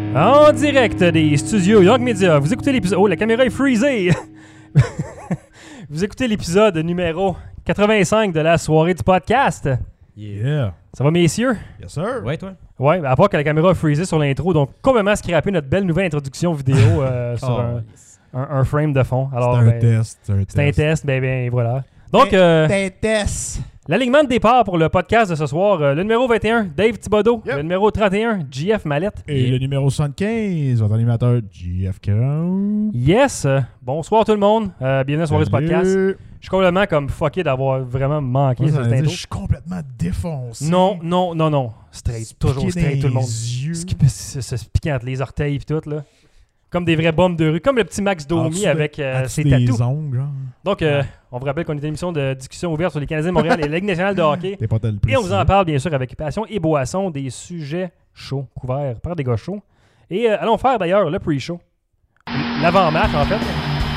En direct des studios Young Media, vous écoutez l'épisode... Oh, la caméra est freezée! Vous écoutez l'épisode numéro 85 de la soirée du podcast. Yeah. Ça va, messieurs? Yes, sir. Ouais, toi? Ouais, à part que la caméra a freezé sur l'intro, donc complètement scrappé notre belle nouvelle introduction vidéo sur un frame de fond. Alors, C'est un test. C'est un test, ben voilà. Donc, test. l'alignement de départ pour le podcast de ce soir, le numéro 21, Dave Thibodeau. Yep. Le numéro 31, JF Mallette. Et le numéro 75, votre animateur JF Crown. Yes! Bonsoir tout le monde. Bienvenue à la soirée du podcast. Je suis complètement comme fucké d'avoir vraiment manqué cette intro. Je suis complètement défoncé. Non. Straight. Toujours straight tout le monde. Yeux. Se piquer entre les orteils et tout, là. Comme des vrais bombes de rue. Comme le petit Max Domi avec ses tatous. Ongles, genre. Donc, on vous rappelle qu'on est une émission de discussion ouverte sur les Canadiens de Montréal et la Ligue nationale de hockey. T'es pas tel Et on vous en parle, bien sûr, avec passion et boisson, des sujets chauds, couverts par des gars chauds. Et allons faire, d'ailleurs, le pre-show. L'avant-match, en fait.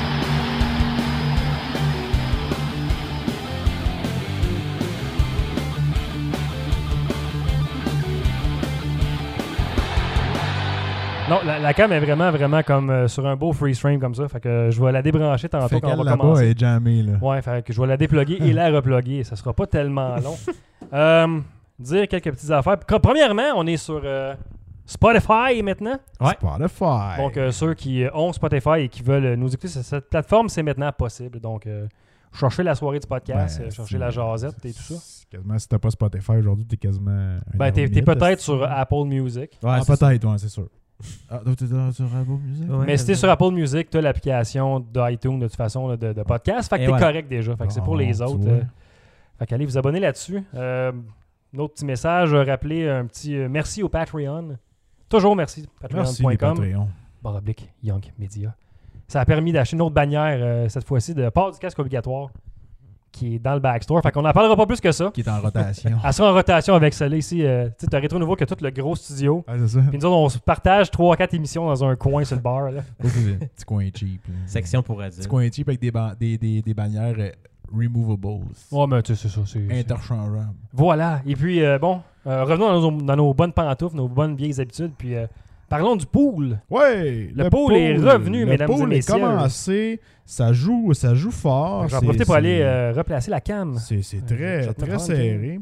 Non, la cam est vraiment comme sur un beau freeze frame comme ça. Fait que je vais la débrancher tantôt fait quand on va là-bas commencer. est jammée, là. Ouais, fait que je vais la déploguer et la reploguer. Ça sera pas tellement long. Dire quelques petites affaires. Premièrement, on est sur Spotify maintenant. Ouais. Spotify. Donc, ceux qui ont Spotify et qui veulent nous écouter sur cette plateforme, c'est maintenant possible. Donc, cherchez la soirée du podcast, cherchez la jasette et tout ça. Quasiment, si t'as pas Spotify aujourd'hui, t'es quasiment... Ben, t'es peut-être sur Apple Music. Ouais, peut-être, ouais, c'est sûr. Ah, donc t'es sur Apple Music? Ouais. Mais si t'es sur Apple Music, t'as l'application d'iTunes de toute façon là, de podcast. Fait que Et t'es voilà. correct déjà. Fait que c'est pour les tu autres. vois. Fait qu'allez vous abonner là-dessus. Un autre petit message, rappeler un petit merci au Patreon. Toujours merci, Merci, les patreon.com. Patreons. / Young Media. Ça a permis d'acheter une autre bannière, cette fois-ci, de port du casque obligatoire, qui est dans le backstore. Fait qu'on n'en parlera pas plus que ça. Qui est en rotation. Elle sera en rotation avec celle-là ici. Tu sais, t'as Rétro Nouveau qui a tout le gros studio. Ah, c'est ça. Puis nous autres, on se partage 3-4 émissions dans un coin sur le bar. Là. Petit coin cheap. Là. Section pour Petit adultes. coin cheap avec des bannières removables. Ouais, mais tu sais, c'est ça. C'est... Interchangeables. Voilà. Et puis, revenons dans nos bonnes pantoufles, nos bonnes vieilles habitudes. Puis, parlons du pool. Ouais! Le pool est revenu, mesdames et messieurs. Le pool est commencé. Ça joue fort. J'en profite pour aller replacer la cam. C'est je très, vais te très mettre serré.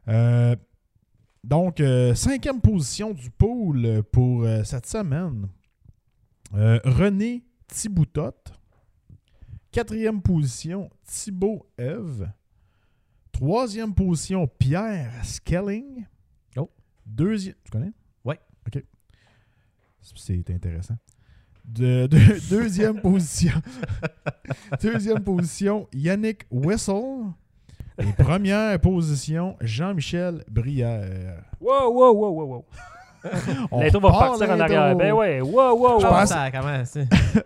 Donc, 5e position du pool pour cette semaine. René Thiboutotte. 4e position, Thibaut Eve. 3e position, Pierre Skelling. Oh. Tu connais? Ouais. OK. C'est intéressant. Deuxième position. Deuxième position, Yannick Wessel. Et première position, Jean-Michel Brière. Wow. On L'intro va repart partir en l'intro. arrière. Ben ouais, wow. Je pense- Ça commence.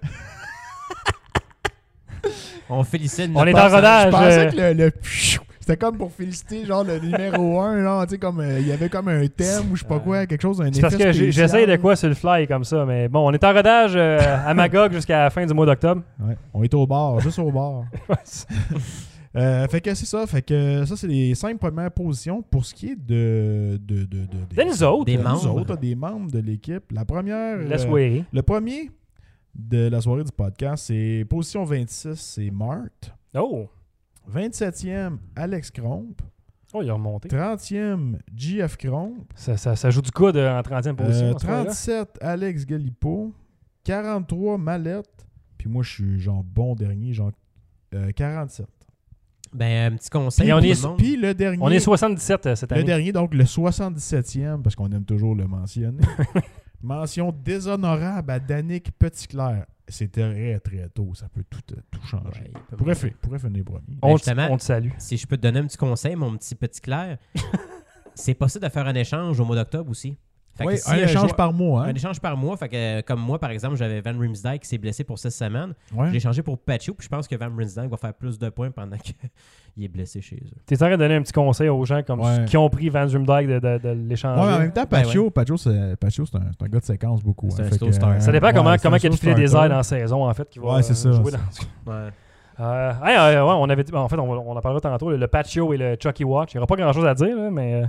On félicite On notre est en passage. rodage. Je pensais que le c'était comme pour féliciter genre le numéro 1, genre, tu sais, comme il y avait comme un thème ou je sais pas quoi, quelque chose, un C'est parce effet que spécial. j'essaye de quoi sur le fly comme ça. Mais bon, on est en rodage à Magog jusqu'à la fin du mois d'octobre. Ouais, on est au bar, juste au bar. Fait que c'est ça. Fait que ça, c'est les 5 premières positions pour ce qui est de nous autres. Des nous membres. autres, des membres de l'équipe. La première... La soirée. le premier de la soirée du podcast, c'est position 26, c'est Marthe. Oh, 27e, Alex Cromp. il a remonté. 30e, JF Cromp. Ça joue du coude en 30e position. à ce moment-là. 37, Alex Galipo. 43, Mallette. Puis moi, je suis genre bon dernier, genre 47. Ben, un petit conseil Et pour on tout est le monde. Puis le dernier... On est 77 cette Le année. dernier, donc le 77e, parce qu'on aime toujours le mentionner. Mention déshonorable à Danick Petitclerc. C'est très, très tôt. Ça peut tout changer. Ouais, il peut pourrait mourir. finir premier. On justement, te salue. Si je peux te donner un petit conseil, mon petit Claire, c'est possible de faire un échange au mois d'octobre aussi. Fait que Oui, si un échange joueur- par mois. Hein? Un échange par mois. Fait que, comme moi, par exemple, j'avais Van Riemsdyk qui s'est blessé pour 6 semaines. Ouais. J'ai échangé pour Pacho, puis je pense que Van Riemsdyk va faire plus de points pendant qu'il est blessé chez eux. T'es en train de donner un petit conseil aux gens comme Ouais. qui ont pris Van Zumdijk de l'échanger. Ouais, en même temps, Ben Pacho, c'est un gars de séquence beaucoup. C'est hein. un Fait slow que, start. Ça dépend ouais, comment c'est un il a slow filé des starter. airs dans la saison, en fait, qui va Ouais, c'est ça. jouer C'est- dans... Ouais. Ouais, on avait dit, en fait, on en parlera tantôt, le Patio et le Chucky Watch. Il n'y aura pas grand-chose à dire, là, mais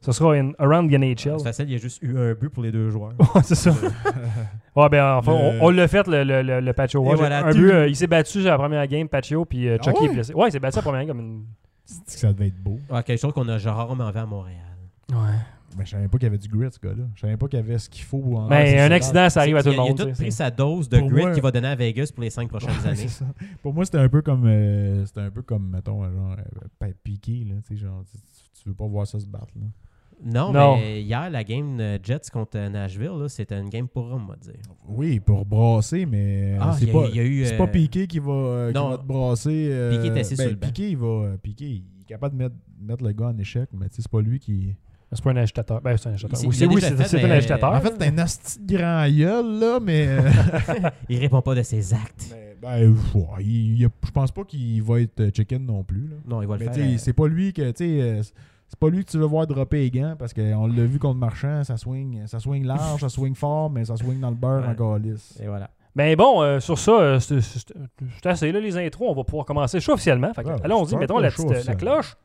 Ce sera around the NHL. C'est facile, il y a juste eu un but pour les deux joueurs. Ouais, c'est ça. Ouais, ben enfin, on l'a fait, le Pacho. Et Ouais, voilà, un but, il s'est battu sur la première game, Pacho, puis Chucky est blessé. Ouais, il s'est battu la première game comme une... C'est que ça devait être beau. Ouais, quelque chose qu'on a rarement vu à Montréal. Ouais. Mais je savais pas qu'il y avait du grit, ce gars-là. Je savais pas qu'il y avait ce qu'il faut. Mais un accident, ça arrive à tout le monde. Il a tout tu sais, pris c'est- sa dose de Pour grit moi- qu'il va donner à Vegas pour les 5 prochaines Ouais, années. c'est ça. Pour moi, c'était un peu comme, mettons, genre, Piqué, là. Tu sais, genre, tu veux pas voir ça se battre, là. Non, Non. mais hier, la game Jets contre Nashville, là, c'était une game pour homme, on va dire. Oui, pour brasser, mais c'est pas, il y a eu, c'est pas Piqué qui va non. te brasser. Piqué est assis sur le banc. Piqué, il est capable de mettre le gars en échec, mais tu sais, c'est pas lui qui... C'est pas un agitateur. Ben, c'est un agitateur. Il Oui, l'a déjà fait, c'est un mais- agitateur. En fait, c'est un asti de grand gueule, là, mais... Il répond pas de ses actes. je pense pas qu'il va être chicken non plus, là. Non, il va le Mais faire. tu sais, c'est pas lui que... tu sais, c'est pas lui que tu veux voir dropper les gants, parce qu'on l'a vu contre Marchand, ça swing large, ça swing fort, mais ça swing dans le beurre Ouais. en calice. Et voilà. Mais bon, sur ça, c'est assez là, les intros. On va pouvoir commencer le show officiellement. Fait que, Ouais, allons-y, start mettons le la, show petite, la officiel. cloche.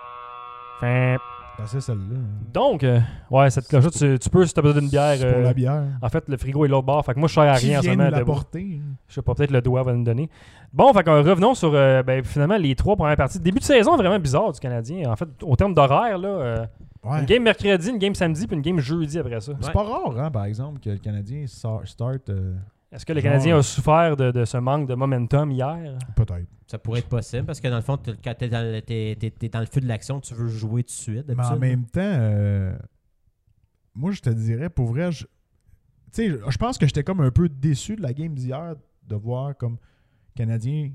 Fin. C'est celle-là. Donc, ouais, cette cloche-là, tu peux, si t'as besoin d'une bière. C'est pour la bière. En fait, le frigo est l'autre bord. Fait que moi, je sers à Qui rien en ce vient moment. nous la debout. porter? Je sais pas, peut-être le doigt va nous donner. Bon, fait que revenons sur finalement les 3 premières parties. Début de saison vraiment bizarre du Canadien. En fait, au terme d'horaire, là, Ouais. une game mercredi, une game samedi, puis une game jeudi après ça. C'est pas rare, hein, par exemple, que le Canadien start... Est-ce que le Genre- Canadien a souffert de ce manque de momentum hier? Peut-être. Ça pourrait être possible parce que dans le fond, quand t'es dans le feu de l'action, tu veux jouer tout de suite. Mais en d'habitude. même temps, moi, je te dirais, pour vrai, tu sais, je pense que j'étais comme un peu déçu de la game d'hier, de voir comme Canadien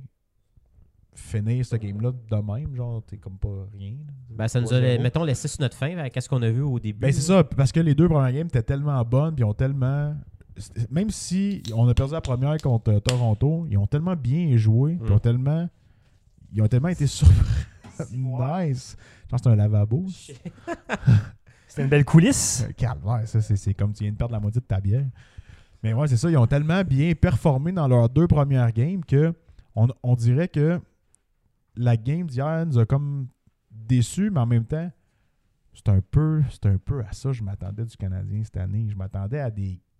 finir cette game-là de même, genre, t'es comme pas rien. là. Ben, ça nous a, 3-0. mettons, laissé sur notre fin. Qu'est-ce qu'on a vu au début? Ben, c'est ça, parce que les 2 premières games étaient tellement bonnes, puis ils ont tellement... Même si on a perdu la première contre Toronto, ils ont tellement bien joué, puis ils ont tellement été surpris. Nice! Je pense que c'est un lavabo. C'était une belle coulisse. Calvaire, ça, c'est comme tu viens de perdre la moitié de ta bière. Mais ouais, c'est ça, ils ont tellement bien performé dans leurs 2 premières games que on dirait que la game d'hier nous a comme déçus, mais en même temps, c'est un peu à ça que je m'attendais du Canadien cette année. Je m'attendais à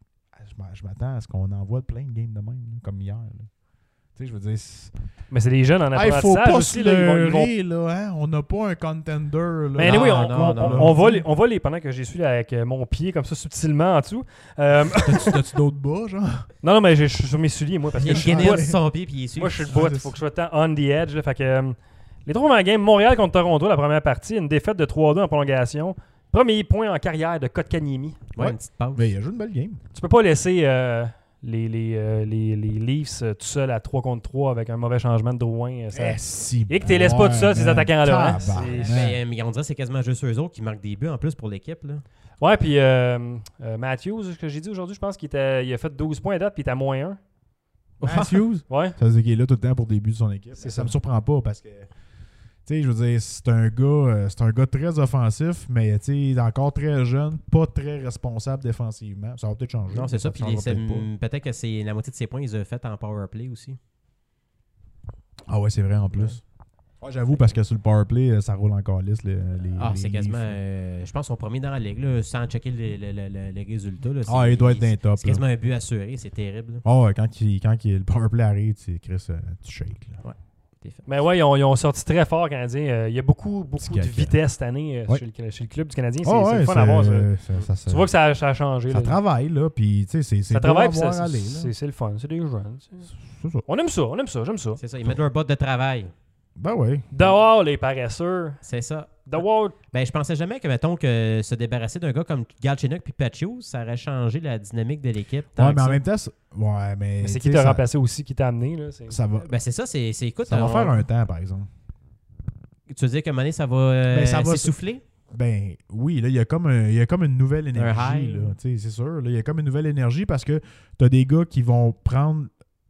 je m'attends à ce qu'on envoie plein de games de même, là, comme hier. là. Tu sais, je veux dire... Mais c'est des jeunes en Hey, faut apprentissage pas aussi. se Là, ils vont- leurrer, là, hein? On n'a pas un contender, là. Mais anyway, Non, on va les pendant que j'ai su avec mon pied comme ça subtilement en dessous. T'as-tu d'autres bas, genre? Non, mais je suis sur mes souliers, moi, parce Il que y a je suis une le guinée bout. sur son pied puis il est Moi, je suis le Ouais, bout. c'est Il faut que je sois tant on the edge. Là, fait que, les 3 premières games, Montréal contre Toronto, la première partie, une défaite de 3-2 en prolongation. Premier point en carrière de Kotkaniemi. Ouais, une petite pause. Mais il a joué une belle game. Tu peux pas laisser les Leafs tout seuls à 3 contre 3 avec un mauvais changement de Drouin. Et que tu les laisses pas tout seuls, ces attaquants-là. Hein? Mais on dirait que c'est quasiment juste eux autres qui marquent des buts en plus pour l'équipe. Là. Ouais, puis Matthews, ce que j'ai dit aujourd'hui, je pense qu'il a fait 12 points à date, puis il est à -1. Matthews, Ouais. ça veut dire qu'il est là tout le temps pour le début de son équipe. C'est Ça ça. me surprend pas parce que, tu sais, je veux dire, c'est un gars très offensif, mais tu sais, il est encore très jeune, pas très responsable défensivement. Ça va peut-être changer. Non, c'est ça. Puis changera peut-être pas. peut-être que c'est la moitié de ses points, ils ont fait en power play aussi. Ah ouais, c'est vrai en plus. Ouais, j'avoue, parce que sur le powerplay, ça roule encore lisse. C'est quasiment. Je pense son premier dans la ligue, là, sans checker les résultats. Là, Il doit être dans les top. C'est quasiment un but assuré, c'est terrible. là. Ah ouais, quand le powerplay arrive, Chris, tu shakes. Là. T'es fait. Mais ouais, ils ont sorti très fort, Canadien. Il y a beaucoup Petit de caca. vitesse cette année Ouais. chez le club du Canadien. C'est Ah c'est ouais, le fun à voir. Ça. ça Tu vois que ça a changé. ça là. travaille, là, puis tu sais, c'est Ça beau travaille, à puis voir ça- aller, là. c'est le fun. C'est des jeunes. C'est ça. On aime ça, j'aime ça. C'est ça, ils mettent leur botte de travail. Ben oui. Dehors, les paresseux. C'est ça. Dehors, Ben, je pensais jamais que, mettons, que se débarrasser d'un gars comme Galchenyuk puis Pacious, ça aurait changé la dynamique de l'équipe. tant Ouais, que mais en ça. même temps, ouais, mais. mais c'est tu qui sais, t'a ça- remplacé aussi, qui t'a amené. Là, Ça va, Ben, c'est ça, écoute. ça va on- faire un temps, par exemple. Tu veux dire qu'à un moment donné, ça va, Ben, ça va s'essouffler? Ben oui, là, il y a comme une nouvelle énergie. high. Là, tu sais, c'est sûr. Là, il y a comme une nouvelle énergie parce que tu as des gars qui vont prendre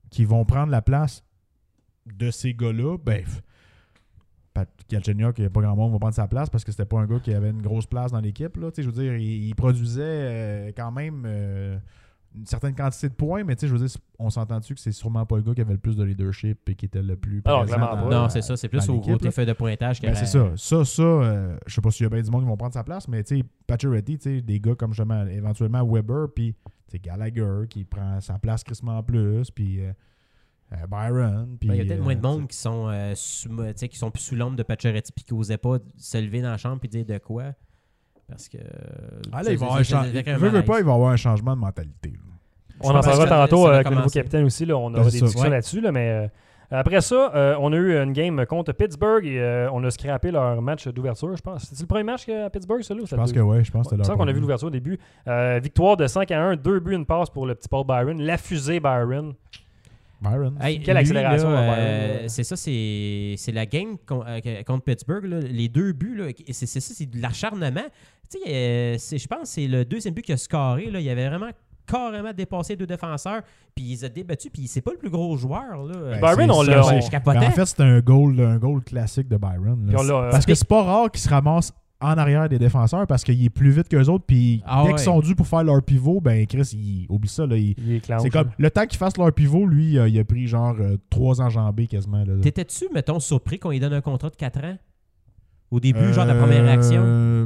la place de ces gars-là. Ben, Galchenyuk, il n'y a pas grand monde qui va prendre sa place parce que c'était pas un gars qui avait une grosse place dans l'équipe. Là. Tu sais, je veux dire, il produisait quand même une certaine quantité de points, mais tu sais, je veux dire, on s'entend-tu que c'est sûrement pas le gars qui avait le plus de leadership et qui était le plus Alors, présent clairement dans- pas. Non, c'est ça. C'est plus dans au l'équipe, côté là. fait de pointage que Ben, c'est ça. Je sais pas s'il y a bien du monde qui vont prendre sa place, mais tu sais, Pacioretty, tu sais, des gars comme justement, éventuellement Weber, puis tu sais, Gallagher qui prend sa place crissement plus, puis Byron. Puis, Ben, il y a peut-être moins de monde tu qui sont, qui sont plus sous l'ombre de Pacioretty puis qui n'osaient pas se lever dans la chambre et dire de quoi. Parce que. Ah là, il va y avoir un changement de mentalité. Là. On en pense parlera que tantôt ça va avec le nouveau commencer. capitaine aussi. Là, on Ben, aura c'est des ça. discussions Ouais. là-dessus. Là, mais après ça, on a eu une game contre Pittsburgh et on a scrappé leur match d'ouverture, je pense. C'est le premier match à Pittsburgh, celui-là? Je pense que oui, je pense que C'est c'était ça leur qu'on a vu premier. l'ouverture au début. Victoire de 5-1, 2 buts, une passe pour le petit Paul Byron. La fusée Byron. Byron. Hey, Quelle lui, accélération, là, Byron, là. c'est ça, c'est la game contre Pittsburgh. Là, les 2 buts, là, c'est ça, c'est de l'acharnement. Tu sais, je pense que c'est le deuxième but qu'il a scoré. Là, il avait vraiment carrément dépassé 2 défenseurs. Puis il les a débattus. Puis c'est pas le plus gros joueur. Là. Ben, Byron, on c'est l'a. ça, Je capotais. Ben, en fait, c'est un goal classique de Byron. là. Puis on l'a, Parce que c'est pas rare qu'il se ramasse en arrière des défenseurs parce qu'il est plus vite qu'eux autres. Puis Ah dès ouais. qu'ils sont dus pour faire leur pivot, ben Chris, oublie ça. Là, il est clown. c'est comme le temps qu'ils fassent leur pivot, lui, il a pris genre 3 enjambées quasiment. Là. T'étais-tu, mettons, surpris qu'on lui donne un contrat de 4 ans? Au début, genre, la première réaction?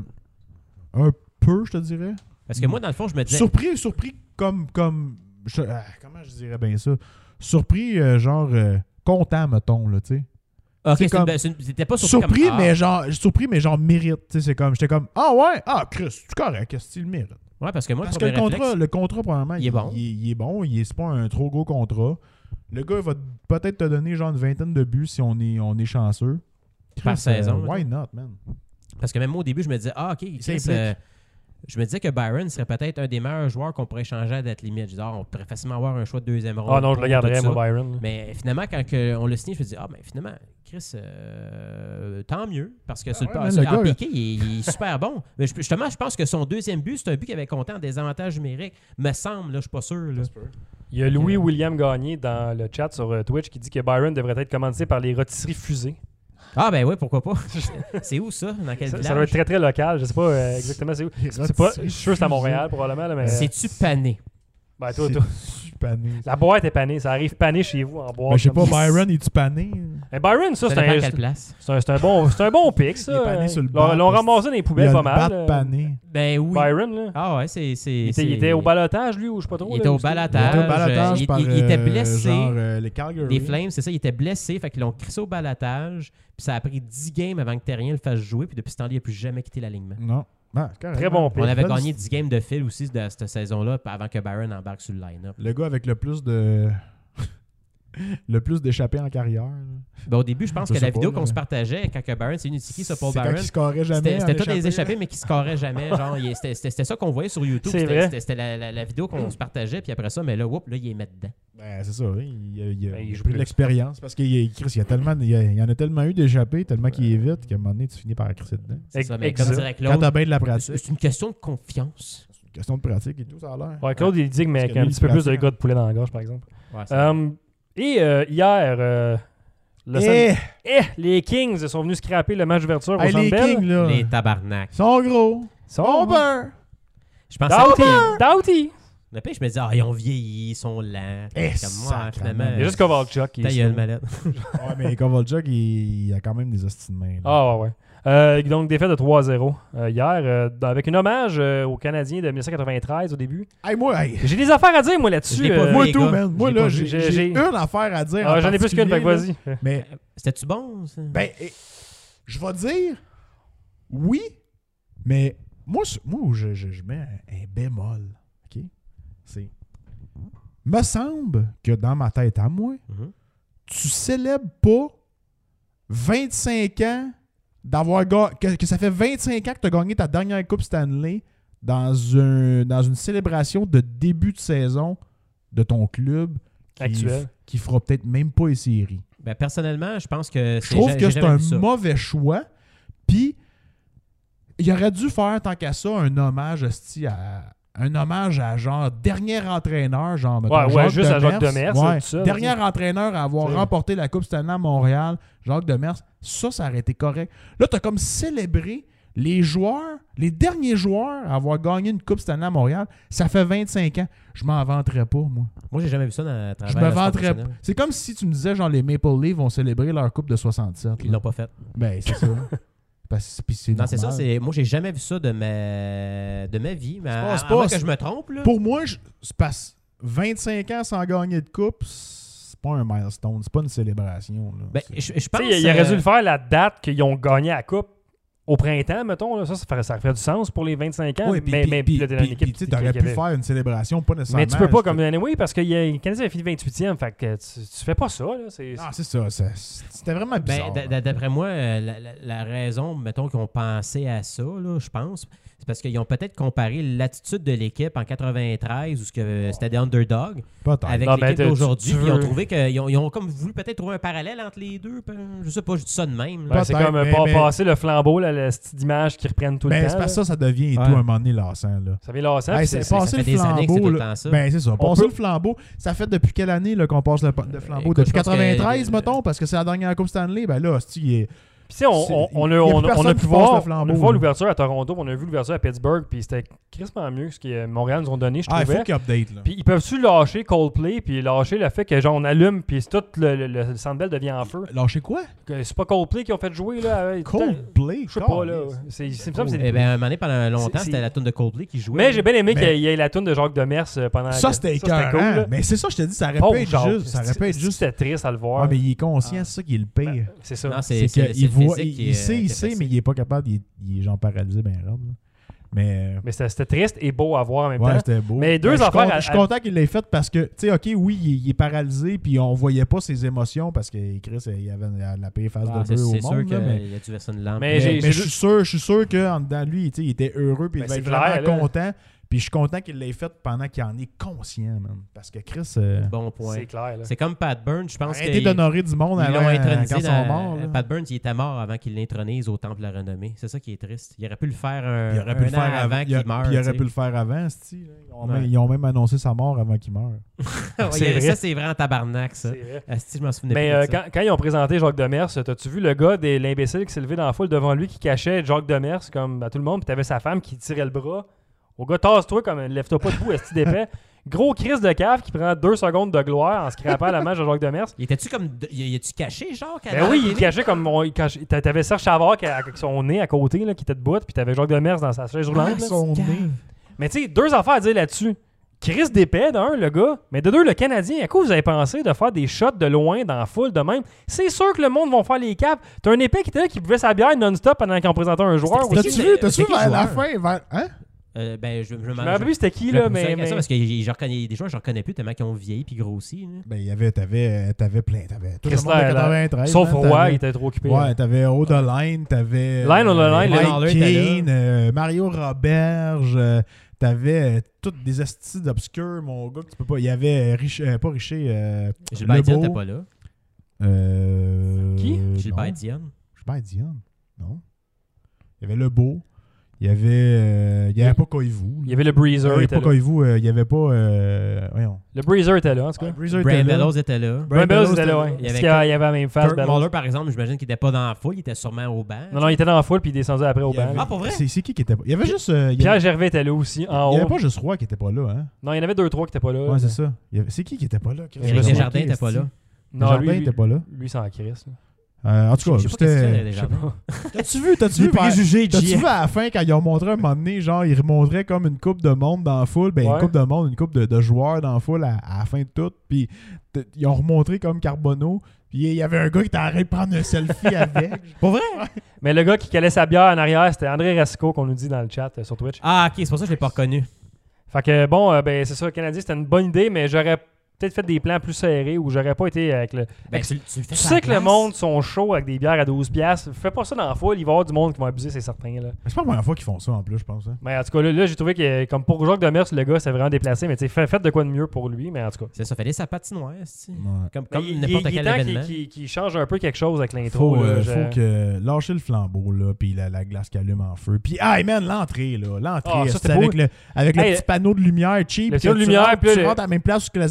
Un peu, je te dirais. Parce que moi, dans le fond, je me disais... Surpris comme comment je dirais bien ça? Surpris, content, mettons, là, tu sais. Ok, c'est comme- t'étais pas surpris comme... Surpris, mais genre mérite. Tu sais, j'étais comme, ah ouais, Chris, c'est correct, qu'est-ce qu'il mérite? Ouais, parce que moi, Parce le que premier réflexe... le contrat, probablement, Il est bon. Il est bon, c'est pas un trop gros contrat. Le gars, il va peut-être te donner genre une vingtaine de buts si on est chanceux. Par Chris, saison, why not, man? Parce que même moi, au début, je me disais, ok, Chris, s'implique. je me disais que Byron serait peut-être un des meilleurs joueurs qu'on pourrait changer à date limite. Je disais, on pourrait facilement avoir un choix de deuxième ronde. Ah non, je le garderais, tout ça. moi, Byron. Mais finalement, quand on l'a signé, je me dis, finalement, Chris, tant mieux. Parce que sur ouais, le mais sur- le en gars, piqué, il est super bon. Mais justement, je pense que son deuxième but, c'est un but qui avait compté en désavantage numérique. Me semble, là, je suis pas sûr. Là. Il y a Louis-William Gagné dans le chat sur Twitch qui dit que Byron devrait être commandité par les rôtisseries fusées. Ah ben oui, pourquoi pas. C'est où ça? Dans quel Ça village? doit être très très local. Je sais pas exactement c'est où. C'est pas, je suis sûr que c'est à Montréal probablement. Là, mais... C'est-tu pané? Ben, toi. Je suis pané. La boîte est panée. Ça arrive pané chez vous en boîte. Ben, je sais pas, comme ça. Byron, es-tu pané? Mais Byron, ça, Ça c'est dépend à un, quelle place. c'est un bon pic, ça. Il est pané sur le L'ont bat, l'ont parce- ramassé dans les Il poubelles a pas le mal. bat pané. Ben oui. Byron, là. Ah ouais, Il était au balotage, lui, ou je sais pas trop. Il là, était où au c'était? balotage. Il était au balotage il- par, il était blessé. genre, les Calgary. Les Flames, c'est ça, il était blessé, fait qu'ils l'ont crissé au balatage, puis ça a pris 10 games avant que Terrien le fasse jouer, puis depuis ce temps-là, il n'a plus jamais quitté l'alignement. Non. Ah, c'est correct. Très bon pic. On avait Bonne- gagné 10 games de fil aussi de cette saison-là, avant que Byron embarque sur le line-up. Le gars avec le plus de... le plus d'échappées en carrière. là. Ben, au début, je pense Je que sais la pas, vidéo là. qu'on se partageait quand que Byron, c'est une qui ça, Paul C'est quand Byron. il scorait jamais. C'était en toutes les échappée. échappées, mais qui scoraient jamais. Genre, c'était ça qu'on voyait sur YouTube. C'est C'était- vrai. C'était la vidéo qu'on se partageait, puis après ça, mais là, whoop, là, il est mis dedans. Ben, c'est ça, oui. Il Ben, il a joue pris plus. de l'expérience. Parce qu'il y en a tellement eu d'échappées, tellement qu'il est vite, qu'à un moment donné, tu finis par crisser dedans. C'est ça, mais Exact. comme dirait Quand Claude, t'as bien de la pratique, c'est une question de confiance. c'est une question de pratique et tout, ça a l'air. Ouais, Claude, il dit que mais Parce que qu'un lui, petit peu il plus de pratique, gras de poulet dans la gorge, par exemple. Ouais, c'est Hier, les Kings sont venus scraper le match d'ouverture au Hey, Centre les Bell. Kings, là, les tabarnak. sont gros. Sont beurre. Je pensais Doughty! Le pire, je me disais, ils ont vieilli, ils sont lents. Eh, Comme moi, sacrément. finalement. Il y a juste Kovalchuk qui Ta est gueule, sinon. mallette. Ouais, mais Kovalchuk, il a quand même des hosties de main. là. Ah ouais. Donc, défaite de 3-0 hier, avec un hommage aux Canadiens de 1993 au début. Hey, moi, hey, J'ai des affaires à dire, moi, Je là-dessus. l'ai pas vu. moi les tout, gars, man. Moi, je l'ai là, pas vu. j'ai une affaire à dire. Ah, en j'en ai plus qu'une, fait que particulier, vas-y. là. Mais, C'était-tu bon, ça? ben, je vais dire oui, mais moi où je mets un bémol, OK? C'est. Me semble que dans ma tête à moi, Mhm. tu célèbres pas 25 ans d'avoir que ça fait 25 ans que tu as gagné ta dernière Coupe Stanley dans une célébration de début de saison de ton club Actuel. qui fera peut-être même pas les séries. Ben, personnellement, je pense que Je trouve j'ai que c'est jamais un vu ça. mauvais choix. Puis, il aurait dû faire, tant qu'à ça, un hommage à genre dernier entraîneur, genre mettons, Ouais, Jacques juste à Demers. Jacques Demers, Ouais. tout ça, Dernier là, entraîneur à avoir C'est- remporté la Coupe Stanley à Montréal, Jacques Demers. Ça aurait été correct. Là, tu as comme célébré les derniers joueurs à avoir gagné une Coupe Stanley à Montréal, ça fait 25 ans. Je m'en vanterais pas, moi. Moi, j'ai jamais vu ça à travers Je me le sport vanterais pas. professionnel. C'est comme si tu me disais, genre, les Maple Leafs vont célébrer leur Coupe de 67. Ils là. l'ont pas fait. Ben, c'est ça. Puis c'est Non, c'est ça. normal. Moi, j'ai jamais vu ça de ma vie. Mais C'est à pas- moins que je me trompe, là. Pour moi, c'est parce 25 ans sans gagner de coupe, c'est pas un milestone, c'est pas une célébration. Là. Ben, C'est- je pense... Tu sais, il aurait dû le faire la date qu'ils ont gagné la Coupe au printemps, mettons. Là. Ça ferait du sens pour les 25 ans. Ouais, puis là, t'es dans l'équipe tu qui aurais pu avait- faire une célébration, pas nécessairement. Mais tu peux pas juste- comme oui, parce que le Canadien a fini 28e, fait que tu fais pas ça. Là. Ah, c'est ça. C'était vraiment bizarre. Ben, d'après moi, la raison, mettons, qu'ils ont pensé à ça, là, je pense, c'est parce qu'ils ont peut-être comparé l'attitude de l'équipe en 93, où c'était des underdogs, Peut-être. avec Non, ben, l'équipe d'aujourd'hui. tu Puis ils ont veux- trouvé qu'ils ont comme voulu peut-être trouver un parallèle entre les deux. Je sais pas, je dis ça de même. là. Ben, c'est Peut-être, comme mais- passer le flambeau, là, la petite image qu'ils reprennent tout le Ben, temps. c'est parce là. que ça devient et tout Ouais. à un moment donné lassant. Là. Ça fait lassant. Hey, puis c'est c'est- passer ça le fait des années que c'est flambeau. tout le là. temps ça. Ben, c'est ça. On Passer peut- le flambeau, ça fait depuis quelle année là, qu'on passe le flambeau? Écoute, Depuis je pense que- 93, mettons, parce que c'est la dernière Coupe Stanley. Ben là, hostie, il est... Puis, tu sais, on il y a plus personne a qui pu passe voir, le flambeau, on a pu voir là. l'ouverture à Toronto, on a vu l'ouverture à Pittsburgh, puis c'était crissement mieux que ce que Montréal nous ont donné, je Ah, il trouvais. faut qu'il update. Là. Puis ils peuvent-tu lâcher Coldplay, puis lâcher le fait que genre on allume, puis tout le Sandbell devient en feu. Lâcher quoi? Que c'est pas Coldplay qui ont fait jouer là. Coldplay? Je sais pas là. Caliste. C'est me semble que c'est- Eh ben, à un moment donné, pendant longtemps, c'est- c'était la tune de Coldplay qui jouait. Mais j'ai bien aimé Mais- qu'il y ait la tune de Jacques Demers pendant. Ça, c'était écœurant. cool. là. Mais c'est ça, je te dis, ça aurait Pauvre pu être Jacques. juste. Ça aurait pu être juste. C'était triste à le voir. Ah, mais il est conscient, c'est ça qui est le pire. C'est ça. Non, C'est c'est qu'il voit, physique qui est- il sait, qui est mais facile. il est pas capable, il est genre paralysé bien raide. là. Mais Mais c'était triste et beau à voir en même ouais, temps. c'était beau. Mais deux je suis affaires Je suis content qu'il l'ait fait parce que, tu sais, OK, oui, il est paralysé, puis on voyait pas ses émotions parce que Chris, il avait la pire face Ah, de c'est bœuf au c'est sûr monde. là, mais qu'il a dû verser une lampe. Mais mais j'ai- je suis sûr qu'en dedans lui, tu sais, il était heureux, puis il Ben, devait être c'est clair, vraiment là. content. Puis je suis content qu'il l'ait fait pendant qu'il en est conscient, man. Parce que Chris, Bon point. C'est clair. là. C'est comme Pat Burns, je pense arrêtez que d'honorer du monde ils avant l'ont intronisé quand ils sont morts. là. Pat Burns, il était mort avant qu'il l'intronise au Temple de la Renommée. C'est ça qui est triste. Il aurait pu le faire Il aurait pu le un an faire avant il qu'il a- meure. puis il aurait tu sais. pu le faire avant, c'ti, là. Ouais. Ils ont même annoncé sa mort avant qu'il meure. Ouais, C'est vrai. ça, c'est vraiment tabarnak, ça. C'est vrai. Asti, je m'en souvenais Mais plus. de ça. quand ils ont présenté Jacques Demers, t'as-tu vu le gars de l'imbécile qui s'est levé dans la foule devant lui qui cachait Jacques Demers comme à tout le monde, puis t'avais sa femme qui tirait le bras. Au gars, tasse-toi comme lève-toi pas debout, esti d'épais. Gros crise de cave qui prend 2 secondes de gloire en se scrapant la manche de Jacques Demers. Il était-tu comme. Il a-tu caché, genre? Ben oui, il cachait comme. T'avais Serge Chavard avec son nez à côté là, qui était debout, puis t'avais Jacques Demers dans sa chaise roulante. là. Son nez. Mais tu sais, deux affaires à dire là-dessus. Chris d'épais, d'un, le gars. Mais de deux, le Canadien. À quoi vous avez pensé de faire des shots de loin dans la foule de même? C'est sûr que le monde va faire les caps. T'as un épais qui était là qui buvait sa bière non-stop pendant qu'on présentait un joueur. C'était- aussi. T'as-tu vu qui vers la joueur? fin? Hein? Ben, je Je me rappelle plus c'était qui, là, mais. Parce que je reconnais des joueurs, je reconnais plus tellement qu'ils ont vieilli puis grossi. Là. Ben, t'avais plein. T'avais tout le Chris monde de Lair, 93. Sauf man, Roy, t'avais- il était trop occupé. Ouais, t'avais Odeline, t'avais Line, Odeline, Mike Mike était Kane, Mario Roberge, t'avais toutes des estis d'obscurs, mon gars, que tu peux pas. Il y avait pas Richer, Gilbert Dion Lebeau. n'était pas là. Qui? Gilbert non. Dion. Gilbert Dion, non. Il y avait Lebeau. Il y avait pas Koivu. Il y avait le Breezer, Il il y était avait pas là. Koivu, il y avait pas. Voyons. Le Breezer était là, en tout cas. Breezer Brian était là. Bellows était là. Brian Bellows était là, ouais. Il y Parce avait qu'il y avait la même face. Kurt Bellows. Muller, par exemple, j'imagine qu'il n'était pas dans la foule, il était sûrement au banc. Non, non, il était dans la foule, puis il descendait après au Il y avait- banc. Ah, pour vrai? C'est qui était pas. Il y avait juste. Il y Pierre avait- Gervais était là aussi, en il y avait haut. pas juste Roy qui était pas là, hein? Non, il y en avait 2-3 qui étaient pas là. Ouais, c'est ça. C'est qui était pas là? Je me Éric souviens Desjardins n'était pas là. Non, Desjardins lui, était pas là. lui, c'est en crise. En tout cas, Je sais pas qu'est-ce qu'il fait, c'était. Desjardins. T'as-tu vu? T'as-tu vu à la fin quand ils ont montré un moment donné, genre, ils remontraient comme une coupe de monde dans la foule, ben Ouais. une coupe de monde, une coupe de joueurs dans la foule à la fin de tout, puis ils ont remontré comme Carbonneau, puis il y avait un gars qui était en train de prendre un selfie avec. Pour vrai? Mais le gars qui calait sa bière en arrière, c'était André Rasco qu'on nous dit dans le chat sur Twitch. Ah, ok, c'est pour ça que je l'ai pas reconnu. Fait que bon, ben c'est ça, le Canadien, c'était une bonne idée, mais j'aurais peut-être fait des plans plus serrés où j'aurais pas été avec le. Ben, tu le fais Tu sur sais la que le glace. monde sont chauds avec des bières à 12$. Fais pas ça dans la foule, il va y avoir du monde qui va abuser, c'est certain. Là. C'est pas la première fois qu'ils font ça en plus, je pense. Hein. Mais en tout cas, là j'ai trouvé que, comme pour Jacques Demers, le gars, c'est vraiment déplacé. Mais tu sais, faites de quoi de mieux pour lui, mais en tout cas. C'est ça, fallait sa patinoire, c'est Ouais. comme Il- n'importe il est quel temps événement. qu'il change un peu quelque chose avec l'intro. Faut, là, faut que lâcher le flambeau, là, puis la glace qui allume en feu. Puis, man, l'entrée, là. L'entrée, Ah, ça, c'est c'était avec beau. le Hey, petit panneau de lumière cheap. le que panneau de tu lumière, rentres, puis là, tu rentres à la même place que le Zamboni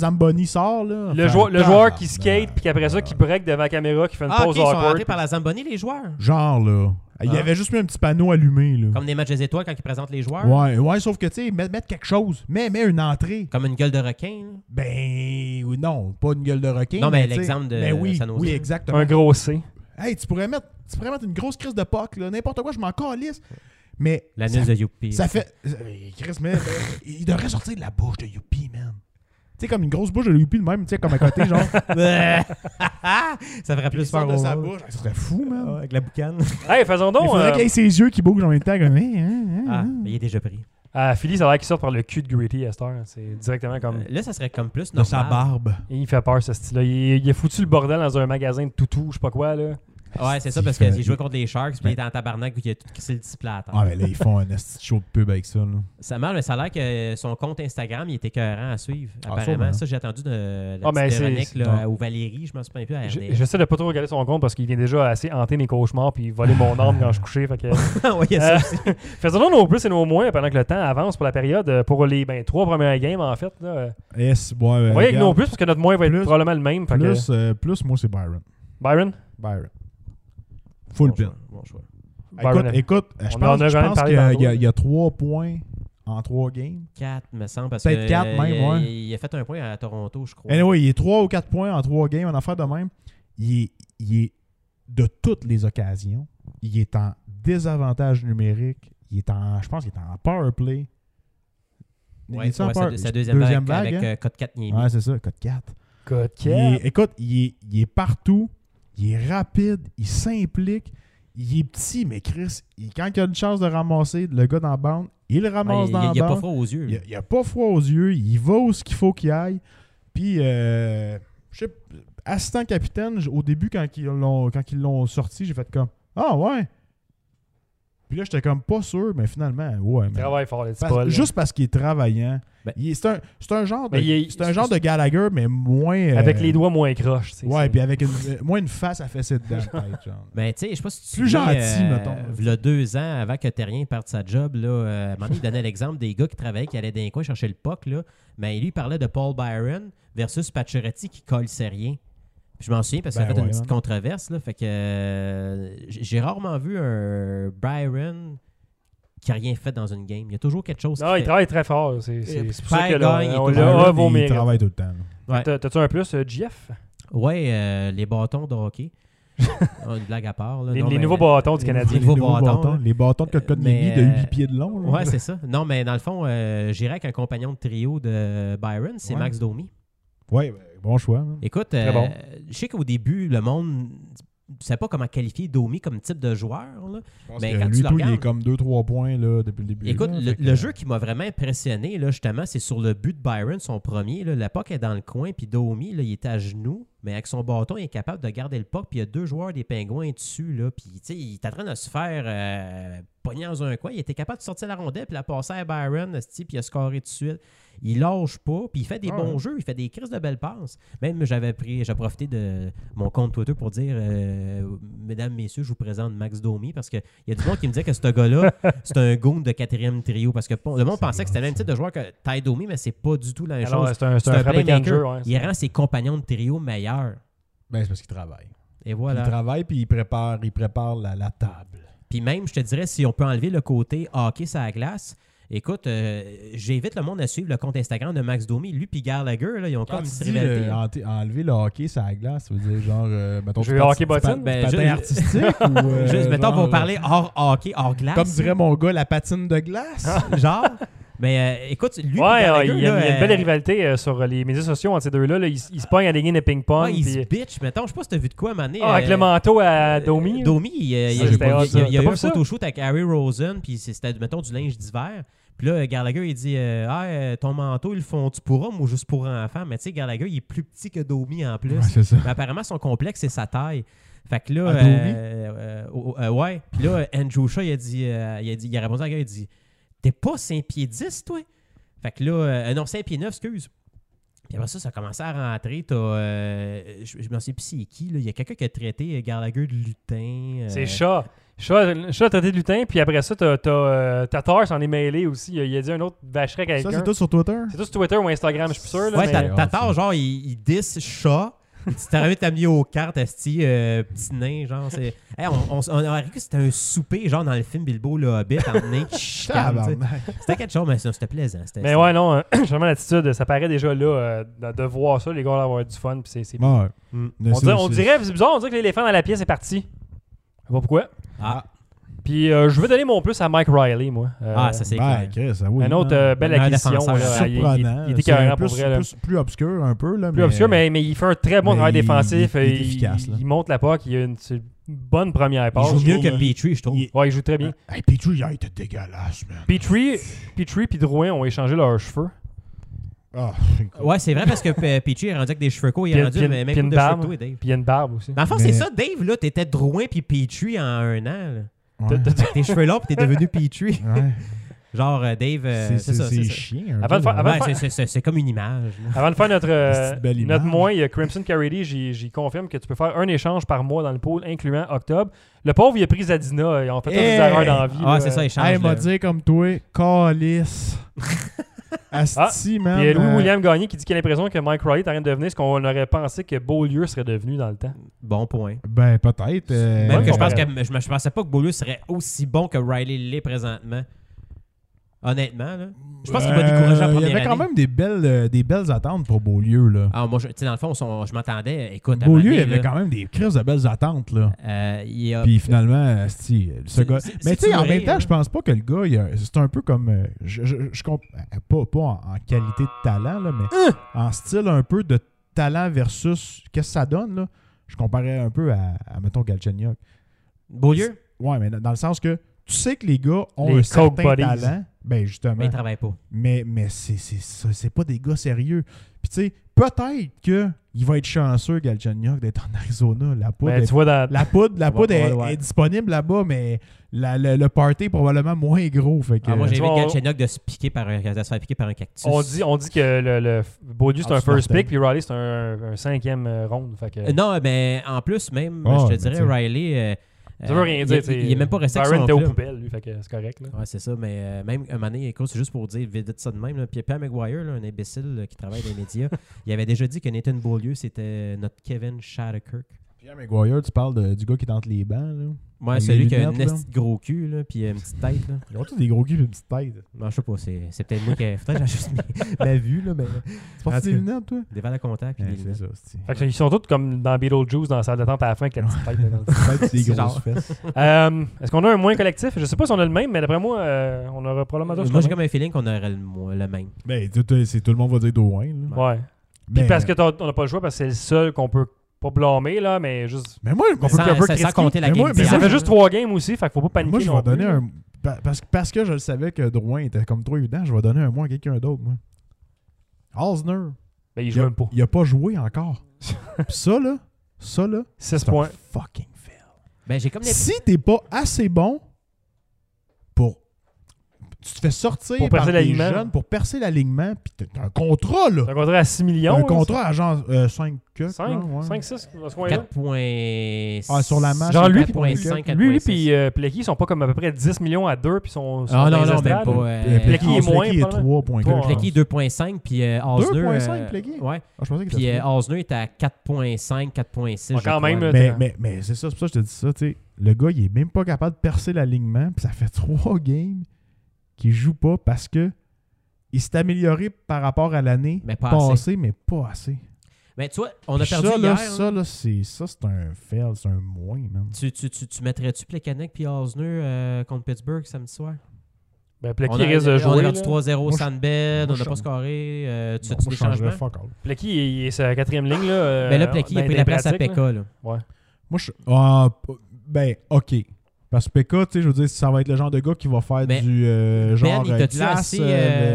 Zamboni sort, là. Le joueur qui skate, puis qu'après ça, qui break devant la caméra, qui fait une Ah, ok, pause ils sont awkward. rentrés par la Zamboni, les joueurs. Genre, là. Il y avait juste mis un petit panneau allumé, là. Comme des matchs des étoiles quand ils présentent les joueurs. Ouais, sauf que, tu sais, mettre quelque chose. Mets une entrée. Comme une gueule de requin. Là. Ben, non, pas une gueule de requin. Non, mais tu sais, l'exemple de ben oui, San Jose. oui, exactement. Un gros C. Hey, tu pourrais mettre une grosse crise de POC, là. N'importe quoi, je m'en calisse. Mais. La news de Youpi. Ça fait. Chris, mais il devrait sortir de la bouche de Youpi, man. Tu sais, comme une grosse bouche de Youpi, de même, tu sais, comme à côté, genre. Ça ferait plus Sort peur de au sa monde. bouche. Ça serait fou, man. Ouais, avec la boucane. Hey, faisons Il donc. faudrait qu'il ait ses yeux qui bougent en même temps, comme. Mais il est déjà pris. Philly, ça a l'air qu'il sort par le cul de Gritty à cette heure. C'est directement comme. Là, ça serait comme plus De normal. sa barbe. Il fait peur, ce style-là. Il a foutu le bordel dans un magasin de toutous, je sais pas quoi, là. Ouais, c'est ça, Il parce fait- qu'il jouait contre les Sharks, puis il était en tabarnak, puis il a tout crissé le display à terre. Ah, mais là, ils font un esti show de pub avec ça, là. Ça marche, mais ça a l'air que son compte Instagram, il était écœurant à suivre. Ah, Apparemment, sûrement. ça, j'ai attendu de la Ah, mais petite c'est- Véronique, c'est- là, non. ou Valérie, je m'en souviens plus à RDS. J'essaie de pas trop regarder son compte parce qu'il vient déjà assez hanter mes cauchemars puis voler mon âme quand je suis couché. Fait que, Oui, il y a ça aussi. faisons nos plus et nos moins pendant que le temps avance pour la période. Pour les 3 premières games, en fait. Là. Yes, ouais, On va y aller avec regarde, nos plus parce que notre moins va être Plus- probablement le même. Fait que, plus, moi, c'est Byron. Byron? Full Bon pin. choix, bon choix. Byron, Écoute, je on en a pense jamais parlé qu'il tantôt, y a 3 points en 3 games. 4, me semble, parce Peut-être que 4 même, il, ouais. il a fait un point à Toronto, je crois. Anyway, il est 3 ou 4 points en 3 games, en affaire de même. Il est de toutes les occasions. Il est en désavantage numérique. Je pense qu'il est en power play. Ouais, Il est en ouais, power- sa deuxième vague vague, avec hein? code 4 Niemi. Ouais, c'est ça, code 4. Code Écoute, il est partout. Il est rapide. Il s'implique. Il est petit, mais Chris, quand il a une chance de ramasser le gars dans la bande, il le ramasse dans la Il a pas bande. froid aux yeux. Il a pas froid aux yeux. Il va où ce qu'il faut qu'il aille. Puis, je sais, assistant capitaine, au début, quand ils l'ont sorti, j'ai fait comme « Ah ouais! » Puis là, j'étais comme pas sûr, mais finalement, ouais. Il mais- travaille fort, les petits Paul. juste parce qu'il est travaillant. Ben- C'est un genre de, Ben, c'est un genre de Gallagher, mais moins... Avec les doigts moins croches. Ouais, puis avec moins une face à fesser dedans, peut-être. Genre. Ben, tu sais, je sais pas si tu Plus te souviens, gentil, mettons. V'là 2 ans, avant que Terrien parte sa job, là, à un moment donné, il donnait l'exemple des gars qui travaillaient, qui allaient dans les coins chercher le puck. Là. Ben, lui, il parlait de Paul Byron versus Pacioretty qui colle rien. Puis je m'en souviens parce que ça a fait une petite controverse. Là, fait que j'ai rarement vu un Byron qui a rien fait dans une game. Il y a toujours quelque chose Non, qui il fait. travaille très fort. C'est pour ça que Gagne, là, il on est l'a toujours vos Il mérites. travaille tout le temps. là. Ouais. T'as-tu un plus, GF? Ouais, les bâtons de hockey. Une blague à part. Là. Les Non, mais- nouveaux bâtons du Canadien. Les nouveaux bâtons, là. Les bâtons de code mais, de 8 pieds de long. là. Ouais, c'est ça. Non, mais dans le fond, j'irais avec un compagnon de trio de Byron, c'est Ouais. Max Domi. Ouais, ben, bon choix. man. Écoute, Très bon. je sais qu'au début, le monde ne savait pas comment qualifier Domi comme type de joueur. Là. Je pense Mais que quand lui, tu le tout, il est regardes- comme 2-3 points là, depuis le début. Écoute, là, le fait que- jeu qui m'a vraiment impressionné, là, justement, c'est sur le but de Byron, son premier. Là, la puck est dans le coin, puis Domi, là, il est à genoux, mais avec son bâton, il est capable de garder le puck, puis il y a 2 joueurs des Pingouins dessus, là, puis tu sais, il est en train de se faire pogner dans un coin. Il était capable de sortir la rondelle, puis la passer à Byron, esti, puis il a scoré tout de suite. Il lâche pas, puis il fait des bons jeux, il fait des crises de belles passes. Même, j'ai profité de mon compte Twitter pour dire, mesdames, messieurs, je vous présente Max Domi, parce qu'il y a du monde qui me disait que ce gars-là, c'est un goon de 4e trio, parce que le monde pensait que c'était le même type de joueur que Ty Domi, mais c'est pas du tout la même Alors, chose. c'est un fabricant de playmaker. jeu. Ouais, Il rend ses compagnons de trio meilleurs. Ben, c'est parce qu'il travaille. Et voilà. Il travaille puis il prépare la table. Puis même, je te dirais, si on peut enlever le côté hockey sur la glace, écoute, j'invite le monde à suivre le compte Instagram de Max Domi. Lui puis Gallagher, là, ils ont Quand comme tu une dis rivalité. enlever le hockey sur la glace, ça veut dire genre, mettons, Jeu hockey bottine? Ben, patin je- artistique ou... Juste, mettons, genre, pour parler hors hockey, hors glace. Comme dirait mon gars, la patine de glace. Genre. Mais écoute, lui, Ouais, Gallagher, il y a là, une belle rivalité sur les médias sociaux entre ces deux-là. Là. Ils se pognent à des games de ping-pong. Ouais, il puis- se bitch, mettons. Je sais pas si t'as vu de quoi, à un moment donné, avec le manteau à Domi. Domi, il y a c'était hot, ça. eu T'as pas un vu ça? photoshoot avec Harry Rosen, puis c'était, mettons, du linge d'hiver. Puis là, Gallagher, il dit ton manteau, ils le font-tu pour homme ou juste pour enfant? Mais tu sais, Gallagher, il est plus petit que Domi en plus. Ouais, c'est ça. Mais apparemment, son complexe, c'est sa taille. Fait que là, ouais. Puis là, Andrew Shaw, il a répondu à Gallagher, il dit t'es pas 5 pieds 10, toi? Fait que là, non, 5 pieds 9, excuse. Puis après ça, ça a commencé à rentrer. Je me souviens plus c'est qui. Il y a quelqu'un qui a traité Gallagher de lutin. C'est Shaw. Shaw a traité de lutin, puis après ça, Tatar s'en est mêlé aussi. Il a dit un autre vacherie à quelqu'un. Ça, c'est tout sur Twitter? C'est tout sur Twitter ou Instagram, je suis plus sûr. Là, Ouais, mais... Tatar, genre, il diss Shaw. Tu t'as mis aux cartes, Asti, petit nain, genre. Hey, on aurait cru que c'était un souper, genre, dans le film Bilbo le Hobbit, en nain qui chicane, tu sais. C'était quelque chose, mais c'était plaisant. Mais ouais, non, justement, l'attitude, ça paraît déjà là, de voir ça, les gars vont avoir du fun, puis c'est Ouais. on dirait, c'est bizarre, on dirait que l'éléphant dans la pièce est parti. Je sais pas pourquoi. Ah. Puis je veux donner mon plus à Mike Riley, moi. Ça c'est Ben, clair. Chris, oui, Un autre belle Un acquisition. défenseur là. surprenant. Il était carrément pour plus, vrai. Là. plus obscur un peu. Là, Plus obscur, mais il fait un très bon mais travail défensif. il est efficace, là. Il monte la POC, il a une bonne première Il passe. joue mieux que trouve. Petrie, je trouve. Ouais, il joue très bien. Hey, Petrie, il a été dégueulasse, man. Petrie puis Drouin ont échangé leurs cheveux. Ah, Ouais, c'est vrai parce que Petrie est rendu avec des cheveux courts. Il est rendu même puis une de cheveux barbe. que toi, Dave. Puis il y a une barbe aussi. Dans le fond, Mais- c'est ça, Dave, là. T'étais Drouin puis Petrie en 1 an. Là. ouais. Tes cheveux longs puis t'es devenu Petrie. Ouais. Genre, Dave, c'est ça. C'est chiant. Avant de faire- Ouais, c'est comme une image. là. Avant de faire C'est une belle image. notre moins, il y a Crimson Caridi, j'y confirme que tu peux faire un échange par mois dans le pool, incluant octobre. Le pauvre, il a pris Zadina. Ils ont fait toutes des erreurs dans la vie. Ah, là. c'est ça, il change. Hey, m'a là. dit comme toi, calice. Asti, man. Il y a Louis-William Gagné qui dit qu'il a l'impression que Mike Riley est en train de devenir ce qu'on aurait pensé que Beaulieu serait devenu dans le temps. Bon point. Ben, peut-être. Même Ouais, que je pense comparaison. que je pensais pas que Beaulieu serait aussi bon que Riley l'est présentement. Honnêtement, là. Je pense qu'il va décourager en Il y première avait quand année. même des belles attentes pour Beaulieu, là. Ah, moi, tu sais, dans le fond, je m'attendais. Écoute, à un Beaulieu, moment il donné, avait là, quand même des crises de belles attentes, là. il y a- Puis finalement, asti, ce C'est- gars. c'est- Mais c'est tu sais, en vrai, même temps, là. je pense pas que le gars, c'est un peu comme. Pas en qualité de talent, là, mais en style un peu de talent versus qu'est-ce que ça donne, là. Je comparais un peu à mettons, Galchenyuk. Beaulieu, Ouais, mais dans le sens que tu sais que les gars ont Les un Coke certain Buddies. talent. Ben, justement. mais il travaille pas. Mais c'est pas des gars sérieux. Puis tu sais, peut-être qu'il va être chanceux, Galchenyuk, d'être en Arizona. La poudre, Mais est- tu vois, dans... la poudre, On va le voir. est disponible là-bas, mais le party est probablement moins gros. Fait que, Moi, j'ai tu vu vois, Galchenyuk de se faire piquer par un cactus. on dit que le Beaulieu, c'est Ah, un c'est first mortel. pick, puis Riley, c'est un 5e round. Fait que... Non, mais en plus, même, Ah, je te mais dirais, t'sais. Riley. ça veut rien dire. Il est même pas resté avec Byron son était aux club. poubelles, lui, fait que c'est correct. Là. Ouais, c'est ça, mais même un moment donné, écoute, c'est juste pour dire, vite ça de même. Là. Puis Pierre Maguire, là, un imbécile là, qui travaille dans les médias, il avait déjà dit que Nathan Beaulieu, c'était notre Kevin Shatterkirk. Pierre Maguire, tu parles du gars qui tente les bancs. Là. Ouais, Avec celui les qui a un lunettes, là. esti de gros cul, là, puis une petite tête. Là. Ils ont tous des gros culs et une petite tête. Non, je sais pas, c'est peut-être moi qui. Faudrait que j'ajuste ma vue, là, mais. Tu portes En des tout cas, lunettes, toi? Des verres à contact, puis des C'est lunettes. ça, c'est. Fait que ils sont tous comme dans Beetlejuice, dans la salle d'attente à la fin, avec la petite tête. là, dans le- Peut-être des C'est grosses genre. fesses. Est-ce qu'on a un moins collectif? Je sais pas si on a le même, mais d'après moi, on aura probablement tous Moi, j'ai le comme un feeling qu'on aurait le même. Ben, tout le monde va dire Drouin. Là. même. Ouais. Puis Mais- parce que on n'a pas le choix, parce que c'est le seul qu'on peut pas blâmer, là, mais juste... Mais moi, On peut Sans, un peu sans critiquer. compter la Mais moi- game. mais Mais ça d'hier, fait juste là. 3 games aussi, fait qu'il faut pas paniquer. moi, je non vais donner plus, là. parce que je le savais que Drouin était comme trop évident, je vais donner un mois à quelqu'un d'autre, moi. Osner, Ben, il joue même pas. il a pas joué encore. Puis ça, là, 6 c'est points. un fucking fail. Ben, j'ai comme Si t'es pas assez bon pour... Tu te fais sortir Pour par percer des l'alignement. jeunes pour percer l'alignement, puis t'as un contrat, là. T'as un contrat à 6 millions. Un là, contrat à genre 5 que 5, 6, dans ce coin-là. 4.6. Ah, sur la match, Genre lui, 4.5, Lui 4.6. puis Plecky, ils sont pas comme à peu près 10 millions à 2, puis sont Ah dans non, les non, même estrades. pas. Plecky est moins, Plecky est probablement. 3 points. Trois, Plecky 2.5, puis Osner. 2.5 Plecky? Ouais. Ah, je pensais qu'il Puis était trois. Osner est à 4.5, 4.6. Ouais, quand même, là. là. Mais c'est ça, c'est pour ça que je te dis ça, tu sais. Le gars, il est même pas capable de percer l'alignement, puis ça fait 3 games qu'il joue pas parce que il s'est amélioré par rapport à l'année Mais pas passée, mais pas assez. Mais tu vois, on a Puis perdu ça, hier. là, là. c'est un fail, c'est un moins, man. Tu mettrais-tu Plekanec puis Osner contre Pittsburgh samedi soir? Ben, Plecky On a risque de on a jouer. perdu là. 3-0 Moi, je- Sandbed, on moi, n'a je- pas scoré. Tu Non, as-tu moi, des je changerais changements? fuck all. Plecky, il est sur la 4e ligne. Là, Ben là, Plecky, il a dans pris les la place à pratiques, Pekka. Là. là. Ouais. Moi, OK. Parce que Pekka, tu sais, je veux dire, ça va être le genre de gars qui va faire Mais du genre il t'a-tu glace, assez,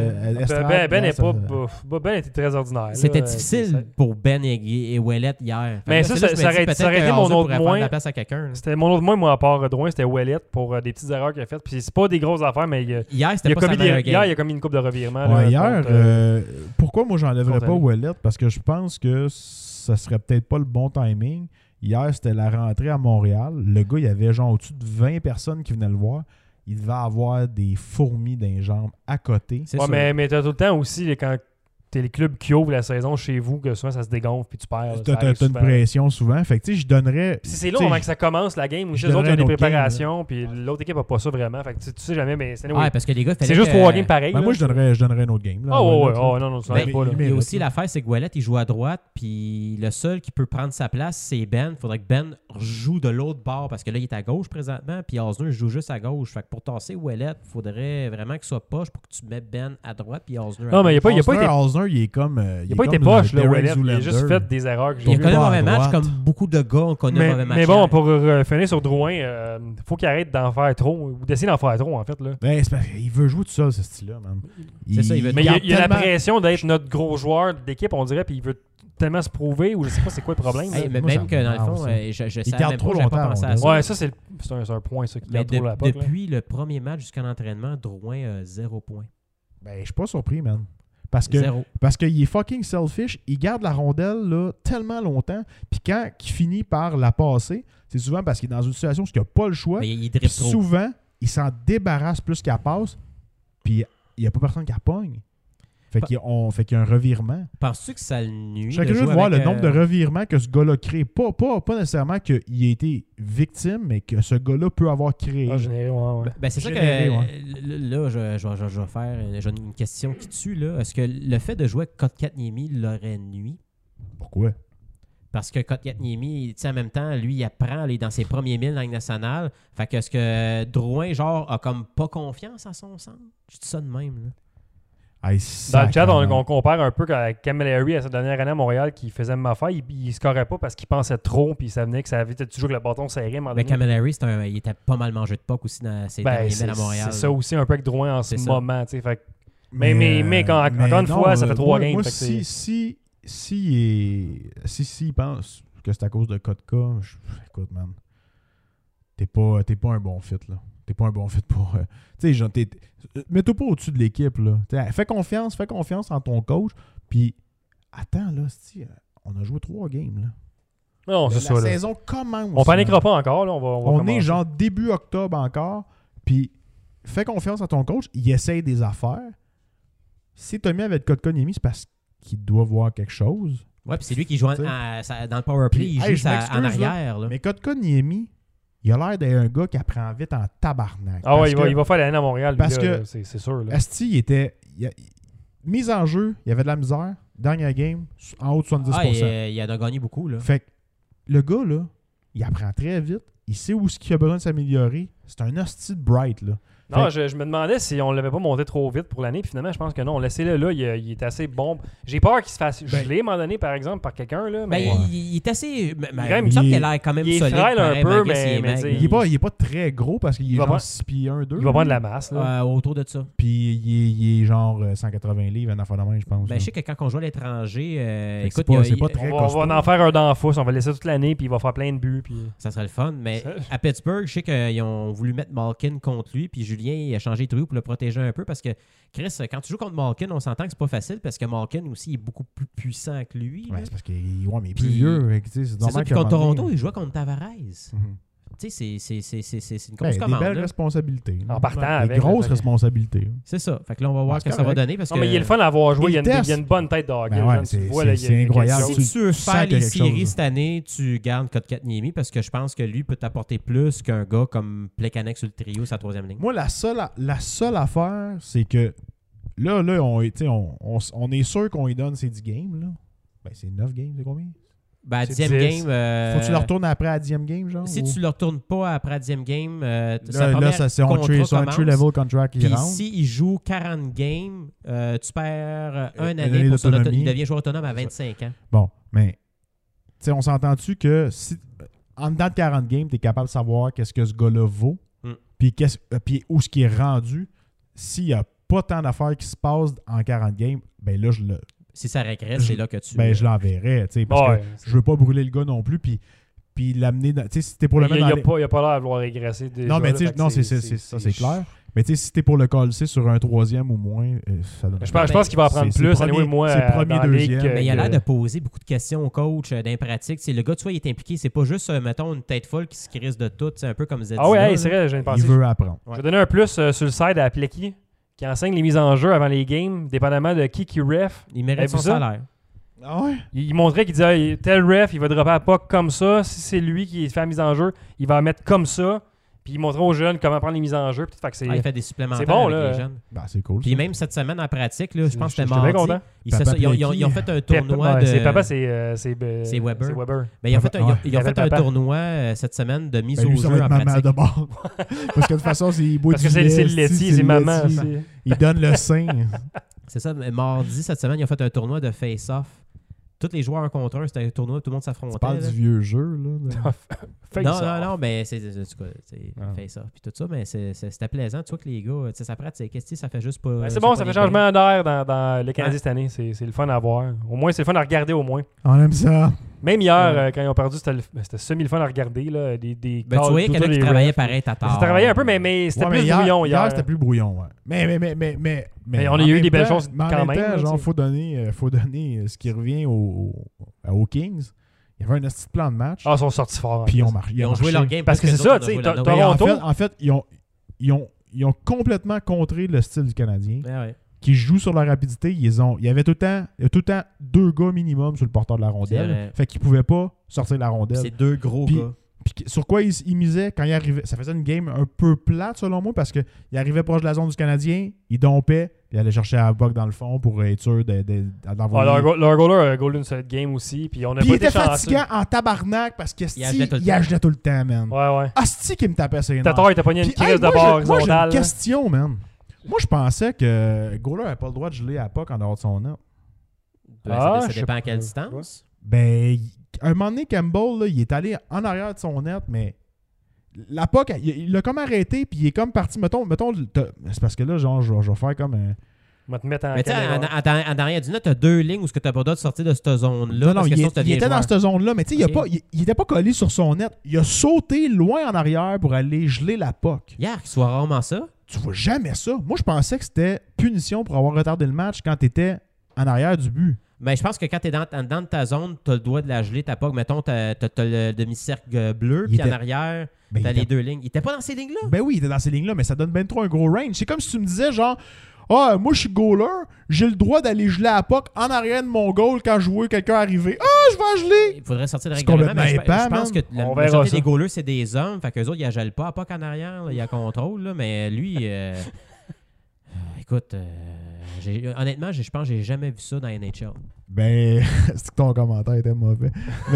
Ben glace, était très ordinaire. C'était là. difficile pour Ben et Ouellet hier. Mais Fait que ça là, je me aurait dis, peut-être été que mon Hauser autre pourrait moins. faire de la place à quelqu'un. là. C'était mon autre moins, moi, à part Drouin, c'était Ouellet pour des petites erreurs qu'il a faites. Puis c'est pas des grosses affaires, mais Hier, il c'était a pas sa commis meilleure hier, game. il a commis une coupe de revirement. Ouais, là, hier, contre, pourquoi moi j'enlèverais contre pas Ali. Ouellet? Parce que je pense que ça serait peut-être pas le bon timing. Hier, c'était la rentrée à Montréal. Le gars, il y avait genre au-dessus de 20 personnes qui venaient le voir. Il devait avoir des fourmis dans les jambes à côté. C'est Ouais, sûr. mais t'as tout le temps aussi, quand t'es les clubs qui ouvrent la saison chez vous, que souvent ça se dégonfle puis tu perds. là, T'as ça arrive une souvent. pression souvent. Fait que tu sais, je donnerais. Puis c'est long tu sais, avant que ça commence la game. je Aussi, les autres, ils ont donnerais des une autre game, préparations, puis l'autre équipe a pas ça vraiment. Fait que tu sais jamais, mais c'est Ouais, parce que les gars, c'est juste 3 games pareil. Ben, là. moi, je donnerais une autre game. Là, Ah ouais, Ouellet, là. non, tu Ben, n'arrives pas là. il y a mérite, aussi là. l'affaire, c'est que Ouellet, il joue à droite, puis le seul qui peut prendre sa place, c'est Ben. Il faudrait que Ben joue de l'autre bord, parce que là, il est à gauche présentement, puis Osner joue juste à gauche. Fait que pour tasser Ouellet, il faudrait vraiment qu'il soit poche pour que tu mettes Ben à droite, puis Osner à Non, mais il gauche. a pas été. Osner, il est comme. Il a pas été poche, là, Ouellet. Il a juste fait des erreurs que Il j'ai a vues. connu un pas à mauvais match, droite. comme beaucoup de gars ont connu un mauvais match. Mais bon, hier. pour finir sur Drouin, faut qu'il arrête d'en faire trop, ou d'essayer d'en faire trop, en fait. Là. Ben, c'est parce qu'il veut jouut tout seul, ce style-là, man. C'est ça, il veut- Mais il y a la tellement- pression d'être notre gros joueur d'équipe, on dirait, puis il veut tellement se prouver, ou je sais pas c'est quoi le problème. Hey, là. mais Moi, ça même que me dans le énerve, fond, ça. je Il savais garde même trop pas, j'avais pas longtemps, pensé on à ça. Ouais, ça, c'est un point, ça, qui Mais garde trop la POC. là. depuis le premier match jusqu'à l'entraînement, Drouin a 0 point. Ben, je suis pas surpris, man. Parce Zéro. qu'il est fucking selfish. Il garde la rondelle là, tellement longtemps. Puis quand il finit par la passer, c'est souvent parce qu'il est dans une situation où il n'a pas le choix. Mais il Puis dribble trop. souvent, il s'en débarrasse plus qu'elle passe. Puis il n'y a pas personne qui la pogne. Fait qu'il y a un revirement. Penses-tu que ça le nuit? Je serais curieux de voir le nombre de revirements que ce gars-là crée. Pas nécessairement qu'il a été victime, mais que ce gars-là peut avoir créé. Ah, généré, ouais. Ben, c'est ça que Généré, là, je vais faire j'ai une question qui tue. Là. Est-ce que le fait de jouer avec Kotkaniemi l'aurait nuit? Pourquoi? Parce que Kotkaniemi, tu sais, en même temps, lui, il apprend, il est dans ses premiers milles dans la Ligue nationale. Fait que est-ce que Drouin, genre, a comme pas confiance à son centre? Je dis ça de même, là. Hey, Dans le chat, sacrément. on compare un peu avec Camilleri à sa dernière année à Montréal qui faisait même affaire. Il scorait pas parce qu'il pensait trop, puis ça venait que ça avait toujours le bâton serré. à un moment Mais donné. Camilleri, il était pas mal mangé de puck aussi dans ses derniers milles à Montréal. c'est ça aussi un peu avec Drouin en ce C'est ça. moment. Tu sais, fait que- Mais encore une non, fois, ça fait 3 games. Moi, fait que s'il pense que c'est à cause de Kotka, écoute, man, t'es pas un bon fit, là. T'es pas un bon fit pour... tu sais, genre, mets-toi pas au-dessus de l'équipe, là. T'sais, fais confiance en ton coach, puis attends, là, on a joué 3 games, là. non, c'est La ça. Là. saison commence. On paniquera là. pas encore. Là. On On est commencer. genre début octobre encore, puis fais confiance à ton coach, il essaye des affaires. Si t'as mis avec Kotkaniemi, c'est parce qu'il doit voir quelque chose. Ouais, puis c'est lui qui joue dans le power play, Puis, il hey, joue je m'excuse, en là, arrière. Là. Mais Kotkaniemi, il a l'air d'être un gars qui apprend vite en tabarnak. Ah ouais, Parce il va faire l'année à Montréal. Lui, parce là, que- c'est sûr. Là. Asti, mise en jeu, il y avait de la misère. Dernière game, en haut de 70%. Il en a gagné beaucoup. Là. Fait que le gars, là, il apprend très vite. Il sait où il a besoin de s'améliorer. C'est un hostie de bright, là. Non, je me demandais si on l'avait pas monté trop vite pour l'année. Puis finalement, je pense que non. On laissait là. Il est assez bon. J'ai peur qu'il se fasse geler à un moment donné, par exemple, par quelqu'un. Là, mais... il est assez. Même, Il me semble qu'il a l'air quand même il est solide. frêle un pareil, peu, malgré ses mais mecs, t'sais, là. Il est pas très gros parce qu'il est Il va genre prendre- 6 pieds 1, 2. il va prendre de la masse. Là. Autour de ça. Puis il est genre 180 livres, un affaire de main, je pense. Ben, là. je sais que quand on joue à l'étranger, Fait que écoute, c'est pas très On costaud. va en faire un dans la fosse. On va le laisser toute l'année. Puis il va faire plein de buts. Puis... ça serait le fun. Mais à Pittsburgh, je sais qu'ils ont voulu mettre Malkin contre lui. Puis Julien il a changé de truc pour le protéger un peu. Parce que, Chris, quand tu joues contre Malkin, on s'entend que c'est pas facile. Parce que Malkin aussi est beaucoup plus puissant que lui. là. Ouais, c'est parce qu'il mais il est plus Puis- vieux. Fait que, tu sais, c'est C'est normal ça. Puis qu'à un contre moment Toronto, donné- il jouait contre Tavares. Mhm. Tu sais, c'est une Ben, grosse des commande. belles là. responsabilités. En partant Des avec, grosses fait que- responsabilités. C'est ça. Fait que là, on va voir Ah, ce que c'est ça va correct. donner. Parce Non, que mais il est le fun à voir jouer. Il y a teste. une bonne tête de hockey. Ben ouais, Jean, tu c'est- vois, là, il y a- c'est il y a quelque incroyable. chose. Si tu veux Tu sens faire qu'il y a les quelque chose, séries là. cette année, tu gardes Kotkaniemi parce que je pense que lui peut t'apporter plus qu'un gars comme Plekanec sur le trio, sa troisième ligne. Moi, la seule affaire, c'est que là on est sûr qu'on lui donne ses 10 games. Là. Ben, c'est 9 games, c'est combien? Ben, à C'est 10e 10. game. Faut que tu le retournes après à la 10e game, genre? Si ou- tu le retournes pas après la 10e game, Là, ça, c'est un entry-level contract qui Puis rentre. s'il joue 40 games, tu perds un Une année année pour son d'autonomie. il devient joueur autonome à 25 ans. Bon, mais tu sais, on s'entend-tu que si en dedans de 40 games, tu es capable de savoir qu'est-ce que ce gars-là vaut? Puis où ce qui est rendu, s'il n'y a pas tant d'affaires qui se passent en 40 games, ben là, Si ça régresse, c'est là que tu... je l'enverrais, tu sais, parce que je veux pas brûler le gars non plus, puis l'amener dans... Tu sais, si c'était pour le mettre dans... Il n'y a pas l'air de vouloir régresser déjà. Non, mais tu sais, non, c'est clair. Mais tu sais, si t'es pour le coller sur un troisième ou moins, ça donne... Je pense qu'il va en prendre plus. C'est le premier, deuxième. Mais il a l'air de poser beaucoup de questions au coach dans les pratiques. Le gars, tu vois, il est impliqué. C'est pas juste, mettons, une tête folle qui se crisse de tout. C'est un peu comme Zedina. Ah oui, c'est vrai, j'ai pensé. Il veut apprendre. Je vais donner un plus sur le side à Plecky, qui enseigne les mises en jeu avant les games, dépendamment de qui ref. Il mérite son salaire. Ah ouais? Il montrait qu'il disait tel ref, il va dropper à pas comme ça. Si c'est lui qui fait la mise en jeu, il va la mettre comme ça. Puis il montrait aux jeunes comment prendre les mises en jeu. Il fait des supplémentaires bon, avec là. les jeunes. Ben, c'est cool. Puis même cette semaine en pratique, là, je pense que c'était bien mardi. content. Ils ont fait un tournoi de... C'est Papa, c'est Weber. Mais ils ont fait un tournoi cette semaine de mise au jeu en pratique. De bord. Parce que de toute façon, il boit parce que c'est le laitier, c'est maman. Il donne le sein. C'est ça, mardi cette semaine, ils ont fait un tournoi de face-off. Tous les joueurs un contre un, c'était un tournoi où tout le monde s'affrontait. Tu parles du vieux jeu, là. Non, mais c'est face-off puis tout ça, mais c'était plaisant. Tu vois que les gars, ça pratique. Qu'est-ce que ça fait juste pas... C'est bon, ça fait changement d'air dans le Canadien cette année. C'est le fun à voir. Au moins, c'est le fun à regarder au moins. On aime ça. Même hier, quand ils ont perdu, c'était semi-le-fun à regarder. Là, tu voyais qu'il y en a qui travaillaient pareil à tard. Ça travaillait un peu, mais c'était plus brouillon hier. Hier, c'était plus brouillon, ouais. Mais on a eu des belles choses quand même. Genre, faut donner ce qui revient aux Kings. Il y avait un petit plan de match. Ah, ils sont sortis forts. Puis ils ont joué leur game. Parce que c'est ça, tu sais. En fait, ils ont complètement contré le style du Canadien. Ouais. Qui jouent sur la rapidité. Il y avait tout le temps 2 gars minimum sur le porteur de la rondelle. Fait qu'ils pouvaient pas sortir la rondelle. C'est 2 gros gars. Puis sur quoi il misait quand il arrivait? Ça faisait une game un peu plate selon moi parce qu'il arrivait proche de la zone du Canadien, il dompait, puis il allait chercher à Buck dans le fond pour être sûr d'envoyer. Leur goaler a goalé une solide game aussi. Puis il était fatigant en tabarnak parce que il agelait tout le temps, man. Ouais. Asti qui me tapait ses nerfs. T'as il t'a pogné une crise de bord horizontale. Moi, j'ai une question, man. Moi, je pensais que Goaler n'avait pas le droit de geler à Puck en dehors de son net. Ça dépend à quelle distance. Ben, un moment donné, Campbell, là, il est allé en arrière de son net, mais la Puck, il l'a comme arrêté, puis il est comme parti. Mettons c'est parce que là, genre, je vais faire comme un... Je vais te mettre en mais tu sais, en arrière du net, tu as 2 lignes où tu n'as pas le droit de sortir de cette zone-là. Non, il était dans cette zone-là, mais tu sais, il était pas collé sur son net. Il a sauté loin en arrière pour aller geler la Puck. Hier, qu'il soit rarement ça. Tu vois jamais ça. Moi, je pensais que c'était punition pour avoir retardé le match quand tu étais en arrière du but. Mais je pense que quand tu es dans de ta zone, tu as le droit de la geler, ta Puck. Mettons, tu as le demi-cercle bleu, puis en arrière, tu as les 2 lignes. Il était pas dans ces lignes-là? Ben oui, il était dans ces lignes-là, mais ça donne bien trop un gros range. C'est comme si tu me disais, genre, moi, je suis goaler, j'ai le droit d'aller geler la Puck en arrière de mon goal quand je vois quelqu'un arriver. Je vais en geler! Il faudrait sortir le règlement, mais je pense que la majorité des goalers, c'est des hommes. Fait qu'eux autres, ils ne gèlent pas à Puck en arrière. Il y a contrôle, là, mais lui... écoute, honnêtement, je pense que j'ai jamais vu ça dans la NHL. Ben, c'est que ton commentaire était mauvais.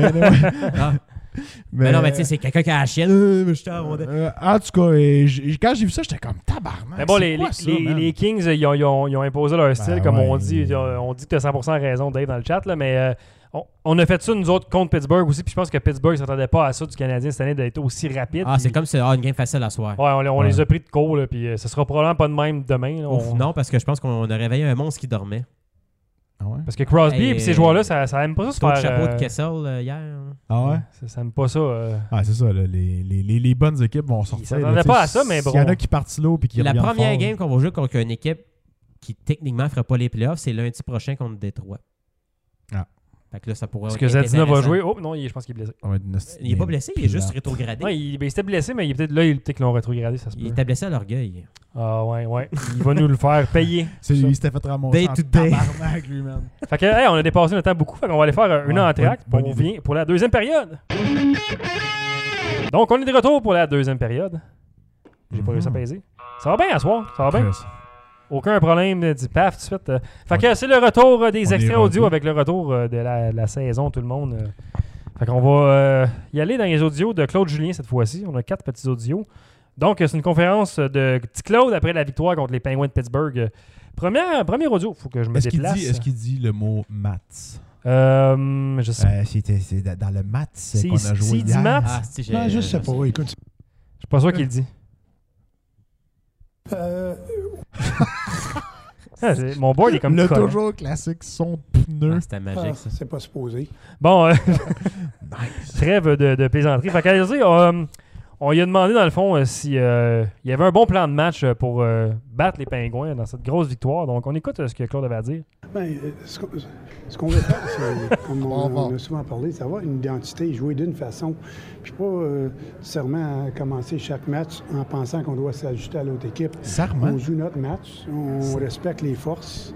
Mais non, mais tu sais, c'est quelqu'un qui a la chienne. Mais je en tout cas, quand j'ai vu ça, j'étais comme tabarnak. Mais bon, les Kings, ils ont imposé leur style, comme on dit. On dit que tu as 100% raison d'être dans le chat, là, mais on a fait ça, nous autres, contre Pittsburgh aussi. Puis je pense que Pittsburgh ne s'attendait pas à ça du Canadien cette année, d'être aussi rapide. C'est comme si une game facile à soir. Ouais, on les a pris de court, là, puis ce sera probablement pas de même demain. Là, non, parce que je pense qu'on a réveillé un monstre qui dormait. Ah ouais? Parce que Crosby et ces joueurs-là, ça aime pas ça se faire... chapeau de Kessel hier. Ah ouais? Ça aime pas ça. C'est ça, là, les bonnes équipes vont sortir. Ça s'attendait pas à ça, mais bon. Il y en a qui partent là puis qui la reviennent première fort. game qu'on va jouer contre une équipe qui techniquement ne fera pas les playoffs, c'est lundi prochain contre Détroit. Fait que là, ça pourrait Est-ce que Zadina va jouer? Oh non, je pense qu'il est blessé. Il n'est pas blessé, il est juste rétrogradé. Ouais, il était blessé, mais peut-être qu'ils l'ont rétrogradé, ça se peut. Il était blessé à l'orgueil. Ah ouais. Il va nous le faire payer. C'est lui, il s'était fait ramasser en tabarnak, lui, man. Fait que, on a dépassé le temps beaucoup, fait qu'on va aller faire une entracte. On revient pour la deuxième période. Donc, on est de retour pour la deuxième période. J'ai pas réussi à baiser. Ça va bien à soir, ça va bien. Aucun problème du paf tout de suite. Fait que c'est le retour des extraits audio avec le retour de la saison, tout le monde. Fait qu'on va y aller dans les audios de Claude Julien cette fois-ci. On a 4 petits audios. Donc, c'est une conférence de petit Claude après la victoire contre les Penguins de Pittsburgh. Premier audio, il faut que je me déplace. Est-ce qu'il dit le mot maths? Je sais. C'est dans le maths qu'on a joué hier. S'il dit maths? Je sais pas, écoute. Je suis pas sûr qu'il le dit. Mon board est comme Le collant. toujours classique son de pneus. C'était magique, ça. C'est pas supposé. Bon, Nice. trêve de plaisanterie. Fait qu'à dire, on lui a demandé dans le fond s'il y avait un bon plan de match pour battre les Pingouins dans cette grosse victoire. Donc on écoute ce que Claude avait à dire. Ben, ce qu'on veut faire, c'est, comme on a souvent parlé, c'est avoir une identité, jouer d'une façon, puis pas nécessairement commencer chaque match en pensant qu'on doit s'ajuster à l'autre équipe. Sarment. On joue notre match, on respecte les forces,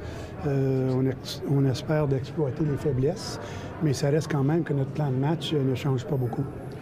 on espère d'exploiter les faiblesses, mais ça reste quand même que notre plan de match ne change pas beaucoup.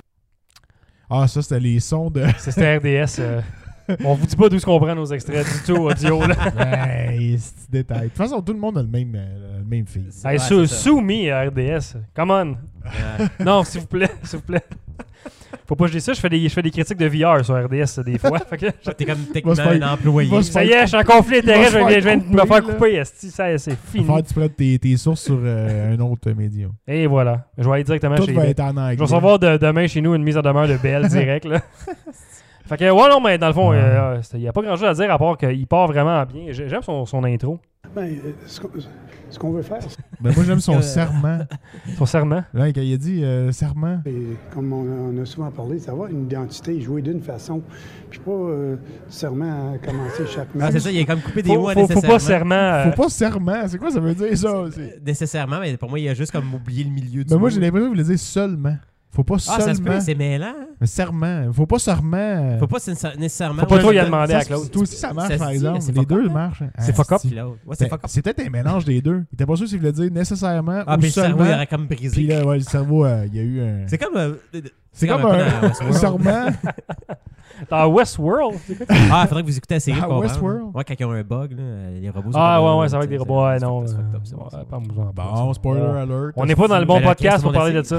Ah, ça, c'était les sons de... C'était RDS. On vous dit pas d'où ce qu'on prend nos extraits du tout audio. Là. Hey, c'est petit détail. De toute façon, tout le monde a le même feed. Hey, soumis à RDS. Come on. Non, s'il vous plaît. Faut pas que je dise ça. Je fais des critiques de VR sur RDS des fois. Fait que T'es comme Va se techniquement faire- un employé. va se ça y est, je suis en conflit d'intérêts. Je viens de me faire couper, couper. Esti. Ça, c'est fini. Faire du prêt tes sources sur un autre média. Et voilà. Je vais aller directement Tout chez va eBay. être en anglais. Je vais recevoir demain chez nous une mise en demeure de Belle direct. Là. Fait que, ouais, non, mais dans le fond, il n'y a pas grand chose à dire à part qu'il part vraiment bien. J'aime son intro. Ben, ce qu'on veut faire, Ben, moi, j'aime son serment. Son serment. Là, quand il a dit serment. c'est, comme on a souvent parlé, c'est avoir une identité, jouer d'une façon, puis pas nécessairement commencer chaque match. Ah, c'est ça, il a comme coupé des mots Faut nécessairement. pas serment. Faut pas serment. C'est quoi ça veut dire, ça? Nécessairement, mais pour moi, il a juste comme oublié le milieu du Mais moi, mot. j'ai l'impression qu'il voulait dire seulement. Faut pas Ah, ça se seulement. peut, c'est mêlant. Hein? Mais serment. Faut pas serment. Faut pas nécessairement... Faut pas trop y Ouais, demander Ça, à Claude. Toi aussi, ça marche, Ça par se dit, exemple. c'est Les fuck deux up, hein? marchent. C'est fuck up. Ouais, c'est fuck up. C'est peut-être un mélange des deux. Il était pas sûr s'il voulait dire nécessairement Ah, ou puis le cerveau, seulement. il aurait comme brisé. Puis là, ouais, le cerveau, il y a eu un... C'est comme... C'est comme peu dans un Westworld. serment. Dans Westworld. Ah, faudrait que vous écoutez la série Ah, pour comprendre. Westworld? Ouais, quand ils ont un bug, là, les robots sont Ah, comme, ouais, ça va avec des robots. Ouais, non. c'est fucked up, c'est bon, ouais, c'est bon. pas amusant. Bon, spoiler alert. On n'est pas dans le bon J'allais podcast tout pour le parler monde de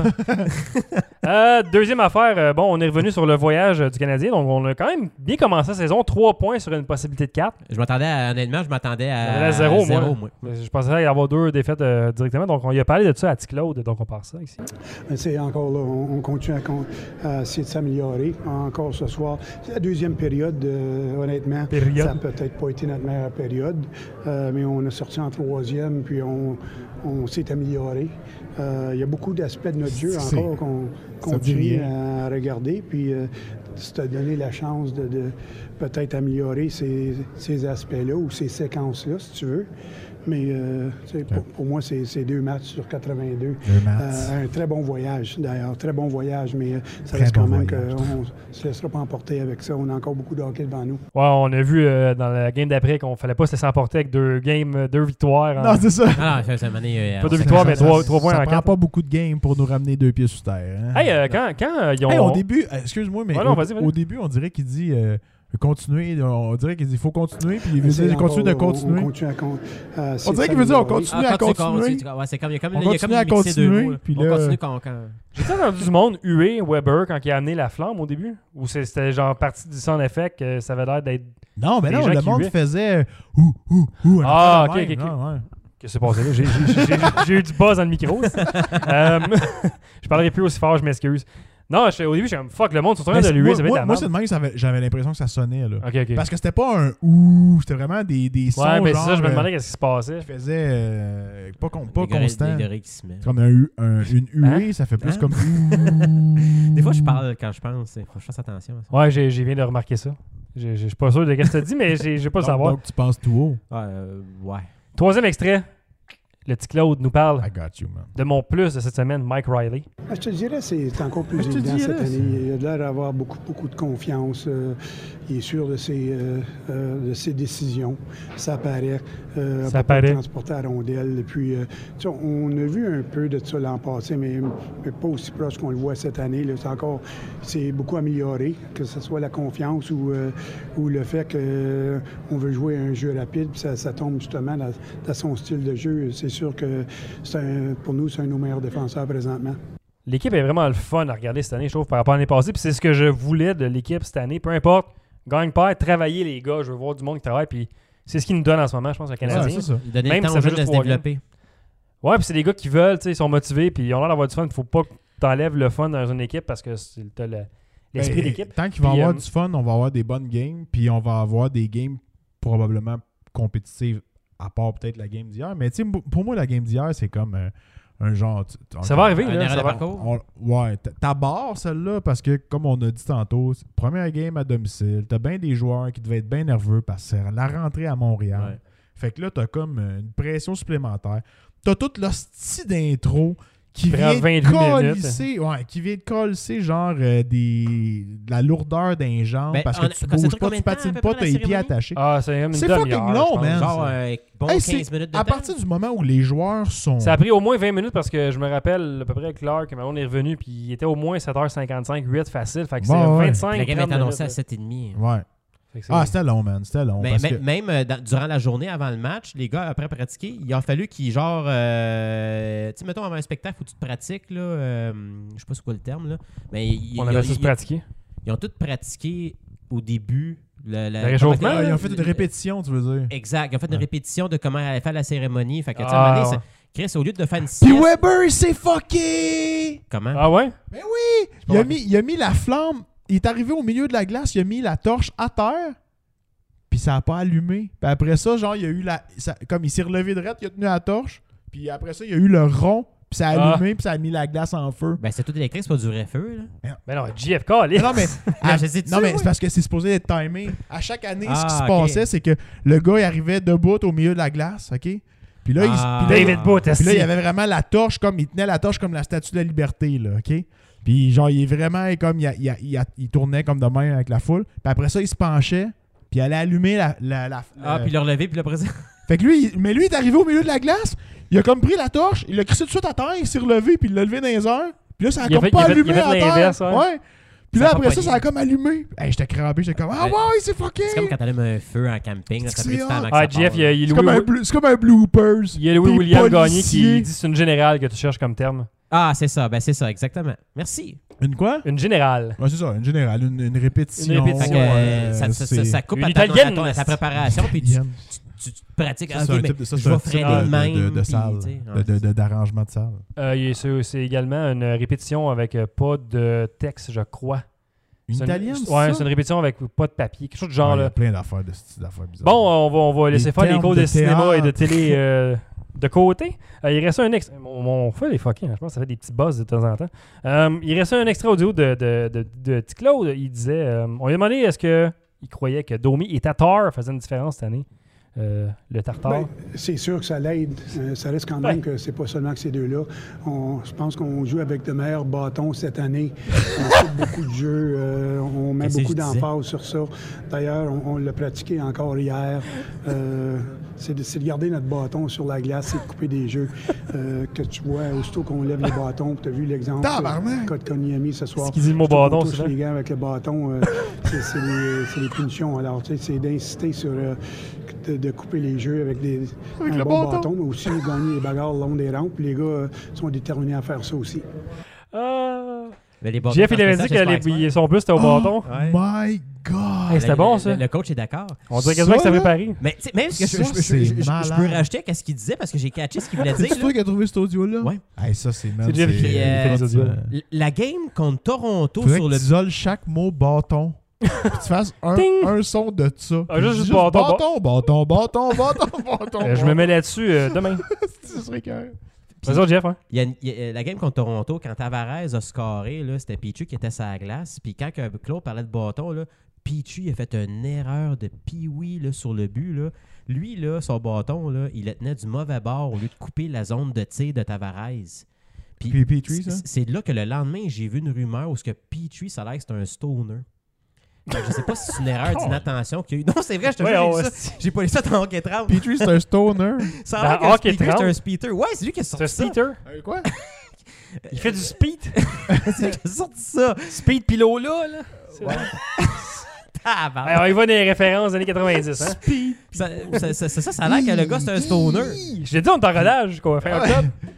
ça. Deuxième affaire, bon, on est revenu sur le voyage du Canadien. Donc, on a quand même bien commencé la saison. 3 points sur une possibilité de 4. Honnêtement, je m'attendais J'avais à à zéro, moi. moi. Je pensais y avoir 2 défaites directement. Donc, on y a parlé de ça à T-Claude. Donc, on part ça ici. Mais c'est encore là, on continue à essayer de s'améliorer encore ce soir. C'est la deuxième période, honnêtement. Période. Ça n'a peut-être pas été notre meilleure période, mais on a sorti en troisième, puis on s'est amélioré. Il y a beaucoup d'aspects de notre jeu C'est- encore qu'on ça dit continue rien. à regarder, puis ça t'a donné la chance de peut-être améliorer ces aspects-là ou ces séquences-là, si tu veux. Mais tu sais, pour moi, c'est 2 matchs sur 82. 2 matchs. Un très bon voyage, d'ailleurs. Très bon voyage, mais ça Très reste quand bon même voyage. qu'on ne se laissera pas emporter avec ça. On a encore beaucoup de hockey devant nous. Ouais, on a vu dans la game d'après qu'on fallait pas se laisser emporter avec 2 victoires. Non, c'est ça. Ah non, ça m'a donné... Pas 2 victoires, mais 3 points Ça en prend 4. pas beaucoup de games pour nous ramener 2 pieds sous terre. Hein? Hey, quand ils ont. Hey, au début, excuse-moi, mais Ouais, non, vas-y. au début, on dirait qu'il dit continuer. On dirait qu'il dit faut continuer, puis il veut C'est dire continue de encore là, continuer. On continue à On dirait qu'il veut dire on s'améliorer. continue à continuer. Ouais, c'est comme, il y a comme, On il y a continue comme à mixé deux continuer, mots, là. puis On là- continue quand... J'ai entendu du monde huer Weber quand il a amené la flamme au début? Ou c'était genre parti du son effet que ça avait l'air d'être. Non, mais Des non, gens le qui monde huaient. faisait Ah, ok, ok. Qu'est-ce qui s'est passé là? J'ai eu du buzz dans le micro. Je parlerai plus aussi fort, je m'excuse. Non, au début, j'étais comme fuck, le monde, sur train de lui, ça va être la Moi, c'est merde. de même, j'avais l'impression que ça sonnait. Là. Ok, ok. Parce que c'était pas un ouh, c'était vraiment des sons. Ouais, mais c'est genre, ça, je me demandais qu'est-ce qui se passait. qui faisait pas constant. Les oreilles qui se mettent. Comme une huée, ça fait plus Hein? comme ouh. Des fois, je parle quand je pense. Il faut que je fasse attention à ça. Ouais, j'ai viens de remarquer ça. Je suis pas sûr de ce que tu as dit, mais j'ai pas le savoir. Donc, tu penses tout haut. Ouais. Troisième extrait. Le petit Claude nous parle I got you, man. de mon plus de cette semaine, Mike Riley. Je te dirais c'est encore plus Je te évident dirais, cette année. c'est- Il a l'air d'avoir beaucoup de confiance. Il est sûr de ses décisions. Ça paraît. Ça paraît. Transporter à rondelle. Et puis, tu sais, on a vu un peu de ça l'an passé, mais pas aussi proche qu'on le voit cette année. Là. C'est beaucoup amélioré, que ce soit la confiance ou le fait qu'on veut jouer un jeu rapide. Puis ça tombe justement dans son style de jeu. C'est sûr que pour nous, c'est un de nos meilleurs défenseurs présentement. L'équipe est vraiment le fun à regarder cette année, je trouve, par rapport à l'année passée. Puis c'est ce que je voulais de l'équipe cette année. Peu importe, gagne pas, travailler les gars. Je veux voir du monde qui travaille. Puis c'est ce qu'ils nous donnent en ce moment, je pense, le Ouais, Canadien. c'est ça. Il donnait Même le si temps ça aux fait jeunes de juste se 3 développer. Ouais, puis c'est des gars qui veulent, ils sont motivés, puis ils ont l'air d'avoir du fun. Il faut pas que tu enlèves le fun dans une équipe parce que t'as l'esprit d'équipe. Tant qu'il va y Puis, avoir du fun, on va avoir des bonnes games, puis on va avoir des games probablement compétitives, à part peut-être la game d'hier. Mais tu sais, pour moi, la game d'hier, c'est comme un genre... Ça va arriver, Un là. erreur Ça de va... parcours. Ouais, ta barre, celle-là, parce que, comme on a dit tantôt, première game à domicile, t'as bien des joueurs qui devaient être bien nerveux parce que c'est la rentrée à Montréal. Ouais. Fait que là, t'as comme une pression supplémentaire. T'as toute l'hostie d'intro qui Prend vient 28 de minutes. colisser genre de la lourdeur d'un jambes Ben, parce que tu ça bouges dure pas, combien tu de temps, à patines peu pas, près, t'as la les pieds cérémonie? attachés. Ah, c'est comme une C'est demi-heure, fucking long, je pense. man. Genre, bon Hey, 15 minutes de à temps. partir du moment où les joueurs sont... Ça a pris au moins 20 minutes parce que je me rappelle à peu près Clark, quand on est revenu, puis il était au moins 7h55, 8 facile. Fait que Ouais, ouais. c'est 25 La game 30 est annoncée à minutes, 7h30. Ouais. Fait que c'est- Ah, c'était long, man. C'était long. Mais, parce que... même durant la journée avant le match, les gars, après pratiquer, il a fallu qu'ils, genre, tu sais, mettons, avant un spectacle où tu te pratiques, là, je sais pas c'est quoi le terme, là, mais on avait tous pratiqué. ils ont tous pratiqué au début. Le réchauffement, ils ont fait une répétition, tu veux dire. Exact. Ils ont fait une répétition de comment allait faire la cérémonie. Fait que, tu sais, Ah, à un moment donné, ouais. Chris, au lieu de faire une Puis sieste... Weber, il s'est fucké! Comment? Ah ouais? Mais oui! Il a mis la flamme. Il est arrivé au milieu de la glace, il a mis la torche à terre, puis ça a pas allumé. Puis après ça, genre, il y a eu comme il s'est relevé de raide, il a tenu la torche, puis après ça, il y a eu le rond, puis ça a allumé, puis ça a mis la glace en feu. Ben, c'est tout électrique, c'est pas du vrai feu, là. Ben non, JFK, allez. Non, mais, Je sais, non, mais oui. c'est parce que c'est supposé être timé. À chaque année, ce qui se Ah, ok. passait, c'est que le gars, il arrivait debout au milieu de la glace, OK? Puis là, Ah. puis là, David Booth, puis là, il y avait vraiment la torche, comme il tenait la torche comme la statue de la liberté, là, OK? Puis genre, il est vraiment comme, il tournait comme de même avec la foule. Puis après ça, il se penchait, puis il allait allumer Puis le relever, puis le présent. Fait que lui, mais lui, il est arrivé au milieu de la glace, il a comme pris la torche, il l'a crissé tout de suite à terre, il s'est relevé, puis il l'a levé dans les airs. Puis là, ça a Il a comme fait- pas il a fait- allumé il a fait à l'inverse, terre. ouais. Ouais. Puis Ça là, a après pas ça, pogné. ça a comme allumé. Hey, j'étais crampé, j'étais comme, ah Ouais. ouais, c'est fucké! C'est comme quand t'allumes un feu en camping, là, ça C'est a pris du temps avant que Ah, ça Jeff, parte, il y a C'est comme, c'est comme un bloopers. Il y a Louis Des William Gagné policiers. qui dit c'est une générale que tu cherches comme terme. Ah, c'est ça, ben c'est ça, exactement. Merci. Une quoi? Une générale. Ouais, c'est ça, une générale, une répétition. Une répétition. Fait que, ça coupe Une à ta italienne, à ta préparation, puis tu pratiques. Ça, Ok, c'est un mais type de, ça, je c'est vais un type freiner de même. de puis, salle, tu sais, d'arrangement de salle. C'est également une répétition avec pas de texte, je crois. Une C'est italienne, Ouais, ça? c'est une répétition avec pas de papier. Quelque chose de genre Ouais, il y là. a plein d'affaires bizarres. Bon, on va laisser Les faire les termes cours de de cinéma et de théâtre. télé de côté. Il restait un extrait. On fait les fucking, je pense que ça fait des petits buzz de temps en temps. Il restait un extrait audio de Petit Claude. Il disait on lui a demandé est-ce qu'il croyait que Domi et Tatar faisaient une différence cette année. Le tartare. Ben, c'est sûr que ça l'aide. Ça reste quand même que c'est pas seulement que ces deux-là. Je pense qu'on joue avec de meilleurs bâtons cette année. On fait beaucoup de jeux. On met Qu'est-ce que beaucoup je disais? d'emphase sur ça. D'ailleurs, on l'a pratiqué encore hier. C'est de garder notre bâton sur la glace, c'est de couper des jeux. Que tu vois, aussitôt qu'on lève les bâtons, tu as vu l'exemple. Tabarnak! Kotkaniemi ce soir. Ce qu'il dit le mot Aussitôt qu'on bâton, touche c'est les gants avec le bâton, c'est des punitions. Alors, tu sais, c'est d'insister sur de couper les jeux avec un le bon bâton. bâton, mais aussi gagner les bagarres le long des rampes. Puis les gars sont déterminés à faire ça aussi. Mais les bâtons Jeff, il avait transversales, dit j'espère que son plus c'était au bâton. Ouais. My God! Hey, c'était bon, ça. Le coach est d'accord. On dirait quasiment que ça Ça, fait là, Paris. Mais tu sais, même si Ça, je c'est peux malade. rajouter à ce qu'il disait parce que j'ai catché ce qu'il voulait dire. C'est toi là. qui as trouvé cet audio-là? Ouais. Hey, ça, c'est man, C'est Jeff qui fait les audios. La game contre Toronto Faudrait sur que le. tu isoles chaque mot bâton. Puis tu fasses Ting! un son de ça. Ah, Puis juste bâton, bâton. Je me mets là-dessus demain. Ce serait carré. Vas-y, autres, Jeff. Hein? Il y a la game contre Toronto, quand Tavares a scoré, là, c'était Pichu qui était sur la glace. Puis quand que Claude parlait de bâton, là, Pichu a fait une erreur de pee-wee là, sur le but. Là. Lui, là, son bâton, là, il le tenait du mauvais bord au lieu de couper la zone de tir de Tavares. Puis Petrie, ça? c'est là que le lendemain, j'ai vu une rumeur où ce que Petrie, ça a l'air que c'est un stoner. Donc, je sais pas si c'est une erreur d'inattention qu'il y a eu. Non, c'est vrai, je te Ouais, jure, ouais, j'ai ça. J'ai pas lu ça dans Hockey 30. Petrie, c'est un stoner. Ça Dans a l'air que Hockey Speaker, 30? c'est un speeder. Ouais, c'est lui qui a C'est sorti un ça. speeder. Quoi? Il fait du speed. C'est lui qui a sorti ça. Speed pilot là. C'est vrai. Tabarnak. Alors, il va des références des années 90. Hein? Ça a l'air que le gars, c'est un stoner. Je l'ai dit, on est en rodage, qu'on va faire octobre.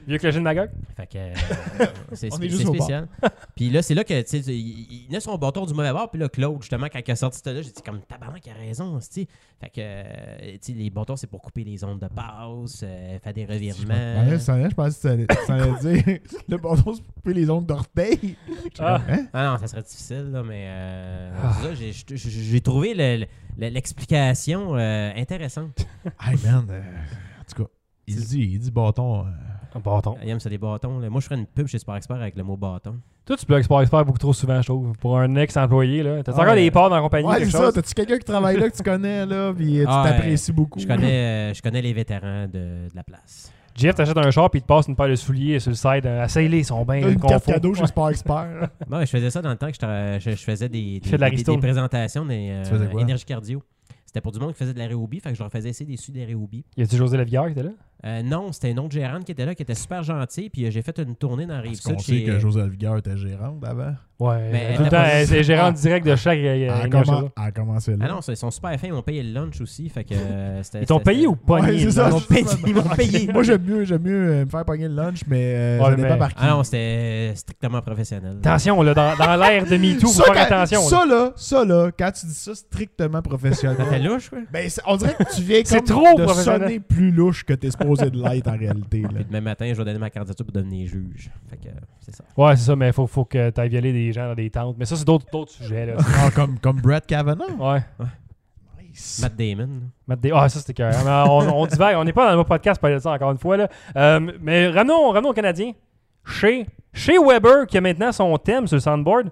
Vieux que le Gilles Magog. Fait que c'est On est juste au spécial. Puis là, c'est là que tu sais, il a son bâton du mauvais bord. Puis là, Claude, justement, quand il a sorti ça là, j'ai dit comme tabarnak, il a raison. Fait que tu sais, les bâtons, c'est pour couper les ondes de passe, faire des revirements. Je pense que ça allait dire le bâton, c'est pour couper les ongles d'orteil. Ah. Ah non, ça serait difficile, là, mais c'est ça, j'ai trouvé l'explication intéressante. Hey man, en tout cas, il dit bâton. Un bâton. Il aime ça des bâtons. Là. Moi, je ferais une pub chez Sport Expert avec le mot bâton. Toi, tu bloques Sport Expert beaucoup trop souvent, je trouve. Pour un ex-employé, là. T'as encore Ouais. des parts dans la compagnie, Ouais, quelque c'est ça. chose? T'as-tu quelqu'un qui travaille là que tu connais, là, puis tu Ah, t'apprécies beaucoup? Je connais les vétérans de la place. Jeff, t'achètes un char puis il te passe une paire de souliers sur le side. Essaye-les, ils sont bien T'as une carte confort. cadeau chez Sport Expert. Bon, je faisais ça dans le temps que je faisais des fais de l'aristo. des présentations des Tu faisais quoi? énergie cardio. C'était pour du monde qui faisait de l'aérobie, fait que je leur faisais essayer des suites d'aérobie. Y a-tu José Lavigueur qui était là? Non, c'était une autre gérante qui était là, qui était super gentille, puis j'ai fait une tournée dans la Parce Rive-Sud qu'on sait chez... que José Alvigueur était gérante avant. Ouais. Mais Tout le elle temps, a pas- c'est gérant direct de chaque Elle a commencé là. Ah non, ils sont super fins, ils m'ont payé le lunch aussi, fait que c'était... Ils t'ont payé ou pogné? Ouais, c'est ça. Ils m'ont payé, ils m'ont payé. Moi, j'aime mieux me faire pogner le lunch, mais Ouais, ça mais- dépend par qui. Ah non, c'était strictement professionnel. Attention, là, dans l'ère de MeToo, faut Ça, faire quand- attention. là. Ça là, quand tu dis ça strictement Ça fait professionnel, louche, quoi. ben, on dirait que tu viens C'est comme trop de professionnel. sonner plus louche que t'es supposé de l'être en réalité. Là. Puis demain matin, je vais donner ma candidature pour devenir juge. Fait que c'est ça. Ouais, c'est ça, mais faut que t'ailles violer des gens dans des tentes. Mais ça, c'est d'autres sujets, là. Ah, comme Brett Kavanaugh. Ouais. Nice. Matt Damon. Ah, ça, c'était carré. On divague. On n'est pas dans le podcast pour parler de ça, encore une fois, là. Mais revenons aux Canadiens. Chez Weber, qui a maintenant son thème sur le soundboard.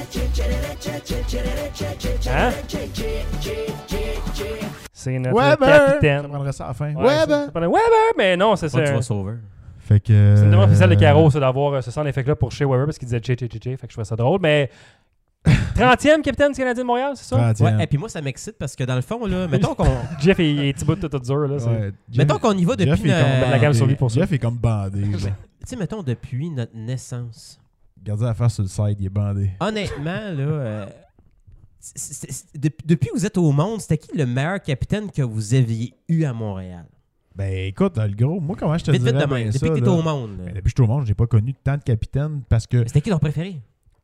Hein? C'est notre Weber! capitaine. Ça prendrait ça à la fin. Ouais, ça prendrait Weber, mais non, c'est Pas ça. tu vas sauver. Fait que. C'est une demande spéciale de Caro, ça, d'avoir ce sound effect-là pour chez Weber, parce qu'il disait tché. Fait que je trouvais ça drôle. Mais 30e capitaine du Canadien de Montréal, c'est ça? 30e. Ouais, et puis moi, ça m'excite parce que dans le fond, là, mettons qu'on Jeff, il est petit bout de tout dur, là. c'est- Ouais, mettons qu'on y va Jeff depuis est comme mettre la gamme sur lui pour ça. Jeff est comme bandé. là. Tu sais, mettons depuis notre naissance. Gardez la face sur le side, il est bandé. Honnêtement, là, depuis que vous êtes au monde, c'était qui le meilleur capitaine que vous aviez eu à Montréal? Ben écoute, le gros, moi comment je te Vite, dirais vite de bien même. Depuis ça, que t'es là? au monde. là. Ben, depuis que je suis au monde, j'ai pas connu tant de capitaines parce que C'était qui ton préféré?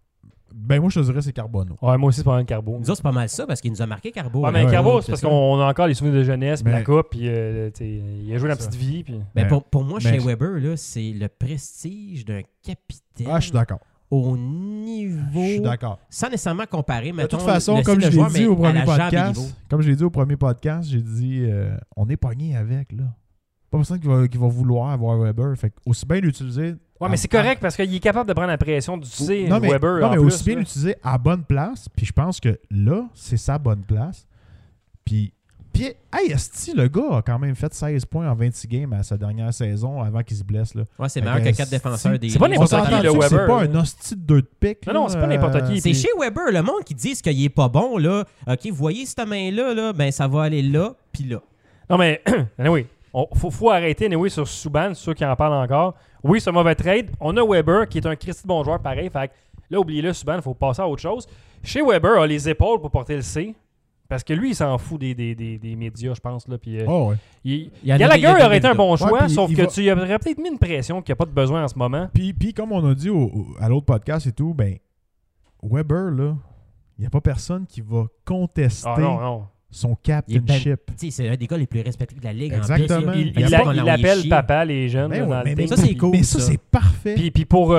ben moi je te dirais c'est Carbonneau. Ouais, moi aussi, c'est pas un Carbo. Nous autres, c'est pas mal ça parce qu'il nous a marqué Carbo. Ouais, là. mais Ouais, Carbo, ouais, c'est parce ça. qu'on a encore les souvenirs de jeunesse, puis Mais- la coupe, puis tu sais, il a joué la Ça. petite vie, puis... Ben, Ben, pour moi, mais- chez Weber, là, c'est le prestige d'un capitaine Ah, je suis d'accord. au Je niveau... suis d'accord. Sans nécessairement comparer, De mettons, toute façon, le comme style je de l'ai joueur, dit mais au à premier la jambe et niveau. podcast, comme je l'ai dit au premier podcast, j'ai dit on est pogné avec là. Pas personne qui va vouloir avoir Weber. Fait que aussi bien l'utiliser. Ouais, mais c'est correct, parce qu'il est capable de prendre la pression du C, Non, mais, Weber, non, en mais plus, aussi bien là. l'utiliser à bonne place. Puis je pense que là, c'est sa bonne place. Puis hey, esti, le gars a quand même fait 16 points en 26 games à sa dernière saison avant qu'il se blesse. Là. Ouais, c'est Fait meilleur que que 4 défenseurs des c'est pas Leafs. On n'importe qui, s'entend le que c'est Weber, pas là. un hostie de 2 de pique. Non, c'est pas n'importe qui. C'est chez Weber, le monde qui dit qu'il est pas bon, là. OK, vous voyez cette main-là, là, ben ça va aller là, puis là. Non, mais, anyway, faut arrêter, anyway, sur Subban, ceux qui en parlent encore. Oui, c'est un mauvais trade. On a Weber, qui est un Christy de bon joueur, pareil. Fait que là, oubliez-le, Subban, il faut passer à autre chose. Chez Weber, a les épaules pour porter le C. Parce que lui, il s'en fout des médias, je pense. Là, puis, Oh, ouais. Il y en a Gallagher des- aurait été un bon Ouais, choix, puis sauf il que va- tu y aurais peut-être mis une pression qu'il n'y a pas de besoin en ce moment. Puis comme on a dit à l'autre podcast et tout, ben Weber, là, il n'y a pas personne qui va contester Ah non, non. son Il est captainship. Tu sais, c'est un des gars les plus respectés de la Ligue. Exactement. En plus, Il, Il y a pas il appelle papa les jeunes Ben là, ouais, dans mais- le mais team. ça, c'est cool. Mais ça, ça. c'est parfait. Puis pour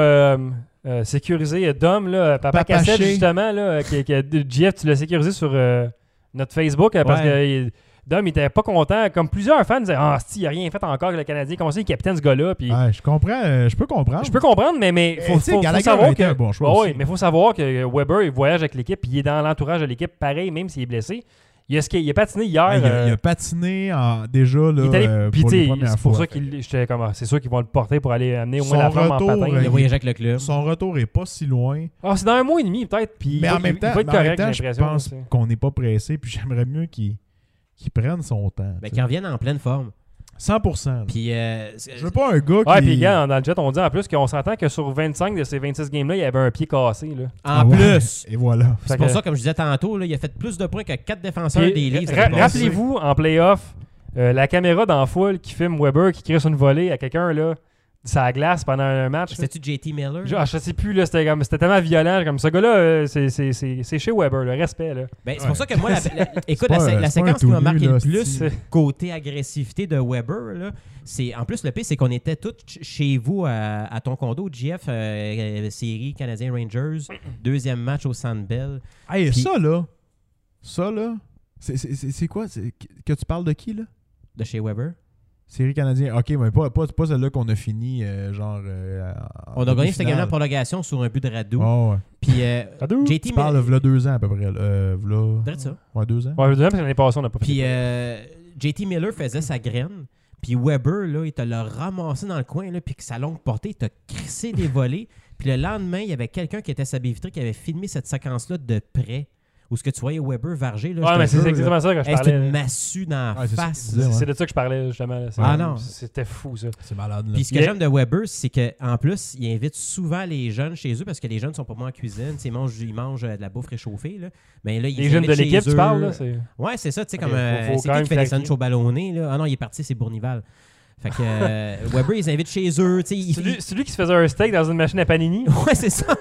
sécuriser Dom, là, Papa Papa Cassette, Shea. justement, là, Jeff, tu l'as sécurisé sur notre Facebook parce que Dom, il était pas content. Comme plusieurs fans disaient, ah, il a rien fait encore avec le Canadien. Comment ça, il est capitaine ce gars-là? Puis Ouais, je comprends, je peux comprendre. je peux comprendre, mais Eh, faut tu sais, Gallagher a savoir été que un bon choix Ouais, aussi. ouais, mais faut savoir que Weber, il voyage avec l'équipe, puis il est dans l'entourage de l'équipe, pareil, même s'il est blessé. Il a patiné hier. Ouais, il a patiné déjà là, il est allé, puis pour tu les sais, premières c'est pour fois. ça j'étais comme, c'est sûr qu'ils vont le porter pour aller amener au Son moins la flamme en retour, patin. Il a voyagé avec le club. Son retour est pas si loin. Ah, c'est dans un mois et demi peut-être, puis Mais il en va- même il temps, va être mais en même correct, temps, j'ai je l'impression. pense tu sais. qu'on n'est pas pressé, puis j'aimerais mieux qu'il prenne son temps. Ben, tu sais. qu'il revienne en pleine forme. 100%. là. Puis, Je veux pas un gars Ouais, qui... puis gars, dans le chat, on dit en plus qu'on s'entend que sur 25 de ces 26 games-là, il y avait un pied cassé. Là. en Ouais, plus, Et voilà. c'est Fait pour que- ça, comme je disais tantôt, là, il a fait plus de points que 4 défenseurs Puis, des Leafs. rappelez-vous, en playoff, la caméra dans la foule qui filme Weber qui crée sur une volée à quelqu'un, là, sur la glace pendant un match. C'était-tu JT Miller? Je sais plus, là, c'était tellement violent. Comme ce gars-là, c'est chez Weber, le respect. Là. Ben, c'est pour ça que moi, écoute, pas la un séquence qui m'a tout marqué nu, le là, plus c'est- côté agressivité de Weber, là, c'est en plus le pire, c'est qu'on était tous chez vous à ton condo, GF, série Canadien Rangers, deuxième match au Centre Bell. Hey, Puis- ça là, c'est quoi? Que tu parles de qui, là? De chez Weber. Série canadienne. OK, mais pas celle-là qu'on a fini, genre... On a gagné cette game en prolongation sur un but de Radou. Oh, ouais. Puis Radou? JT Tu parles de v'là 2 ans, à peu près. V'là... Dirais ça. Ouais, 2 ans. Ouais, évidemment, parce que l'année passée, on n'a pas Puis fait. JT Miller faisait sa graine. Puis Weber, là, il te l'a ramassé dans le coin, là, puis que sa longue portée, il t'a crissé des volets. Puis le lendemain, il y avait quelqu'un qui était à sa baie vitrée qui avait filmé cette séquence-là de près. Où ce que tu voyais Weber varger. Là, Ouais, mais c'est jure, exactement ça que je là, c'est parlais. une là. massue dans la Ouais, c'est ça face. qu'il disait, ouais. C'est de ça que je parlais, justement. là. Ah non. C'était fou, ça. C'est malade, là. Puis ce que j'aime de Weber, c'est qu'en plus, il invite souvent les jeunes chez eux parce que les jeunes sont pas moins en cuisine. Ils mangent de la bouffe réchauffée. Là. Mais là, ils Les jeunes de invitent chez l'équipe, tu eux. parles, là? C'est... Ouais, c'est ça. Tu sais, Ok, comme faut c'est quand qui même qui fait des clarifier. sandwichs au ballonné. Là. Ah non, il est parti, c'est Bournival. Fait que Weber, ils invitent chez eux. Tu sais, C'est lui qui se faisait un steak dans une machine à panini. Ouais, c'est ça.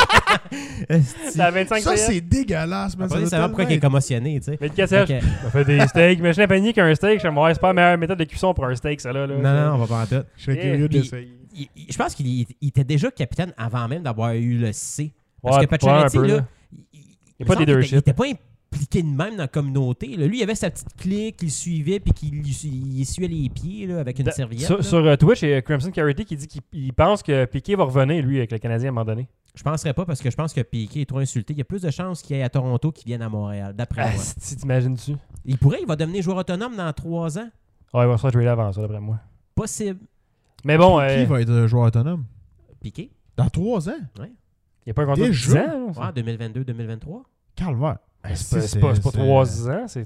C'est à 25 Ça, cents. c'est dégueulasse, man. Après, doit c'est vraiment pourquoi il est tellement commotionné, tu sais. Mais le cassage, Fait que- on fait des steaks. Machine à panini qu'un steak. Je me dis, ouais, c'est pas la meilleure méthode de cuisson pour un steak, ça, là. Non, on va pas en tout. être- Je serais Eh, curieux puis- d'essayer. Je pense qu'il était déjà capitaine avant même d'avoir eu le C. Parce Ouais, que Pacioretty, ouais, un peu, là, là. il Il y a pas me semble de leadership. qu'il était pas impliqué de même dans la communauté. Là. Lui, il avait sa petite clique, il suivait, puis il essuyait les pieds là, avec une serviette. là. Sur Twitch, il y a Crimson Carity qui dit qu'il pense que Piqué va revenir, lui, avec le Canadien à un moment donné. Je penserais pas parce que je pense que Piqué est trop insulté. Il y a plus de chances qu'il aille à Toronto qu'il vienne à Montréal, d'après moi. Si t'imagines-tu? Il va devenir joueur autonome dans 3 ans. Ouais, il va se faire trader avant ça, d'après moi. Possible. Mais bon, Qui va être joueur autonome? Piqué? Dans 3 ans? il n'y a pas un contrat de 10 Déjà? ans. là. Ouais, 2022-2023. Calvaire. C'est pas 3 ans, c'est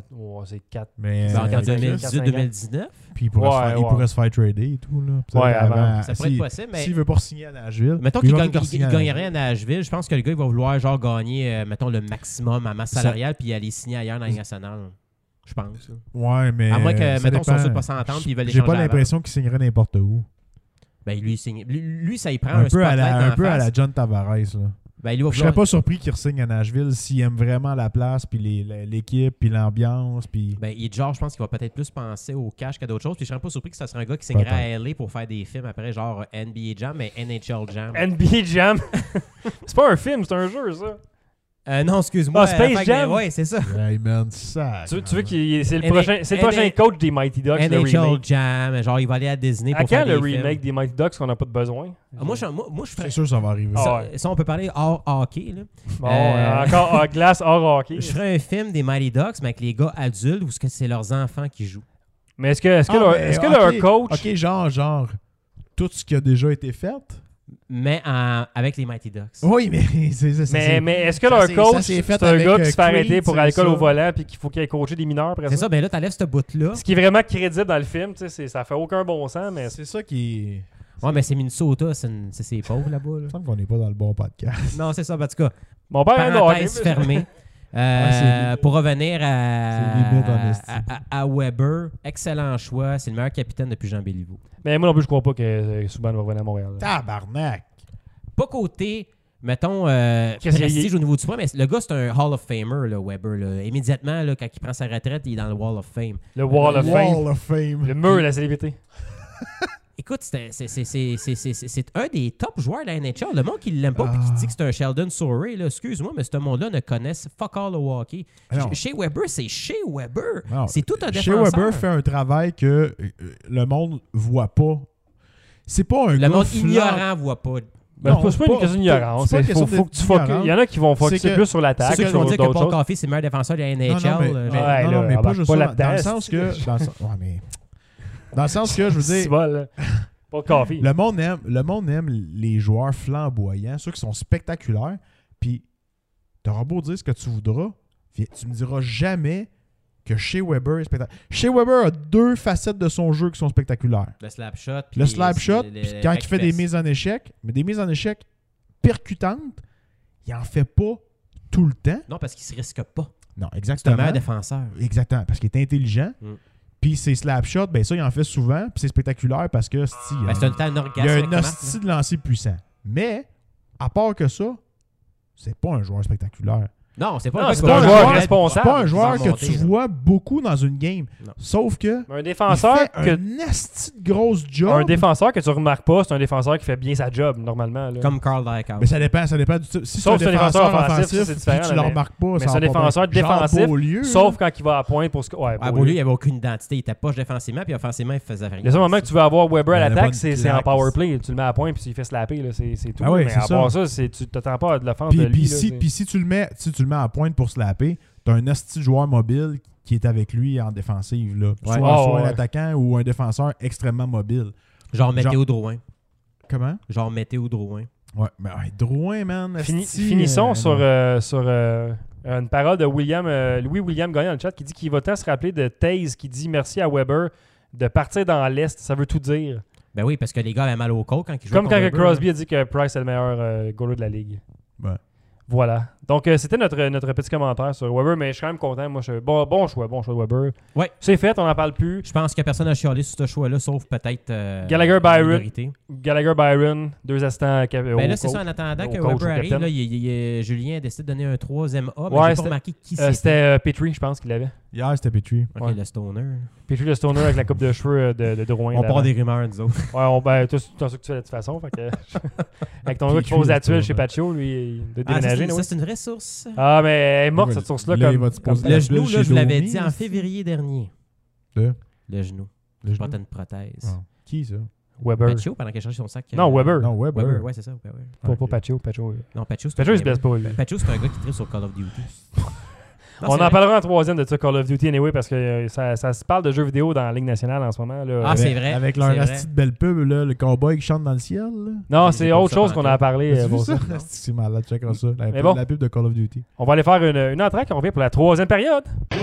4. Mais Ben, en c'est 2018-2019. puis il pourrait, Ouais, il ouais. pourrait se faire trader et tout. Là. Ouais, avant. Ça pourrait être possible, mais... S'il veut pas signer à Nashville. Mettons il qu'il va gagne, pas il signer à gagnerait à Nashville, je pense que le gars il va vouloir genre gagner mettons le maximum à masse Ça- salariale puis aller signer ailleurs dans la Ligue nationale. Je pense. Ouais, mais. À moins que, ça mettons, dépend. sont sûrs de pas s'entendre puis ils veulent J'ai l'échanger pas avant. l'impression qu'il signerait n'importe où. Ben lui ça y prend Un un peu spotlight à dans un peu la à face. la John Tavares. Là. Ben lui va Je serais vouloir... pas surpris qu'il re-signe à Nashville s'il aime vraiment la place, puis l'équipe, puis l'ambiance. Puis... Ben, il est genre, je pense qu'il va peut-être plus penser au cash qu'à d'autres choses. Puis je serais pas surpris que ça serait un gars qui signerait à LA pour faire des films après, genre NBA Jam, mais NHL Jam. NBA Jam. C'est pas un film, c'est un jeu, ça. Non, excuse-moi. Ah, Space fait que, Jam? Ouais, c'est ça. Hey man, ça. Tu veux c'est le NH- prochain coach des Mighty Ducks, le NHL remake. Jam, genre il va aller à Disney À pour faire quand le des films. remake des Mighty Ducks qu'on n'a pas de besoin? Ah, moi, je ferais... C'est sûr que ça va arriver. Ah, Ça, ouais. ça, on peut parler hors hockey. Là. Bon, encore hors glace, hors hockey. Je ferais un film des Mighty Ducks, mais avec les gars adultes, où c'est leurs enfants qui jouent. Mais est-ce que leur coach... Ok, genre, tout ce qui a déjà été fait. Mais avec les Mighty Ducks. Oui, mais c'est. Mais est-ce que ça leur s'est- coach, ça s'est fait c'est un avec, gars qui se fait Creed, arrêter pour c'est alcool ça. au volant puis qu'il faut qu'il aille coacher des mineurs après C'est ça? ça, ben là, t'enlèves ce bout-là. Ce qui est vraiment crédible dans le film, tu sais, ça fait aucun bon sens, mais... C'est ça qui. Ouais, mais c'est Minnesota, c'est pauvre là-bas. Il Là. me semble qu'on n'est pas dans le bon podcast. Non, c'est ça, en tout cas. Mon père est Parenthèse fermée. c'est- Pour revenir c'est limite en esti. à Weber, excellent choix. C'est le meilleur capitaine depuis Jean Béliveau. Mais moi non plus, je crois pas que Subban va revenir à Montréal. là. Tabarnak! Pas côté, mettons, Qu'est-ce qu'il y a- prestige au niveau du point, mais le gars, c'est un Hall of Famer, là, Weber. Là. Immédiatement, là, quand il prend sa retraite, il est dans le Wall of Fame. Le Wall of Fame. Wall of Fame. Le mur de la célébrité. Écoute, c'est un des top joueurs de la NHL. Le monde qui l'aime pas et qui dit que c'est un Sheldon Surrey, là, excuse-moi, mais ce monde-là ne connaissent fuck all au hockey. Non. Chez Weber, c'est chez Weber. Non. C'est tout un Chez défenseur. Weber fait un travail que le monde voit pas. C'est pas un Le gars monde flat. ignorant voit pas. Ben, Non, c'est pas une question d'ignorance. c'est pas une question Faut que tu focuses. Il y en a qui vont focuser C'est que- plus sur C'est l'attaque, ceux qui vont sur dire que d'autres Paul choses. Coffey, c'est le meilleur défenseur de la NHL. Non, mais, Ouais, non, là, non, mais pas embarque juste pas ça. là-dedans, Dans le sens que... Dans le sens que, je veux C'est dire, bon, là. Pas de café. le monde aime les joueurs flamboyants, ceux qui sont spectaculaires, puis t'auras beau dire ce que tu voudras, tu me diras jamais que Shea Weber est spectaculaire. Shea Weber a 2 facettes de son jeu qui sont spectaculaires. Le slap shot. puis Le slap shot, le- puis le quand il fait des backfest. mises en échec, mais des mises en échec percutantes, il en fait pas tout le temps. Non, parce qu'il se risque pas. Non, C'est un exactement. meilleur défenseur. Exactement, parce qu'il est intelligent. Mm. Puis ses slapshots, ben ça, il en fait souvent. Puis c'est spectaculaire parce que C'est un temps il y a orgasme. un hostie de lancer puissant. Mais, à part que ça, c'est pas un joueur spectaculaire. Non, c'est pas Non, un c'est gars pas qui un va joueur jouer, responsable. C'est pas un joueur Sans que monter, tu là. vois beaucoup dans une game. Non. Sauf que Un il défenseur fait que un asti de grosse job. un défenseur que tu remarques pas, c'est un défenseur qui fait bien sa job normalement. Là. Comme Carl Dykhouse. Mais ça dépend du type. Si Sauf c'est un défenseur offensif, c'est puis différent, tu le mais- remarques pas, mais ça c'est un va pas défenseur bien. Genre défensif, Beaulieu, sauf là. quand il va à pointe pour ce que. Ouais, Ah, Beaulieu, il n'y avait aucune identité. Il était poche défensivement, puis offensivement, il faisait rien. Le seul moment que tu veux avoir Weber à Il y a l'attaque, pas de c'est en claque. power play. Tu le mets à pointe puis il fait slapper. Là, c'est tout. Ah oui, mais c'est à ça. part ça, tu t'attends pas à de l'offense de lui. Puis là, si, c'est- puis si tu le mets à pointe pour slapper, t'as un asti de joueur mobile qui est avec lui en défensive. Là. Ouais. Soit Ouais. un attaquant ou un défenseur extrêmement mobile. Genre Météo Drouin. Comment? Genre Météo Drouin. Ouais, mais Drouin, man. asti, Finissons sur non. une parole de Louis-William Gagnon dans le chat qui dit qu'il va tant se rappeler de Taze qui dit merci à Weber de partir dans l'Est. Ça veut tout dire. Ben oui, parce que les gars avaient mal au côte quand ils jouaient Comme contre quand Weber, Crosby a dit que Price est le meilleur goaler de la ligue. Ouais. Voilà. Donc, c'était notre petit commentaire sur Weber, mais je suis quand même content. Moi, bon choix de Weber. Ouais. C'est fait, on n'en parle plus. Je pense que personne n'a chialé sur ce choix-là, sauf peut-être Gallagher, la Byron. minorité. Gallagher, Byron, 2 assistants Ben là, c'est ça, en attendant au que coach, Weber au arrive, capitaine. là, Julien a décidé de donner un 3e A, mais Ouais, j'ai pas c'était- remarqué qui c'était. C'était Petrie, je pense qu'il l'avait. Hier, c'était Petrie. Ok, ouais. le Stoner. Petrie, le stoner avec la coupe de cheveux de Drouin. On d'avant. part des rumeurs, nous autres. Ouais, ben, toi, c'est ça que tu fais de toute façon. Fait que, avec ton gars qui Petrie, pose la le tuile stoner. chez Pacho, lui, il doit Ah, ça, déménager. c'est oui. c'est une vraie source. Ah, mais elle est morte, Ouais, cette source-là. là, il Comme, va te comme- poser Le la genou, bulle là, chez je vous l'avais Domi. dit en février dernier. De? Le genou. Le Je genou? portais une prothèse. Ah. Qui, ça? Weber. Pacho, pendant qu'il cherche son sac. Non, Weber. Non, Weber. Weber, ouais, c'est ça. Weber. Pas Ok. Pacho. Non, Pacho, c'est Pacho, il se un blesse pas, lui. Pacho, c'est un gars qui tripe sur Call of Duty. Non, On c'est en vrai. parlera en troisième de ça, Call of Duty, anyway, parce que ça se parle de jeux vidéo dans la Ligue nationale en ce moment. Là. Ah, c'est vrai. Avec c'est leur vrai. asti de belle pub, là, le cowboy qui chante dans le ciel. Là. Non, J'ai c'est pas vu autre ça chose qu'on a pantoute. parlé. T'as vu pour ça? ça. Asti, c'est malade, checkera ça. Mais bon. La pub de Call of Duty. On va aller faire une entraque, on revient pour la troisième période.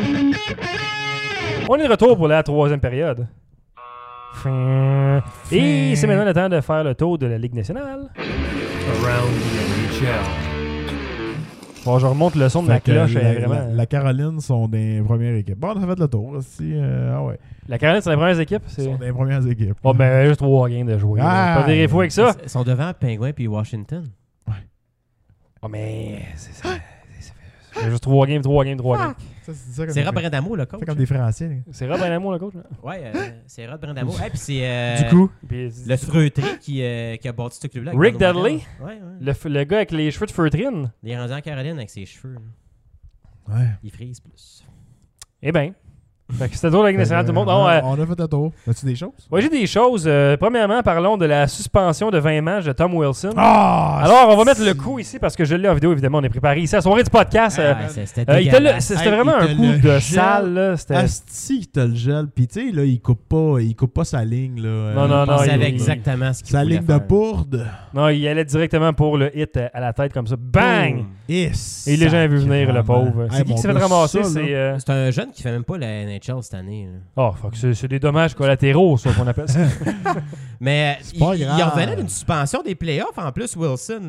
On est de retour pour la troisième période. Et c'est maintenant le temps de faire le tour de la Ligue nationale. Bon, je remonte le son de ma Fait que cloche. Vraiment. la Caroline sont des premières équipes. Bon, on a fait le tour. Aussi, ah ouais. La Caroline, c'est les premières équipes. Ils C'est... sont des premières équipes. Bon, ben, juste 3 games de jouer. Ah, Pas des fous avec ça. Ils sont devant Penguin puis Washington. Oh, mais c'est juste 3 games. Ça, c'est C'est Rob Brindamo, le coach. C'est comme des Français. là. C'est Rob Benamo, le coach. là. Ouais, c'est Rod Brindamo. Et puis c'est Du coup, puis, le Freutré qui a bâti ce club-là. avec Rick Donald Dudley? Morgan. Ouais. le gars avec les cheveux de feutrine. Il est rendu en Caroline avec ses cheveux. Ouais. Il frise plus. Eh bien, fait que c'était toujours la Ligue nationale, tout le monde. Non, on a fait le tour. As-tu des choses? ouais, j'ai des choses. Premièrement, parlons de la suspension de 20 matchs de Tom Wilson. Ah! Alors, on va mettre le coup ici parce que je l'ai en vidéo, évidemment. On est préparé ici à la soirée du podcast. C'était Il te le- dégueulasse. c'était Hey, vraiment il un te coup le de gèle. salle. Là. C'était... Asti, il te le gèle. Puis, tu sais, là, il coupe pas sa ligne. Là. Non, Il savait il- exactement ce qu'il Sa voulait ligne de faire. pourde. Non, il allait directement pour le hit à la tête comme ça. Bang! Boum. Et les gens ont vu venir, le pauvre. C'est qui qui s'est fait ramasser? C'est... C'est un jeune qui fait même pas la NHL cette année. là. Oh, fuck, c'est des dommages collatéraux, ça, qu'on appelle ça. Mais C'est pas il grave. revenait d'une suspension des playoffs en plus, Wilson.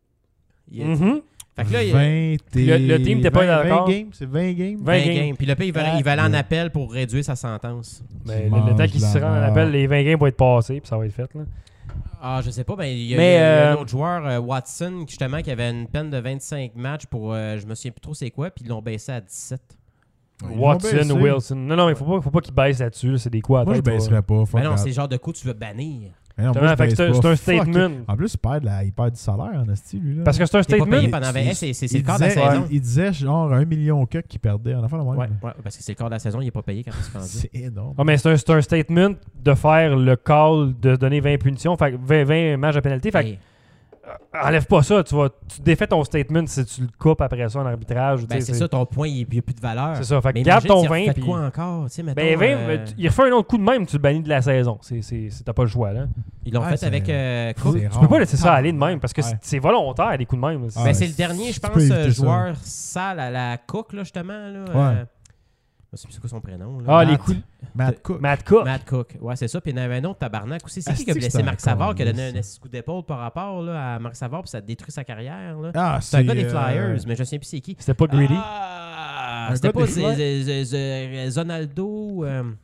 Mhm. Fait que là, il 20 le team t'es pas d'accord? 20 games. C'est 20 games. 20 20 games. games. Puis le pays, il va aller en appel pour réduire sa sentence. Mais Il le temps mange qu'il se la rend en mort. appel, les 20 games vont être passés, puis ça va être fait. Là. Ah, je sais pas. Ben, il y a, Mais, il y a un autre joueur, Watson, justement, qui avait une peine de 25 matchs pour. Je me souviens plus trop c'est quoi, puis ils l'ont baissé à 17. Ils l'ont Watson, baissé. Wilson. Non, mais faut pas qu'ils baissent là-dessus. Là. C'est des coups à Moi, je tête, baisserais pas. fuck Mais non, that. c'est le genre de coup que tu veux bannir. Mais non, moi, Justement, je fait que baisse c'est pas. un Fuck statement. it. En plus, il perd du salaire en asti, lui. Là. Parce que c'est un T'es pas statement. payé pendant 20 c'est le il quart de la disait- saison. Il disait genre 1 million que qu'il perdait. En affaire de même. Ouais, là. ouais, parce que c'est le quart de la saison, il est pas payé quand il se suspendu. C'est énorme. Ah, mais c'est un statement de faire le call, de donner 20 punitions, fait que 20 matchs de pénalité. Fait que, Hey, enlève pas ça. Tu défais ton statement si tu le coupes après ça en arbitrage. ben, tu sais, c'est ça, ton point, il n'y a plus de valeur. C'est ça. Fait que Mais garde imagine ton s'il 20. refait Puis... quoi encore? Tu sais, mettons, Ben 20, il refait un autre coup de même, tu le bannis de la saison. T'as pas le choix. Là. ils l'ont Ouais, fait c'est- avec Cook. c'est Tu peux pas rare. laisser ça aller de même parce que Ouais. c'est volontaire, les coups de même. Ah, Ben, ouais, c'est le dernier, je tu peux pense, éviter ça. joueur sale à la Cook, là, justement. Là, Ouais. je sais plus c'est quoi son prénom. Là. Ah, les Matt- coups. Matt Cook. Matt Cook. Matt Cook. Ouais, c'est ça. Puis il y en avait un autre tabarnak aussi. C'est Ah, qui qui a c'est-tu que blessé c'est Marc un Savard, qui a donné câlisse, un esti coup d'épaule par rapport là, à Marc Savard, puis ça a détruit sa carrière. Là. Ah, C'est un gars des Flyers, mais je ne sais plus c'est qui. C'était pas greedy. Ah, Un c'était gars pas des Flyers? Zonaldo.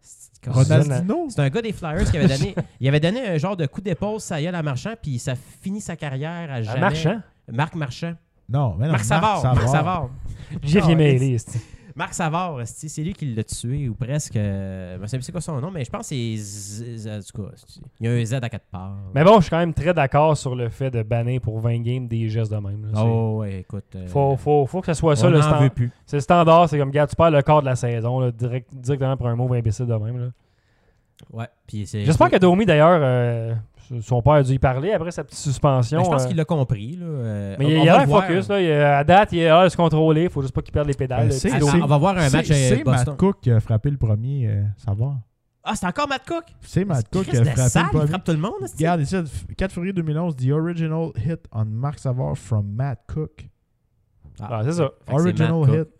Ronaldinho? C'est un gars des Flyers qui avait donné, il avait donné un genre de coup d'épaule ça y est à Marchand, puis ça finit sa carrière à jamais. Marchand? Marc Marchand. Non, mais non. Marc Savard. Jeff est mêlé, c'est. Marc Savard, c'est lui qui l'a tué, ou presque. Je ne sais plus c'est quoi son nom, mais je pense que c'est en tout cas, il y a un Z à 4 parts. Mais bon, je suis quand même très d'accord sur le fait de bannir pour 20 games des gestes de même. Là. Oh, ouais, écoute. Faut que ce soit ça on le n'en standard. veut plus. C'est le standard, c'est comme, regarde, tu perds le quart de la saison, là, directement pour un move imbécile de même. Là. Ouais, puis c'est. J'espère que Domi, d'ailleurs, son père a dû y parler après sa petite suspension. Ben, je pense qu'il l'a compris. Là. Mais il a l'air focus. Là. À date, il a l'air de se contrôler. Il faut juste pas qu'il perde les pédales. Ben, là. On va voir un match C'est Boston. Matt Cook qui a frappé le premier, Savard. Ah, c'est encore Matt Cook? C'est Matt Cook qui Christ a de frappé salle, le il premier. frappe tout le monde. c'est-tu? Regarde ici, 4 février 2011, the original hit on Marc Savard from Matt Cook. Ah, c'est ça. Fait que c'est Original Matt Cook. hit.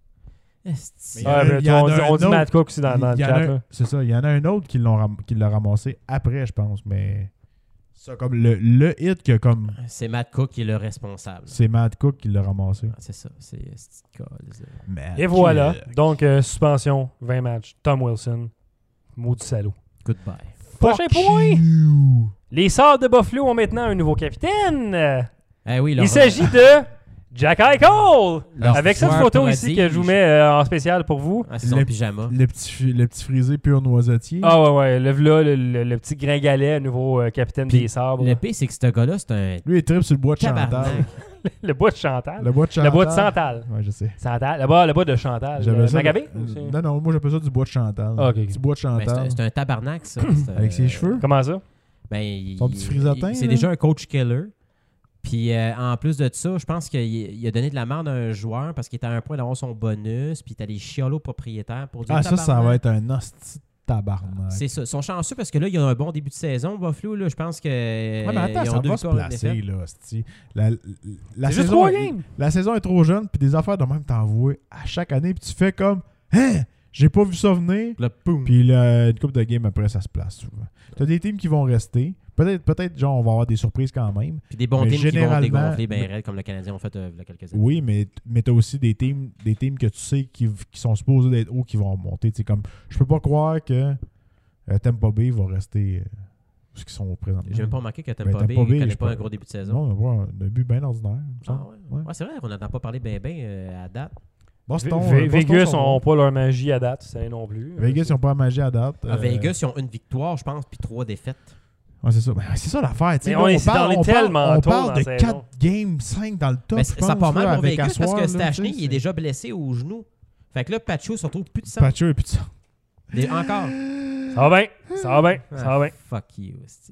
Esti. Mais Ouais, il y en a on un dit autre. Matt Cook aussi dans le Il y en chat. a un- là. C'est ça. Il y en a un autre qui l'a ramassé après, je pense. Mais ça, comme le hit que comme C'est Matt Cook qui est le responsable. c'est Matt Cook qui l'a ramassé. Ah, c'est ça. C'est Matt Et voilà. Cook. Donc, suspension, 20 matchs. Tom Wilson. Maudit salaud. Goodbye. Prochain Fuck point. you. Les Sabres de Buffalo ont maintenant un nouveau capitaine. Eh oui, Il s'agit de Jack Eichel. leur Avec cette joueur photo ici prodige. que je vous mets en spécial pour vous. Ah, c'est son Le- pyjama. Le petit frisé pur noisetier. Ah ouais. Le petit gringalet, nouveau capitaine Puis, des Sabres. Le pire, c'est que ce gars-là, c'est un Lui, il tripe sur le bois de Chantal. tabarnak. Le bois de Chantal. Le bois de Chantal. Le bois de Santal. Ouais, je sais. Santal. Le bois de Chantal. J'appelle ça Magabé? Non, non, moi j'appelle ça du bois de Chantal. Ah, ok. Petit bois de Ben, Chantal. c'est un tabarnak, ça. Avec ses cheveux. Comment ça? Ben, Son petit frisotin, c'est là. déjà un coach killer. Puis en plus de ça, je pense qu'il a donné de la merde à un joueur parce qu'il était à un point d'avoir son bonus. Puis t'as des chiolos propriétaires pour dire Ah, ça tabarnak. va être un hostie de tabarnak. C'est ça. Ils sont chanceux parce que là, il y a un bon début de saison, Buffalo. Là, je pense que. Ouais, mais attends, ils ça ont deux va se victoires, une placer, défaite. là, hostie. La C'est juste saison 3 est- games. La saison est trop jeune, puis des affaires de même t'envoies à chaque année, puis tu fais comme hein, j'ai pas vu ça venir. Là, boum. Puis là, une couple de games après, ça se place souvent. T'as des teams qui vont rester. Peut-être, genre, on va avoir des surprises quand même. Puis des bons mais teams qui vont généralement- dégonfler bien raide, comme le Canadien ont fait il y a quelques années. Oui, mais t'as aussi des teams que tu sais qui sont supposés d'être hauts qui vont remonter. Tu sais, comme, je peux pas croire que Tampa Bay va rester où ils sont présentement. J'ai même pas remarqué que Ben, Tampa Bay Tampa Bay, connaît je pas un pense- gros début de saison. Non, on voit un début bien ordinaire. il me Ah, semble. ouais. Ouais. Ouais, c'est vrai qu'on n'entend pas parler bien à date. Boston, Vegas sont n'ont bons. pas leur magie à date, ça non plus. Vegas, ils n'ont pas la magie à date. À Vegas, ils ont une victoire, je pense, puis 3 défaites. Ouais, c'est ça. Ben, c'est ça l'affaire. tu sais, Mais là, on est dans les tellement on tôt parle dans de la 4 saison. games, 5 dans le top. Mais je ça pense, part mal là, pour avec Vegas parce Assoir, que là, Stachny, tu sais, il est déjà blessé au genou. Fait que là, Pacho se retrouve plus de sang. Patcher et puis ça. Encore. Ça va bien, ça va bien, ça va bien. Fuck you. hostie.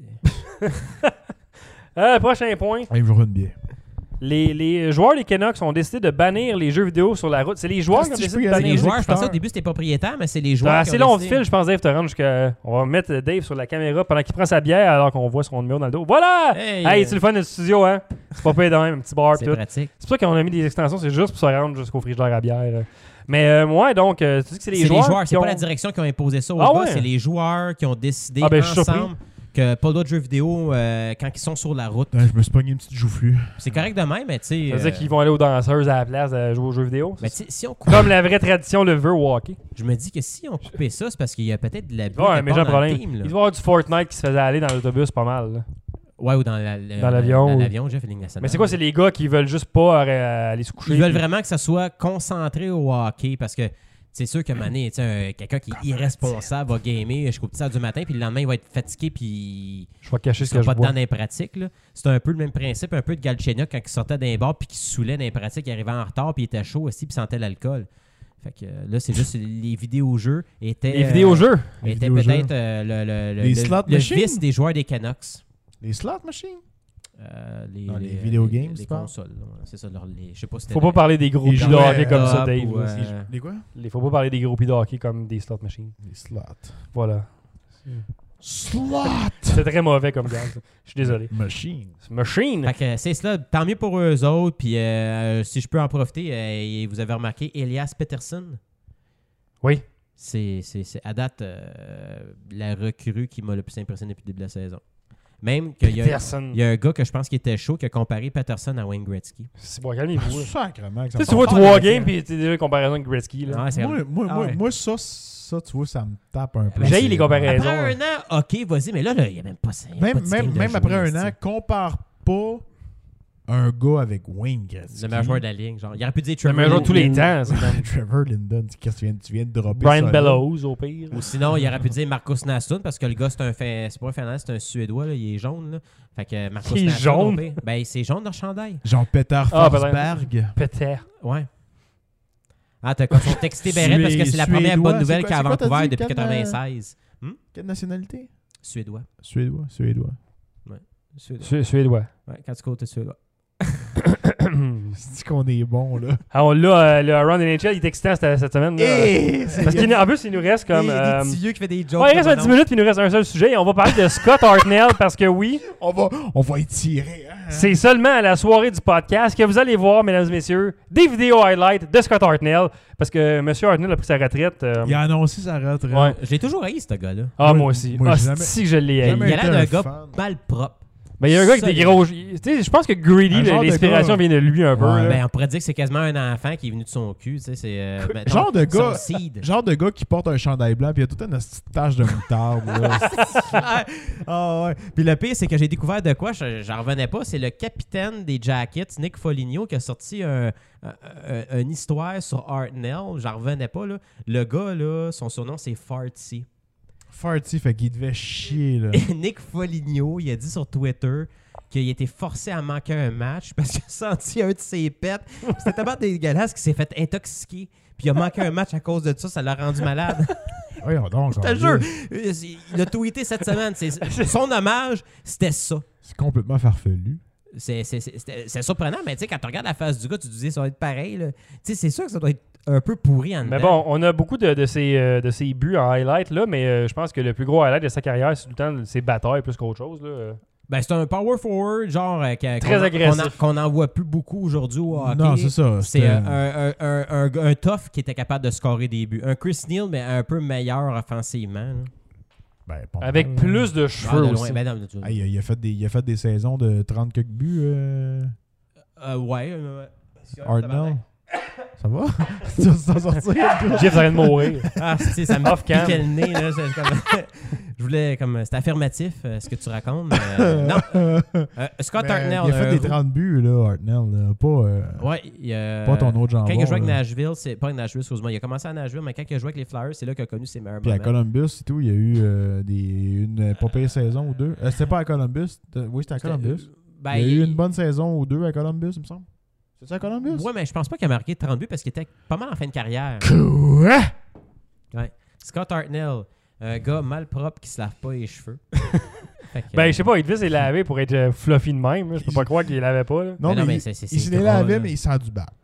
Prochain point. Il me une bière. Les joueurs des Canucks ont décidé de bannir les jeux vidéo sur la route. C'est les joueurs qui ont Si je décidé peux y de aller, C'est bannir les joueurs, je écouteurs. pensais au début c'était propriétaire, mais c'est les C'est joueurs. assez qui ont long de décidé. fil, je pense, Dave, te rendre jusqu'à. On va mettre Dave sur la caméra pendant qu'il prend sa bière alors qu'on voit son numéro dans le dos. Voilà! Hey, c'est le fun de studio, hein? C'est pas payé de même, un petit bar pis C'est tout. pratique. C'est pour ça qu'on a mis des extensions, c'est juste pour se rendre jusqu'au frigidaire à bière. Mais ouais, donc, tu dis que c'est les C'est joueurs. les joueurs, qui c'est ont... pas la direction qui ont imposé ça aux Ah gars, ouais? c'est les joueurs qui ont décidé Ah, ben, je suis ensemble que pas d'autres jeux vidéo quand ils sont sur la route. Ouais, je me suis pogné une petite joufflue. C'est correct de même, mais tu sais. Ça veut dire qu'ils vont aller aux danseuses à la place de jouer aux jeux vidéo. mais tu sais, si on coupe, Comme la vraie tradition le veut walker. je me dis que si on coupait ça, c'est parce qu'il y a peut-être de l'abus. Ouais, mais j'ai un quelque part dans le problème. team, là. Il doit y avoir du Fortnite qui se faisait aller dans l'autobus pas mal. là. Ouais, ou dans l'avion, Dans ou- l'avion, Jeff, Ligue nationale. Mais c'est quoi, c'est les gars qui veulent juste pas aller se coucher. Ils veulent puis- vraiment que ça soit concentré au hockey parce que c'est sûr que Mané, quelqu'un qui est irresponsable va gamer jusqu'au petit heure du matin, puis le lendemain, il va être fatigué, puis Je vais cacher il ce que sera je pas bois. dedans dans les pratiques. là. C'est un peu le même principe, un peu de Galchenyuk quand il sortait d'un bar, puis qu'il se saoulait dans les pratiques, il arrivait en retard, puis il était chaud aussi, puis il sentait l'alcool. Fait que là, c'est juste les vidéojeux étaient. Les vidéojeux. Les étaient vidéojeux. peut-être Les slot le machines? vice des joueurs des Canucks. Les slot machines? Les video games, les tu parles? consoles. là, ouais, c'est ça, je sais pas si c'était Faut pas parler des gros Les pieds de jouets, hockey comme ça, top Dave. ou, là. Les quoi? Faut pas parler des gros pieds de hockey comme des slot machines. Les slots. Voilà. Slot! C'est très mauvais comme gars. Je suis désolé. Machine. Machine. Fait que c'est cela, tant mieux pour eux autres. Puis si je peux en profiter, vous avez remarqué Elias Pettersson. Oui. C'est à date la recrue qui m'a le plus impressionné depuis le début de la saison. Même qu'il y a, Peterson. il y a un gars que je pense qui était chaud qui a comparé Peterson à Wayne Gretzky. C'est bon, calmez-vous. là. Sacrement que ça Tu sais, me tu vois tape. 3 games puis t'es déjà une comparaison avec Gretzky. Là. Ouais, c'est Moi, ça, tu vois, ça me tape un peu. Ben, J'ai les comparaisons. Après un an, ok, vas-y, mais là, il n'y a même pas ça. Même après un an, compare pas un gars avec Wayne Gretzky. Le meilleur joueur de la ligue. Genre, il aurait pu dire Le Trevor meilleur joueur de tous les Linden. temps. c'est comme Trevor Linden, qu'est-ce que tu viens de dropper? Brian ça, là? Bellows, au pire. Ou sinon, il aurait pu dire Marcus Naslund parce que le gars, c'est pas un Finlandais, c'est un Suédois, là, il est jaune. Là. Fait que Marcus Il est Naslund, jaune? au pire, ben, c'est jaune leur chandail. Jean-Peter Ah, Forsberg. Peut-être. Ouais. Ah, t'as comme son texté Beret parce que c'est la première Suédois, bonne nouvelle c'est qu'il y a à quoi t'as Vancouver dit? depuis Quelle, 96. Quelle nationalité? Suédois. Suédois. Suédois. Suédois. Ouais, quand tu côté suédois. C'est qu'on est bon, là. Ah, on l'a, le Round NHL, il est excitant cette semaine. Là. Parce qu'en plus, il nous reste comme. Des petits vieux qui fait des jokes. Ouais, il reste 10 minutes, puis il nous reste un seul sujet. Et on va parler de Scott Hartnell parce que oui, On va étirer. Hein? c'est seulement à la soirée du podcast que vous allez voir, mesdames et messieurs, des vidéos highlights de Scott Hartnell parce que M. Hartnell a pris sa retraite. Il a annoncé sa retraite. Ouais. J'ai toujours haï ce gars-là. Ah, Moi- moi aussi. moi, Ah, j'ai jamais- si que je l'ai haï. jamais- Il a l'air été d'un un gars fan. mal propre. Mais il y a un gars avec des Solide. gros. Tu sais, je pense que Greedy, Un genre de l'inspiration gars. vient de lui un peu. Ouais. là. Ben, on pourrait dire que c'est quasiment un enfant qui est venu de son cul. Tu sais, c'est, mettons, Genre de gars- son seed. Genre de gars qui porte un chandail blanc puis il a toute une petite tache de moutarde. là. Ah ouais. Puis le pire, c'est que j'ai découvert de quoi, j'en revenais pas. C'est le capitaine des Jackets, Nick Foligno, qui a sorti une histoire sur Hartnell. J'en revenais pas. Là. Le gars, là, son surnom, c'est Fartsy. Farty, fait qu'il devait chier, là. Et Nick Foligno, il a dit sur Twitter qu'il était forcé à manquer un match parce qu'il a senti un de ses pets. C'était tellement dégueulasse qu'il s'est fait intoxiquer. Puis il a manqué un match à cause de ça l'a rendu malade. Voyons donc. Je te jure. Il a tweeté cette semaine. Son hommage, c'était ça. C'est complètement farfelu. C'est surprenant, mais tu sais, quand tu regardes la face du gars, tu te dis ça va être pareil. Tu sais, c'est sûr que ça doit être un peu pourri en dedans. Mais bon, on a beaucoup de ses buts en highlight, là, mais je pense que le plus gros highlight de sa carrière, c'est tout le temps ses batailles plus qu'autre chose. Là. Ben, c'est un power forward, genre, Très agressif. qu'on n'en voit plus beaucoup aujourd'hui au hockey. Non, c'est ça. C'est un tough qui était capable de scorer des buts. Un Chris Neal, mais un peu meilleur offensivement. Là. Ben, pas Avec mal. plus de Ah, cheveux de loin. aussi. Ben, non, Hey, il a fait des saisons de 30 quelques buts. ouais. Hartnell. Ça va? Tu vas t'en sortir? Jeff arrête de mourir. Ah, ça me Off cam. piquait le nez. Là, je voulais, comme, c'était affirmatif ce que tu racontes. Mais, non. Scott Mais Hartnell. il a fait des 30 buts, là, Hartnell. Là. Ouais, Pas ton autre jambon. Quand il a joué avec là. Nashville, c'est pas avec Nashville, excuse-moi. Il a commencé à Nashville, mais quand il a joué avec les Flyers, c'est là qu'il a connu ses meilleurs Puis à moments. Columbus et tout, il y a eu une pas pire saison ou deux. C'était pas à Columbus. Oui, c'était à Columbus. Ben, il y a eu une bonne saison ou deux à Columbus, il me semble. C'est-tu à Columbus? Ouais, mais je pense pas qu'il a marqué 30 buts parce qu'il était pas mal en fin de carrière. Quoi? Ouais. Scott Hartnell, un gars mal propre qui se lave pas les cheveux. Fait que, Ben, je sais pas, il devait se les laver pour être fluffy de même. là. Je peux pas croire qu'il les lavait pas. Là. Non, Mais non, mais mais c'est il se les drôle, lavait, là. mais il sent du bat.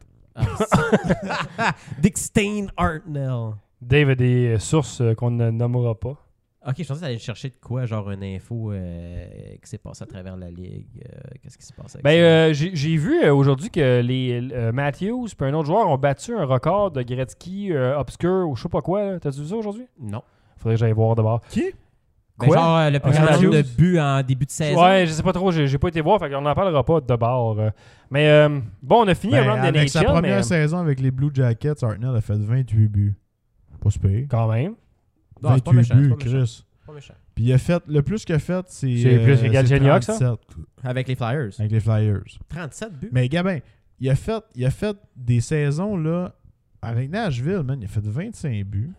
Ah, Dick Stain Hartnell. Dave a des sources qu'on ne nommera pas. Ok, je pensais que t'allais chercher de quoi, genre une info qui s'est passée à travers la ligue. Qu'est-ce qui s'est passé avec ça? Ben, j'ai vu aujourd'hui que les Matthews et un autre joueur ont battu un record de Gretzky obscur ou je sais pas quoi. là. T'as-tu vu ça aujourd'hui? Non. Faudrait que j'aille voir d'abord. Qui? Ben, Quoi? genre le plus Ah, grand nombre de Matthews? buts en début de saison. Ouais, je sais pas trop, j'ai pas été voir, fait qu'on n'en parlera pas de bord. Mais bon, on a fini Ben, un round de avec sa NHL, première mais saison avec les Blue Jackets, Hartnell a fait 28 buts. Pas super. quand même. Non, c'est pas 28 méchant, c'est buts, pas méchant. Chris. Pas méchant. Puis il a fait, le plus qu'il a fait, c'est. C'est plus que Galchenyuk, ça? 37 Avec les Flyers. avec les Flyers. 37 buts. Mais Gabin, il a fait des saisons là avec Nashville, man. Il a fait 25 buts,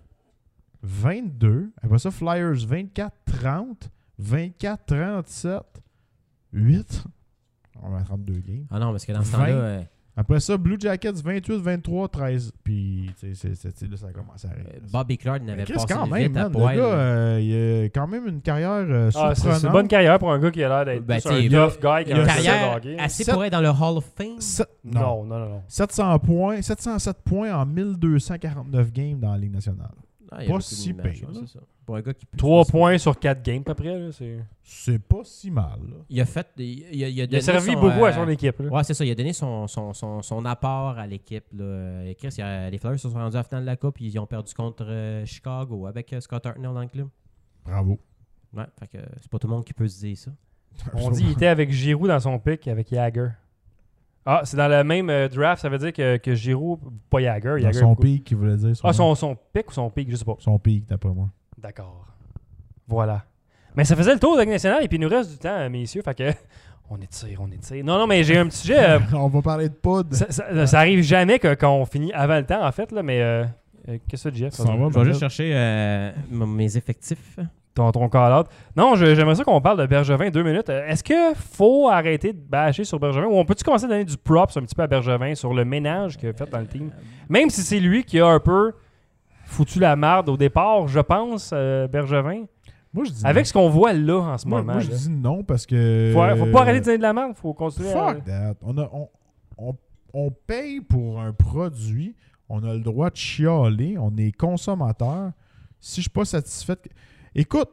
22. Après ça, Flyers 24-30, 24-37, 8. On va à 32 games. Ah non, parce que dans ce 20. temps-là, Après ça, Blue Jackets 28, 23, 13. Puis, tu sais, là, ça a commencé à arriver. Bobby Clark n'avait Chris, pas quand passé même, vite à man, le poil. gars, il a quand même une carrière Ah, surprenante. c'est une bonne carrière pour un gars qui a l'air d'être Ben, plus un t'sais, tough guy qui il a a un Une carrière carrière carrière hockey. assez Sept- pour être dans le Hall of Fame. Non. Non. 700 points, 707 points en 1249 games dans la Ligue nationale. Ah, il y a Pas beaucoup si d'images, pire, ouais, là. c'est ça. Pour un gars qui peut 3 se- points sur 4 games, à peu près. Là, c'est... C'est pas si mal. Là. Il a fait. Il a Il a donné servi son, beaucoup à son équipe. Là. Ouais, c'est ça. Il a donné son apport à l'équipe. Là. Et Chris, les Flyers se sont rendus à la finale de la Coupe. Ils ont perdu contre Chicago avec Scott Hartnell dans le club. Bravo. Ouais, fait que c'est pas tout le monde qui peut se dire ça. On dit qu'il était avec Giroud dans son pick, avec Jagger. Ah, c'est dans le même draft, ça veut dire que Giroud, pas Jagger. Dans Jagger son pic, qu'il voulait dire. Ah, son pick ou son pick, je sais pas. Son pic, d'après moi. D'accord. Voilà. Mais ça faisait le tour de la Ligue nationale et puis il nous reste du temps, messieurs, fait que... On étire. Non, mais j'ai un petit sujet... On va parler de poudre. Ça arrive jamais quand on finit avant le temps, en fait, là, mais... qu'est-ce que tu Jeff? Ça va, Je vais juste chercher mes effectifs. Ton call-out. Non, j'aimerais ça qu'on parle de Bergevin 2 minutes. Est-ce qu'il faut arrêter de bâcher sur Bergevin ou on peut-tu commencer à donner du props un petit peu à Bergevin sur le ménage qu'il a fait dans le team? Même si c'est lui qui a un peu foutu la marde au départ, je pense, Bergevin. Moi, je dis Avec non. ce qu'on voit là en ce moment. Moi, je là. dis non parce que... Faut pas arrêter de donner de la merde, faut continuer Fuck that. On paye pour un produit, on a le droit de chialer, on est consommateur. Si je suis pas satisfait... Écoute,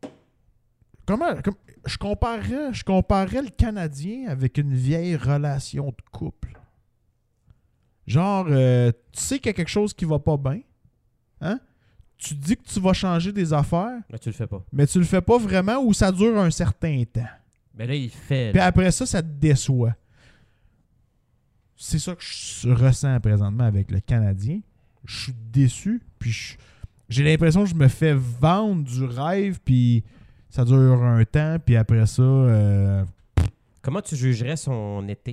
je comparerais le Canadien avec une vieille relation de couple. Genre, tu sais qu'il y a quelque chose qui va pas bien, hein? Tu dis que tu vas changer des affaires, Mais tu le fais pas. mais tu le fais pas vraiment ou ça dure un certain temps. Mais là, il fait. Puis après ça, ça te déçoit. C'est ça que je ressens présentement avec le Canadien. Je suis déçu, puis j'ai l'impression que je me fais vendre du rêve, puis ça dure un temps, puis après ça... Comment tu jugerais son été?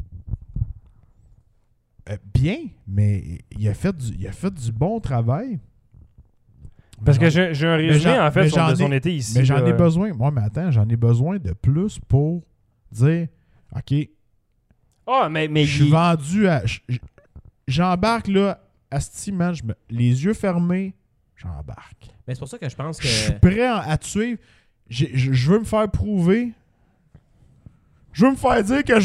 bien, mais il a fait du bon travail. Parce que j'ai un résumé, en fait, de son été ici. Mais j'en ai là. besoin. Moi, mais attends, j'en ai besoin de plus pour dire, OK, Ah, mais je suis vendu à... J'embarque là, asti, man, les yeux fermés, j'embarque. Mais c'est pour ça que je pense que. Je suis prêt à te suivre. Je veux me faire prouver. Je veux me faire dire que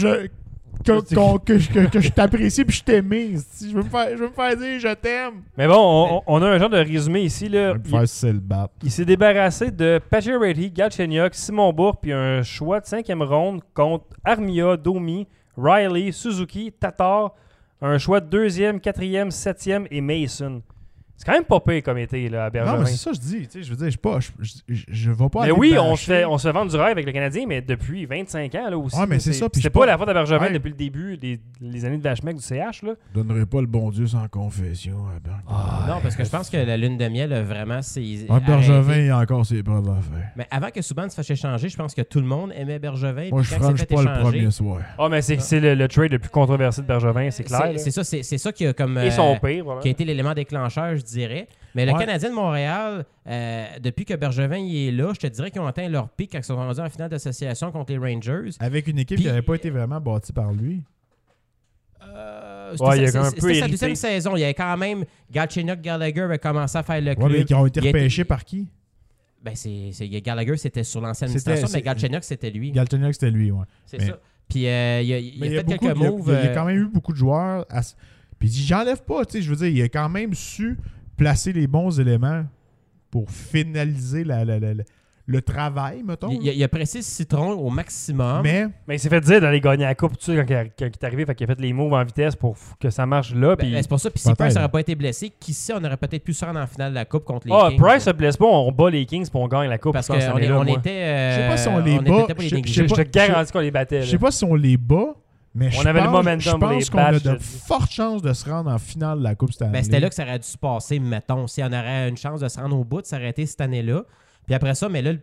je t'apprécie puis je t'aimais. Je veux me faire dire je t'aime. Mais bon, on a un genre de résumé ici. Je Là. veux me faire sucer le bat. Il s'est débarrassé de Pacioretty, Galchenyuk, Simon Bourque, puis un choix de 5e ronde contre Armia, Domi, Riley, Suzuki, Tatar, un choix de 2e, 4e, 7e et Mason. C'est quand même pas pire comme été là, à Bergevin. Non, mais c'est ça que je dis. Tu sais, je veux dire, je vais pas Mais aller oui, bâcher. on se fait vendre du rêve avec le Canadien, mais depuis 25 ans là aussi. Ouais, mais là, c'est ça, puis C'est je pas pas- la faute à Bergevin Ouais. depuis le début, les années de Vachemec du CH. Là. Je donnerai pas le bon Dieu sans confession à Bergevin. Non, parce que je pense que la lune de miel a vraiment ses. Bergevin, arrêté. il a encore ses preuves à faire. Mais avant que Subban se fasse échanger, je pense que tout le monde aimait Bergevin. Moi, puis je quand il franchis s'est fait pas le échanger, premier soir. Ah, mais c'est le trade le plus controversé de Bergevin, c'est clair. là. C'est ça qui a comme. Et son pire, voilà. Qui a été l'élément déclencheur, je dirais. Mais le Ouais. Canadien de Montréal, depuis que Bergevin y est là, je te dirais qu'ils ont atteint leur pic quand ils sont rendus en finale d'association contre les Rangers. Avec une équipe Puis- qui n'avait pas été vraiment bâtie par lui. Ouais, il a quand même un peu C'était sa hérité. deuxième saison. Il y avait quand même Galchenyuk, Gallagher avait commencé à faire le club. Ouais, mais qui ont été Il a été- repêchés par qui? Ben, Gallagher, c'était sur l'ancienne C'était- administration, mais c'est- Galchenyuk, c'était lui. Galchenyuk, c'était lui, ouais. C'est mais- ça. Puis il a Mais fait beaucoup- quelques moves. il y a quand même eu beaucoup de joueurs. Puis j'enlève pas, tu sais, je veux dire, il a quand même su placer les bons éléments pour finaliser le travail, mettons. Il a pressé le citron au maximum. Mais Mais il s'est fait dire d'aller gagner la coupe tout de suite quand il est arrivé, fait qu'il a fait les moves en vitesse pour que ça marche là. Puis... C'est pour ça. Puis si Peut-être. Price n'aurait pas été blessé, qui sait, on aurait peut-être pu se rendre en finale de la Coupe contre les Ah, Kings. Price se blesse pas, on bat les Kings puis on gagne la coupe. Parce je pense, cette qu'on année-là, on moi. était. Je sais pas si on les on bat. était pas les Je- négliger. Je te garantis qu'on les battait. je là. sais pas si on les bat, mais On avait le momentum je pour les pense qu'on a battre, de je dis. fortes chances de se rendre en finale de la Coupe cette année. Ben, c'était là que ça aurait dû se passer, mettons. Si on aurait une chance de se rendre au bout, ça aurait été cette année-là. Puis après ça, mais là, le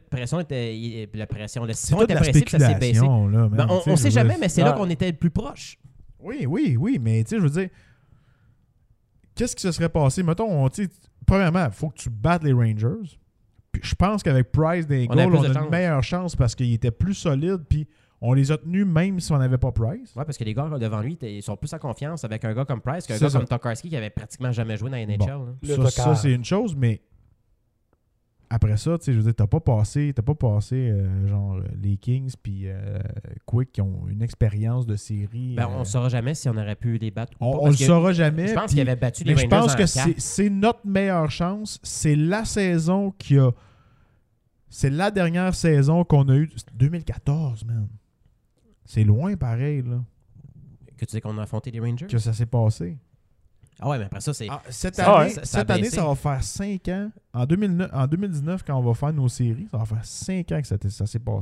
C'est citron toute était la pressé, puis ça s'est baissé. spéculation, là. Ben, man, tu sais, on je sait veux jamais, dire. mais c'est là Ouais. qu'on était le plus proche. Oui, mais tu sais, je veux dire, qu'est-ce qui se serait passé? Mettons, tu sais, premièrement, il faut que tu battes les Rangers. Puis je pense qu'avec Price des On a goals, plus on de a chance. une meilleure chance parce qu'il était plus solide, puis on les a tenus même si on n'avait pas Price. Ouais, parce que les gars devant lui, ils sont plus en confiance avec un gars comme Price qu'un C'est gars ça. comme Tokarski qui avait pratiquement jamais joué dans la NHL. Bon. là. Le Ça, tocard. c'est une chose, mais après ça, tu sais, je veux dire, t'as pas passé genre les Kings puis Quick qui ont une expérience de série. Ben, on ne saura jamais si on aurait pu les battre ou pas. on parce le que saura jamais. Je pense puis- qu'il avait battu les mais je Rangers pense en que quatre. c'est notre meilleure chance. C'est la saison qui a. C'est la dernière saison qu'on a eue. 2014, man. C'est loin pareil, là, Que tu sais qu'on a affronté les Rangers? que ça s'est passé. Ah ouais, mais après ça, c'est... Cette Ah année, ouais, ça a cette année, baissé. ça va faire 5 ans. En 2019, quand on va faire nos séries, ça va faire 5 ans que ça s'est passé.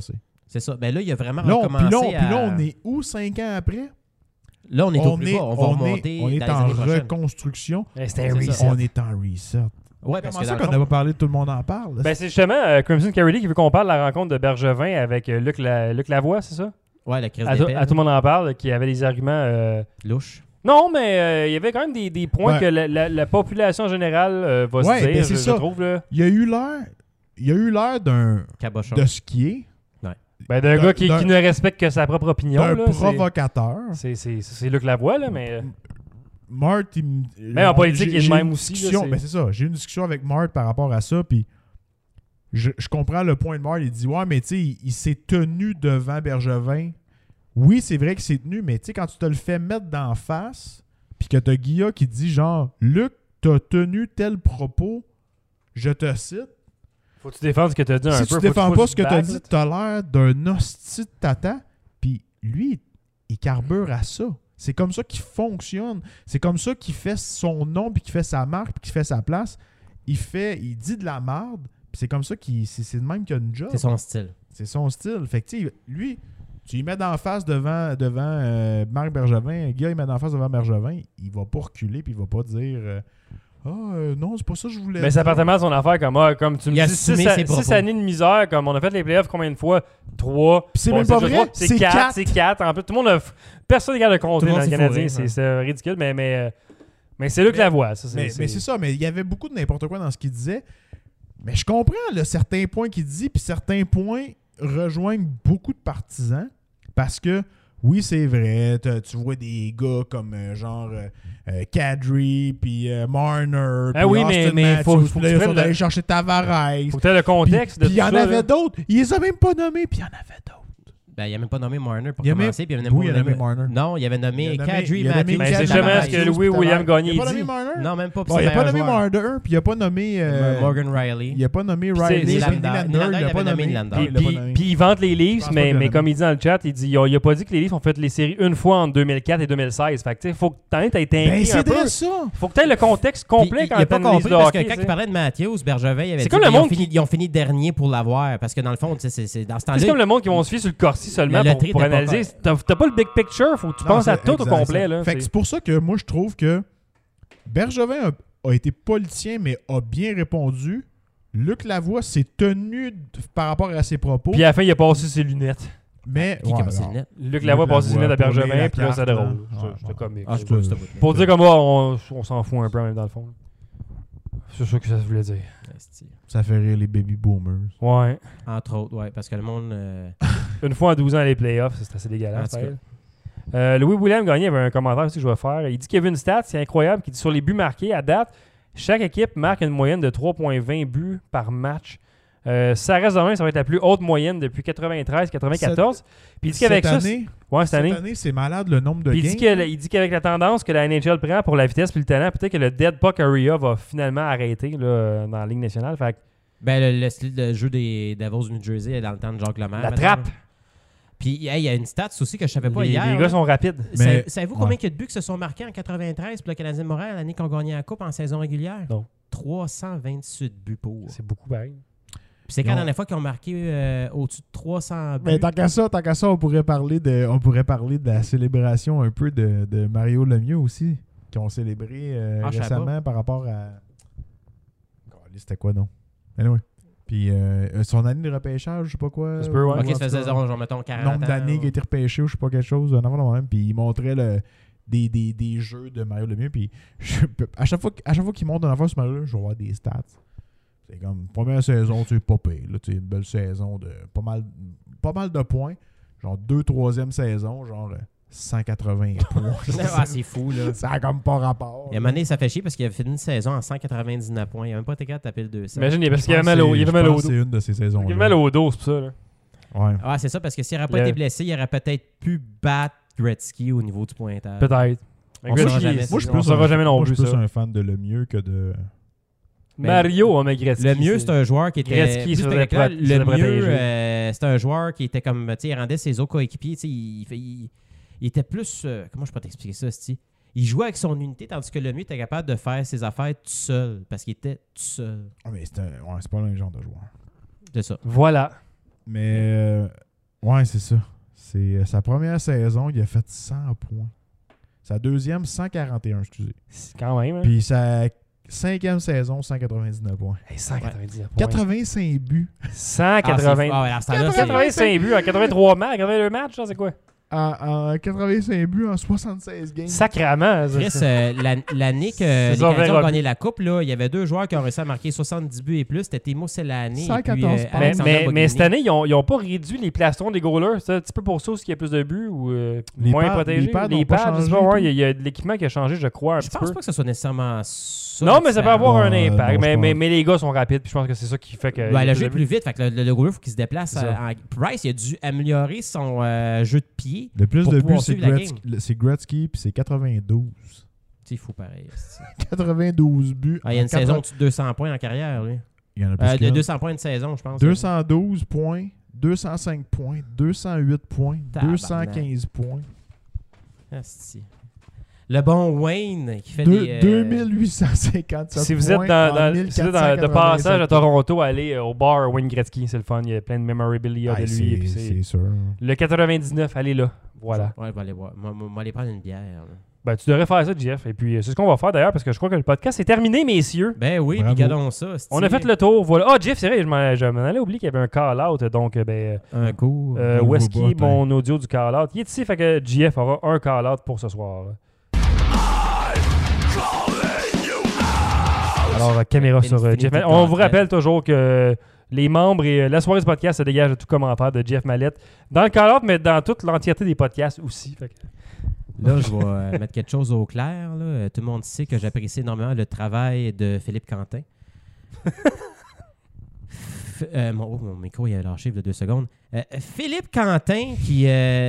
C'est ça. Ben là, il a vraiment Là, recommencé puis là, on est où 5 ans après? Là, on est au plus bas. On va remonter on est dans les en années prochaines. reconstruction. C'était un C'est ça. reset. On est en reset. Ouais, parce Comment que ça dans qu'on le n'a fond, pas parlé, tout le monde en parle? Ben, c'est justement Crimson Carolina qui veut qu'on parle de la rencontre de Bergevin avec Luc Lavoie, c'est ça? ouais, la crise À d'épée. tout le monde en parle, qui avait des arguments... Louche. Non, mais il y avait quand même des points Ouais. que la population générale va Ouais, se dire, ben, c'est je ça. trouve. Là. Il y a eu l'air Cabochon. de ce qui est, Ben, d'un gars qui d'un- ne respecte que sa propre opinion. d'un là, provocateur. c'est Luc Lavoie, là, mais... Mart, Même en politique, il est le même aussi, là, Ben c'est ça. J'ai eu une discussion avec Mart par rapport à ça, puis je comprends le point de Mart. Il dit ouais, mais tu sais, il s'est tenu devant Bergevin. Oui, c'est vrai qu'il s'est tenu, mais tu sais, quand tu te le fais mettre d'en face, puis que t'as Guilla qui dit genre, Luc, t'as tenu tel propos, je te cite. Faut que tu défendes ce que tu as dit un Si peu. tu défends pas ce que t'as as dit, t'as l'air d'un hostie de tata. Puis lui, il carbure à ça. C'est comme ça qu'il fonctionne. C'est comme ça qu'il fait son nom, puis qu'il fait sa marque, puis qu'il fait sa place. Il dit de la merde, puis c'est comme ça c'est le même qu'il a une job. C'est son style. C'est son style. Fait que tu sais, lui, tu y mets d'en face devant Marc Bergevin, Guy, il met d'en face devant Bergevin, il va pas reculer, puis il va pas dire non, c'est pas ça que je voulais. Mais c'est appartement de son affaire, comme tu me Il a dis, assumé ses propos. 6 années de misère, comme on a fait les playoffs combien de fois? 3. Puis c'est même pas vrai, C'est c'est 4. quatre. C'est 4. En plus, tout le monde a... Personne n'est capable de compter Tout le dans monde le s'est Canadien. fourré, C'est ridicule, mais c'est Luc Lavoie. Ça, Mais c'est ça, mais il y avait beaucoup de n'importe quoi dans ce qu'il disait. Mais je comprends là, certains points qu'il dit, puis certains points rejoignent beaucoup de partisans. Parce que, oui, c'est vrai, tu vois des gars comme Kadri, puis Marner, puis oui, Austin mais Matthews, faut puis là, que ils tu sont prennes allés chercher Tavares. Faut que tu aies le contexte Puis de il y tout en ça, avait là. d'autres. Il les a même pas nommés, puis il y en avait d'autres. Ben, il a même pas nommé Marner pour Il a même- commencer. Puis il avait Oui, il a nommé Marner. Non, il avait nommé Il a nommé- Kadri, il a nommé Matthews. Ben, c'est Kadri, justement Matthews, ce que Louis puis William Tavares. Gagné Il a pas dit. nommé Marner? Non, même pas. Bon, il a pas nommé Marner, puis il a pas nommé... Morgan Riley. il a pas nommé c'est Riley, Nylander. Nylander, Nylander, il a pas nommé Nylander. il a pas nommé. Puis il vante les Je Leafs, pense pas qu'il mais l'a comme nommé. il dit dans le chat, il a pas dit que les Leafs ont fait les séries une fois en 2004 et 2016. Fait que, tu sais, faut que t'aies été Ben, inclus un c'est peu. vrai ça! Faut que t'aies le contexte complet Puis, quand il a t'as pas une liste compris de parce que hockey, quand tu il sais. parlait de Matthews, Bergevin il avait C'est dit comme le qu'ils ont monde ils ont fini dernier pour l'avoir. Parce que dans le fond, tu sais, c'est dans ce C'est temps-là. comme le monde qui vont se fier sur le Corsi seulement La pour loterie pour était pas analyser. faite. T'as pas le big picture, faut que tu Non, penses à c'est tout au exact, complet. ça. Là, Fait que c'est pour ça que moi je trouve que Bergevin a été politicien, mais a bien répondu. Luc Lavoie s'est tenu par rapport à ses propos. Puis à la fin, il a passé ses lunettes. Mais Qui a ouais, passé les alors, lunettes? Luc Lavoie a passé ses lunettes à pour lire Bergevin, la puis là, carte, c'est drôle. là. C'était Ouais, comique. Ah, c'est je pas- sais pas. Pour dire comme on s'en fout un peu même dans le fond. C'est ça que ça voulait dire. ça fait rire les baby boomers. Ouais. Entre autres, ouais, parce que le monde. Une fois en 12 ans, les playoffs, c'est assez dégueulasse. En tout cas. Louis William Gagné avait un commentaire aussi que je vais faire. Il dit qu'il y avait une stat, c'est incroyable, qui dit sur les buts marqués à date, chaque équipe marque une moyenne de 3,20 buts par match. Ça reste de même, ça va être la plus haute moyenne depuis 93-94. Puis il dit qu'avec ça. Cette année, c'est malade le nombre de Puis games. il dit qu'avec la tendance que la NHL prend pour la vitesse et le talent, peut-être que le dead puck area va finalement arrêter là, dans la Ligue nationale. Fait que Ben, le style de jeu des Devils du New Jersey est dans le temps de Jacques Lemaire. la maintenant. trappe, Puis, hey, il y a une stat aussi que je savais pas les hier. gars là. sont rapides. Mais- Savez-vous ouais. combien il y a de buts qui se sont marqués en 93 pour le Canadien de Montréal l'année qu'on gagnait la Coupe en saison régulière? Non. 328 buts pour. C'est beaucoup pareil. Puis c'est quand Ils la ont- dernière fois qu'ils ont marqué au-dessus de 300 buts? Mais tant qu'à ça, on pourrait parler de la célébration un peu de Mario Lemieux aussi, qui ont célébré Ah, je savais récemment par rapport à... C'était quoi, non? Anyway. Puis son année de repêchage, je sais pas quoi. Ça se peut, ouais. Ok, en ça tout faisait cas, genre, mettons, 40 nombre ans. d'années qu'il a été repêché ou je sais pas quelque chose, un avant même. Puis il montrait des jeux de Mario Lemieux. Puis à chaque fois qu'il montre une affaire sur Mario Lemieux, je vais voir des stats. C'est comme première saison, tu es pas pire. Là, tu sais, une belle saison de pas mal de points. Genre 2-3e saison, genre 180 points. Ah, c'est fou, là. Ça a comme pas rapport. Il y a Mané, ça fait chier parce qu'il a fini une saison en 199 points. Il n'a même pas été capable de taper le 200. Imagine, parce Je qu'il avait pense mal au que il avait mal au dos. c'est une de ces saisons. Il avait mal au dos, c'est pour ça. Là. Ouais. Ah, c'est ça, parce que s'il n'aurait pas Le- été blessé, il aurait peut-être pu battre Gretzky au niveau du pointage. Peut-être. On saura jamais. Moi, je on saura jamais non plus suis plus ça. un fan de Lemieux que de... Mario, on met Gretzky. Le mieux, c'est un joueur qui était. Gretzky se plus faisait spectaculaire. se faisait Le mieux, protéger. c'est un joueur qui était comme. Tu sais, il rendait ses autres coéquipiers. Tu sais, il était plus. Comment je peux t'expliquer ça, Sti? Il jouait avec son unité, tandis que le mieux était capable de faire ses affaires tout seul. Parce qu'il était tout seul. Ah, mais c'est pas le même genre de joueur. C'est ça. Voilà. Mais Ouais, c'est ça. C'est sa première saison, il a fait 100 points. Sa deuxième, 141, excusez. C'est quand même. Hein? Puis sa 5e saison, 199 points. Hey, 199 points. 85 buts 180. Ah, ouais, à ce temps-là, c'est- 85 buts en 83 matchs. 82 matchs, ça, c'est quoi? en 85 buts en 76 games. Sacrament. ça. Chris, l'année que C'est les ça, on Canadiens verra. ont gagné la Coupe, là, il y avait 2 joueurs qui ont réussi à marquer 70 buts et plus. C'était Timo Selani et puis 114 passes. Mais cette année, ils n'ont pas réduit les plastrons des goalers. C'est un petit peu pour ça qu'il y a plus de buts ou Les moins pads- protégés. les pads n'ont pas je sais changé pas, et ouais, tout. il y a de l'équipement qui a changé, je crois, un Je petit pense peu. pas que ce soit nécessairement ça. Non, mais ça peut avoir un Ouais, impact. non, je mais les gars sont rapides, puis je pense que c'est ça qui fait que. Ben, le jeu est plus vite, fait que le goaler, il faut qu'il se déplace. C'est ça. Price, il a dû améliorer son jeu de pied. Le plus Pour de buts, pouvoir c'est suivre la Gretzky, puis c'est 92. C'est fou pareil. c'est- 92 buts. Ah, il y a une en saison 80 de 200 points en carrière, lui. Il y en a plus De qu'un. 200 points de saison, je pense. 212 points, 205 points, 208 points, Tabarnak. 215 points, Asti. Le bon Wayne qui fait Deux- des... 2857 Si vous êtes, points dans, en si vous êtes de 1487 passage à points. Toronto, allez au bar Wayne Gretzky, c'est le fun. Il y a plein de memorabilia Ah, de lui. et puis c'est sûr. Le 99, allez là. Voilà. Ouais, je vais aller voir. Moi, aller prendre une bière. là. Ben, tu devrais faire ça, Jeff. Et puis, c'est ce qu'on va faire d'ailleurs, parce que je crois que le podcast est terminé, messieurs. Ben oui, puis Bravo. gardons ça. asti. On a fait le tour. Voilà. Ah, Jeff, c'est vrai, je m'en allais oublier qu'il y avait un call-out. Donc, Un coup. on où le est-ce voit qu'il est pas, mon audio du call-out? Il est ici, fait que JF aura un call-out pour ce soir. Alors, caméra sur Infinity Jeff Mallette. On vous content. rappelle toujours que les membres et la soirée du podcast se dégagent de tout commentaire de Jeff Mallette dans le call-out, mais dans toute l'entièreté des podcasts aussi. Fait que- Là, je vais mettre quelque chose au clair. Là. Tout le monde sait que j'apprécie énormément le travail de Philippe Quentin. Mon micro il a lâché il y a 2 secondes. Philippe Quentin qui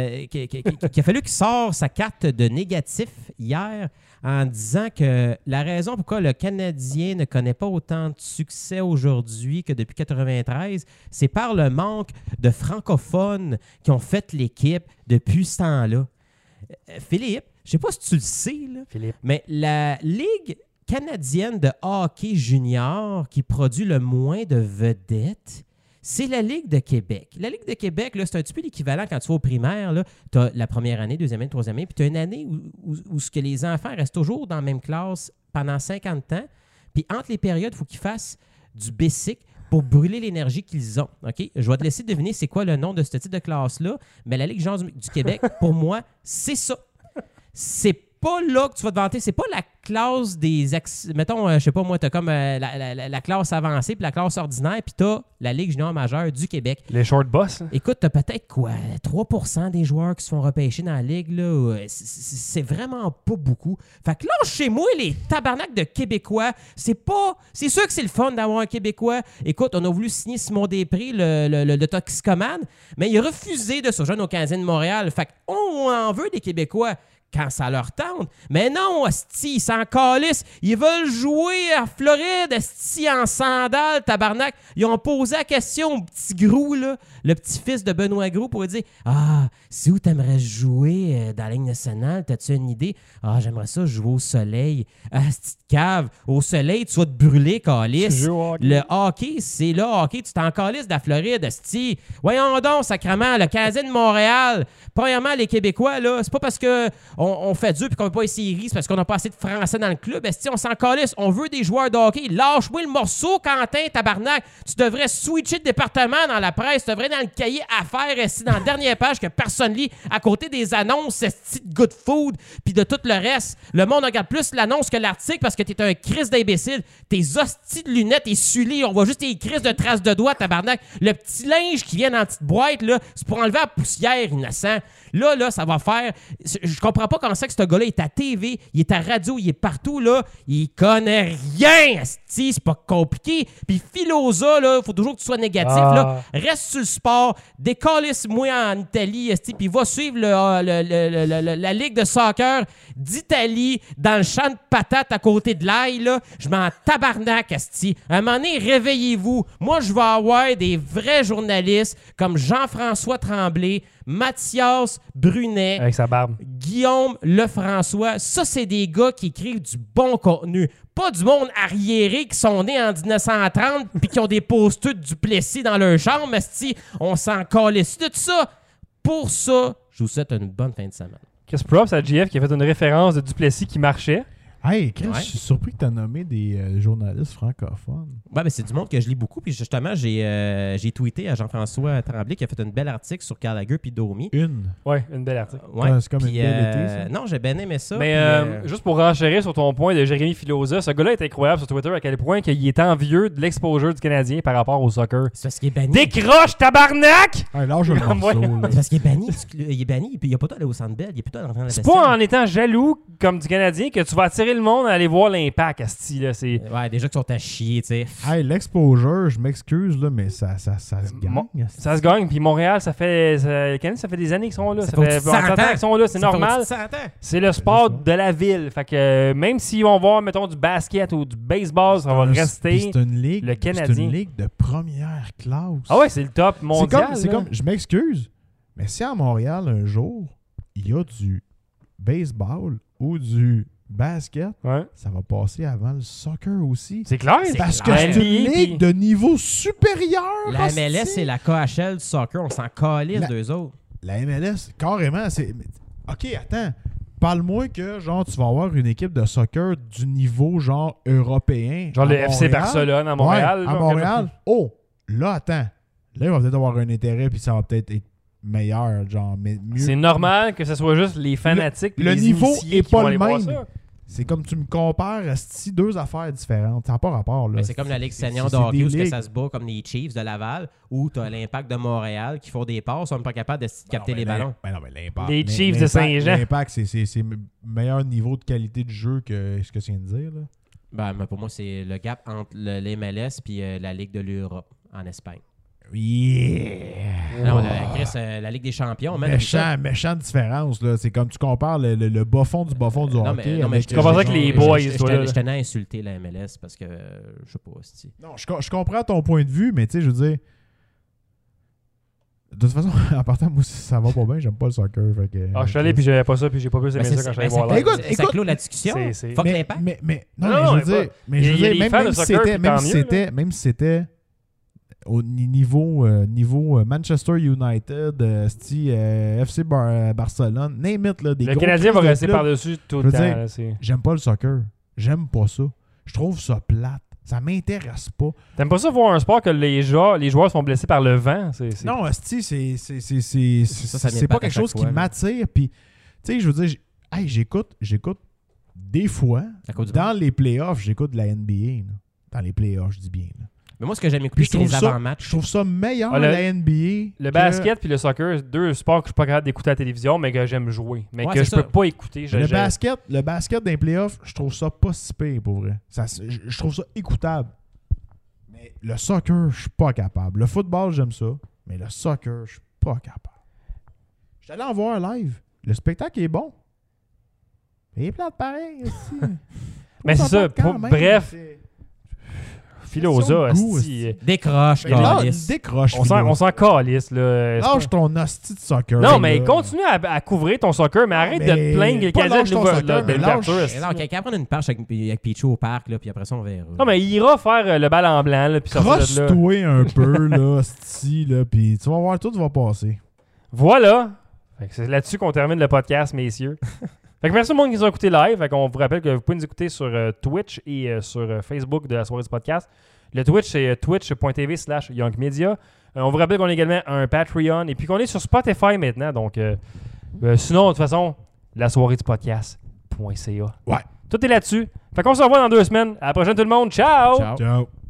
a fallu qu'il sorte sa carte de négatif hier en disant que la raison pourquoi le Canadien ne connaît pas autant de succès aujourd'hui que depuis 93, c'est par le manque de francophones qui ont fait l'équipe depuis ce temps-là. Philippe, je ne sais pas si tu le sais, là, Philippe. mais la Ligue canadienne de hockey junior qui produit le moins de vedettes, c'est la Ligue de Québec. La Ligue de Québec, là, c'est un petit peu l'équivalent quand tu vas au primaire. Tu as la première année, deuxième année, troisième année, puis tu as une année où ce que les enfants restent toujours dans la même classe pendant 50 ans. Puis entre les périodes, il faut qu'ils fassent du bicycle pour brûler l'énergie qu'ils ont. OK? Je vais te laisser deviner c'est quoi le nom de ce type de classe-là, mais la Ligue junior du Québec, pour moi, c'est ça. C'est pas là que tu vas te vanter. C'est pas la classe des... Mettons, je sais pas moi, t'as comme la classe avancée puis la classe ordinaire, puis t'as la Ligue junior majeure du Québec. Les short boss. Écoute, t'as peut-être quoi? 3% des joueurs qui se font repêcher dans la Ligue, là. C'est vraiment pas beaucoup. Fait que là, chez moi, les tabarnaks de Québécois, c'est sûr que c'est le fun d'avoir un Québécois. Écoute, on a voulu signer Simon Després, le toxicomane, mais il a refusé de se rejoindre au Canadien de Montréal. Fait qu'on en veut des Québécois quand ça leur tente. Mais non, asti, ils s'en calissent. Ils veulent jouer à Floride, asti, en sandales, tabarnak. Ils ont posé la question au petit Grou, là, le petit-fils de Benoît Gros, pour lui dire « Ah, c'est où t'aimerais jouer dans la Ligue nationale? T'as-tu une idée? Ah, j'aimerais ça jouer au soleil. Asti de cave. Au soleil, tu vas te brûler, calice. Tu joues au hockey. Le hockey, c'est le hockey. Tu t'en calisses de la Floride, asti. Voyons donc, sacrément, le Canadien de Montréal. Premièrement, les Québécois, là, c'est pas parce que on fait dur et qu'on veut pas les séries, c'est parce qu'on n'a pas assez de Français dans le club. Esti, on s'en calisse. On veut des joueurs de hockey. Lâche-moi le morceau, Quentin, tabarnak. Tu devrais switcher de département dans la presse. Tu devrais dans le cahier affaires, esti, dans la dernière page que personne lit, à côté des annonces, esti, de Good Food, puis de tout le reste. Le monde regarde plus l'annonce que l'article parce que t'es un crise d'imbécile. Tes hosties de lunettes et sully, on voit juste tes crises de traces de doigts, tabarnak. Le petit linge qui vient dans la petite boîte, là, c'est pour enlever la poussière, innocent. Là, ça va faire... Je comprends pas comment ça que ce gars-là est à TV, il est à radio, il est partout, là. Il connaît rien, asti, c'est pas compliqué. Puis Filosa, là, faut toujours que tu sois négatif, là. Reste sur le sport, décalisse-moi en Italie, asti, puis va suivre la Ligue de soccer d'Italie dans le champ de patates à côté de l'ail, là. Je m'en tabarnak, asti. À un moment donné, réveillez-vous. Moi, je vais avoir des vrais journalistes comme Jean-François Tremblay, Mathias Brunet, Avec sa barbe. Guillaume Lefrançois. Ça, c'est des gars qui écrivent du bon contenu. Pas du monde arriéré qui sont nés en 1930 puis qui ont des posters de Duplessis dans leur chambre. Esti, on s'en calisse de tout ça. Pour ça, je vous souhaite une bonne fin de semaine. Chris Props à JF qui a fait une référence de Duplessis qui marchait. Hey, Chris, Ouais. je suis surpris que tu as nommé des journalistes francophones. Ouais, ben c'est du monde que je lis beaucoup. Puis justement, j'ai tweeté à Jean-François Tremblay qui a fait un bel article sur Gallagher puis Domi. Ouais, une belle article. Ouais. C'est comme Puis, une belle été, ça. Non, j'ai bien aimé ça. Mais puis, juste pour renchérir sur ton point de Jérémy Filosa, ce gars-là est incroyable sur Twitter à quel point qu'il est envieux de l'exposure du Canadien par rapport au soccer. c'est parce qu'il est banni. Décroche, tabarnak! Hey, lâche le morceau. Ouais. là. C'est parce qu'il est banni. Il est banni. Puis il a pas tout aller au Centre Bell. Il est plutôt à rentrer dans la C'est vestiaire. pas en étant jaloux comme du Canadien que tu vas attirer le monde à aller voir l'impact, asti, là. C'est... Ouais, déjà qu'ils sont à chier, tu sais. Hey, l'exposure, je m'excuse, là, mais ça se gagne. Ça se gagne, puis Montréal, le Canadien, ça fait des années qu'ils sont là. Ça fait fait au-dessus de 100 ans qu'ils sont là, c'est Ça fait normal. au-dessus de 100 ans. C'est le sport C'est ça. de la ville. Fait que même s'ils vont voir, mettons, du basket ou du baseball, ça va Puis rester. C'est une ligue, le c'est Canadien. une ligue de première classe. Ah ouais, c'est le top mondial. C'est là. comme, je m'excuse, mais si à Montréal, un jour, il y a du baseball ou du basket, Ouais. ça va passer avant le soccer aussi. C'est clair. Parce que clair. c'est une NBA, ligue de niveau supérieur. La hostie. MLS, c'est la KHL du soccer. On s'en calisse La- d'eux autres. La MLS, carrément, c'est... OK, attends. Parle-moi que, genre, tu vas avoir une équipe de soccer du niveau, genre, européen. Genre à le FC Montréal. Barcelone à Montréal. Ouais, genre, à Montréal. Oh, là, attends. Là, il va peut-être avoir un intérêt, puis ça va peut-être être meilleur, genre, mais mieux. C'est normal que ce soit juste les fanatiques. puis le les niveau initiés est qui vont pas aller le voir même. ça. C'est comme tu me compares asti, deux affaires différentes. Ça n'a pas rapport, là. Mais c'est comme la Ligue senior de c'est hockey des où ce que ligues. ça se bat comme les Chiefs de Laval ou tu as l'Impact de Montréal qui font des passes, sont pas capables de capter les ballons. Ben non, mais l'Impact. Les Chiefs de Saint-Jean. L'Impact, c'est meilleur niveau de qualité de jeu que ce que tu viens de dire, là. Ben, mais pour moi, c'est le gap entre les MLS et la Ligue de l'Europe en Espagne. Yeah! Non, Chris, la Ligue des champions, man. Méchante différence, là. C'est comme tu compares le bas fond du hockey. avec- Tu comprends ça que les boys, toi, là. Je tenais à insulter la MLS parce que, je sais pas, si. Non, je comprends ton point de vue, mais tu sais, je veux dire... De toute façon, en partant, moi, si ça va pas bien, j'aime pas le soccer. Fait que, Ah, je suis allé puis j'avais pas ça puis j'ai pas plus aimé ça quand je suis allé voir ça- là. Écoute, ça clôt la discussion. c'est- Fuck mais, l'Impact. non, Non, mais non, je veux dire, il y a des fans de même si soccer, c'était, puis tant mieux, même si c'était au niveau Manchester United, FC Barcelone, name it, là, des Le gros Canadien va clubs de rester clubs. par-dessus tout Je le veux temps. dire, là, c'est- J'aime pas le soccer. J'aime pas ça. Je trouve ça plate. Ça m'intéresse pas. T'aimes pas ça voir un sport que les joueurs sont blessés par le vent? C'est- Non, asti, Ça c'est m'épate pas à quelque chaque chose qui fois, là. m'attire. Puis, tu sais, je veux dire, j'écoute des fois, À cause du dans les playoffs, j'écoute de la NBA. là. Dans les playoffs, je dis bien. là. Mais moi, ce que j'aime Puis écouter, je c'est les trouve ça, avant-matchs. je trouve ça meilleur Ah, le- la NBA. Le que- basket puis le soccer, deux sports que je suis pas capable d'écouter à la télévision, mais que j'aime jouer. Mais Ouais, que c'est je ça. peux pas écouter. Le basket dans les playoffs, je trouve ça pas si pire pour vrai. Je trouve ça écoutable. Mais le soccer, je suis pas capable. Le football, j'aime ça. Mais le soccer, je suis pas capable. Je suis allé en voir live. Le spectacle est bon. Il est plate pareil aussi. Mais c'est ça. Quand même, Bref, c'est- Filosa, question de goût, asti, Décroche, Mais là, câlisse. décroche. on s'en calisse. Là. Lâche ton hostie de soccer. Non, mais là. continue à couvrir ton soccer, mais arrête de te plaindre que le pas Canadien lâche ton soccer, de mais l'ouverture. lâche- asti. Non, quelqu'un prend une perche avec Pichot au parc, là, puis après ça, on verra. Non, mais il ira faire le bal en blanc, là, puis sortir de là. Crosse-toi un peu, là, hostie, là, puis tu vas voir, tout va passer. Voilà. Fait que c'est là-dessus qu'on termine le podcast, messieurs. Fait que merci au monde qui nous a écouté live. Fait qu'on vous rappelle que vous pouvez nous écouter sur Twitch et sur Facebook de la soirée du podcast. Le Twitch, c'est twitch.tv/youngmedia. On vous rappelle qu'on a également un Patreon et puis qu'on est sur Spotify maintenant. Donc, sinon, de toute façon, la soirée du podcast.ca. Ouais. Tout est là-dessus. Fait qu'on se revoit dans 2 semaines. À la prochaine, tout le monde. Ciao! Ciao. Ciao.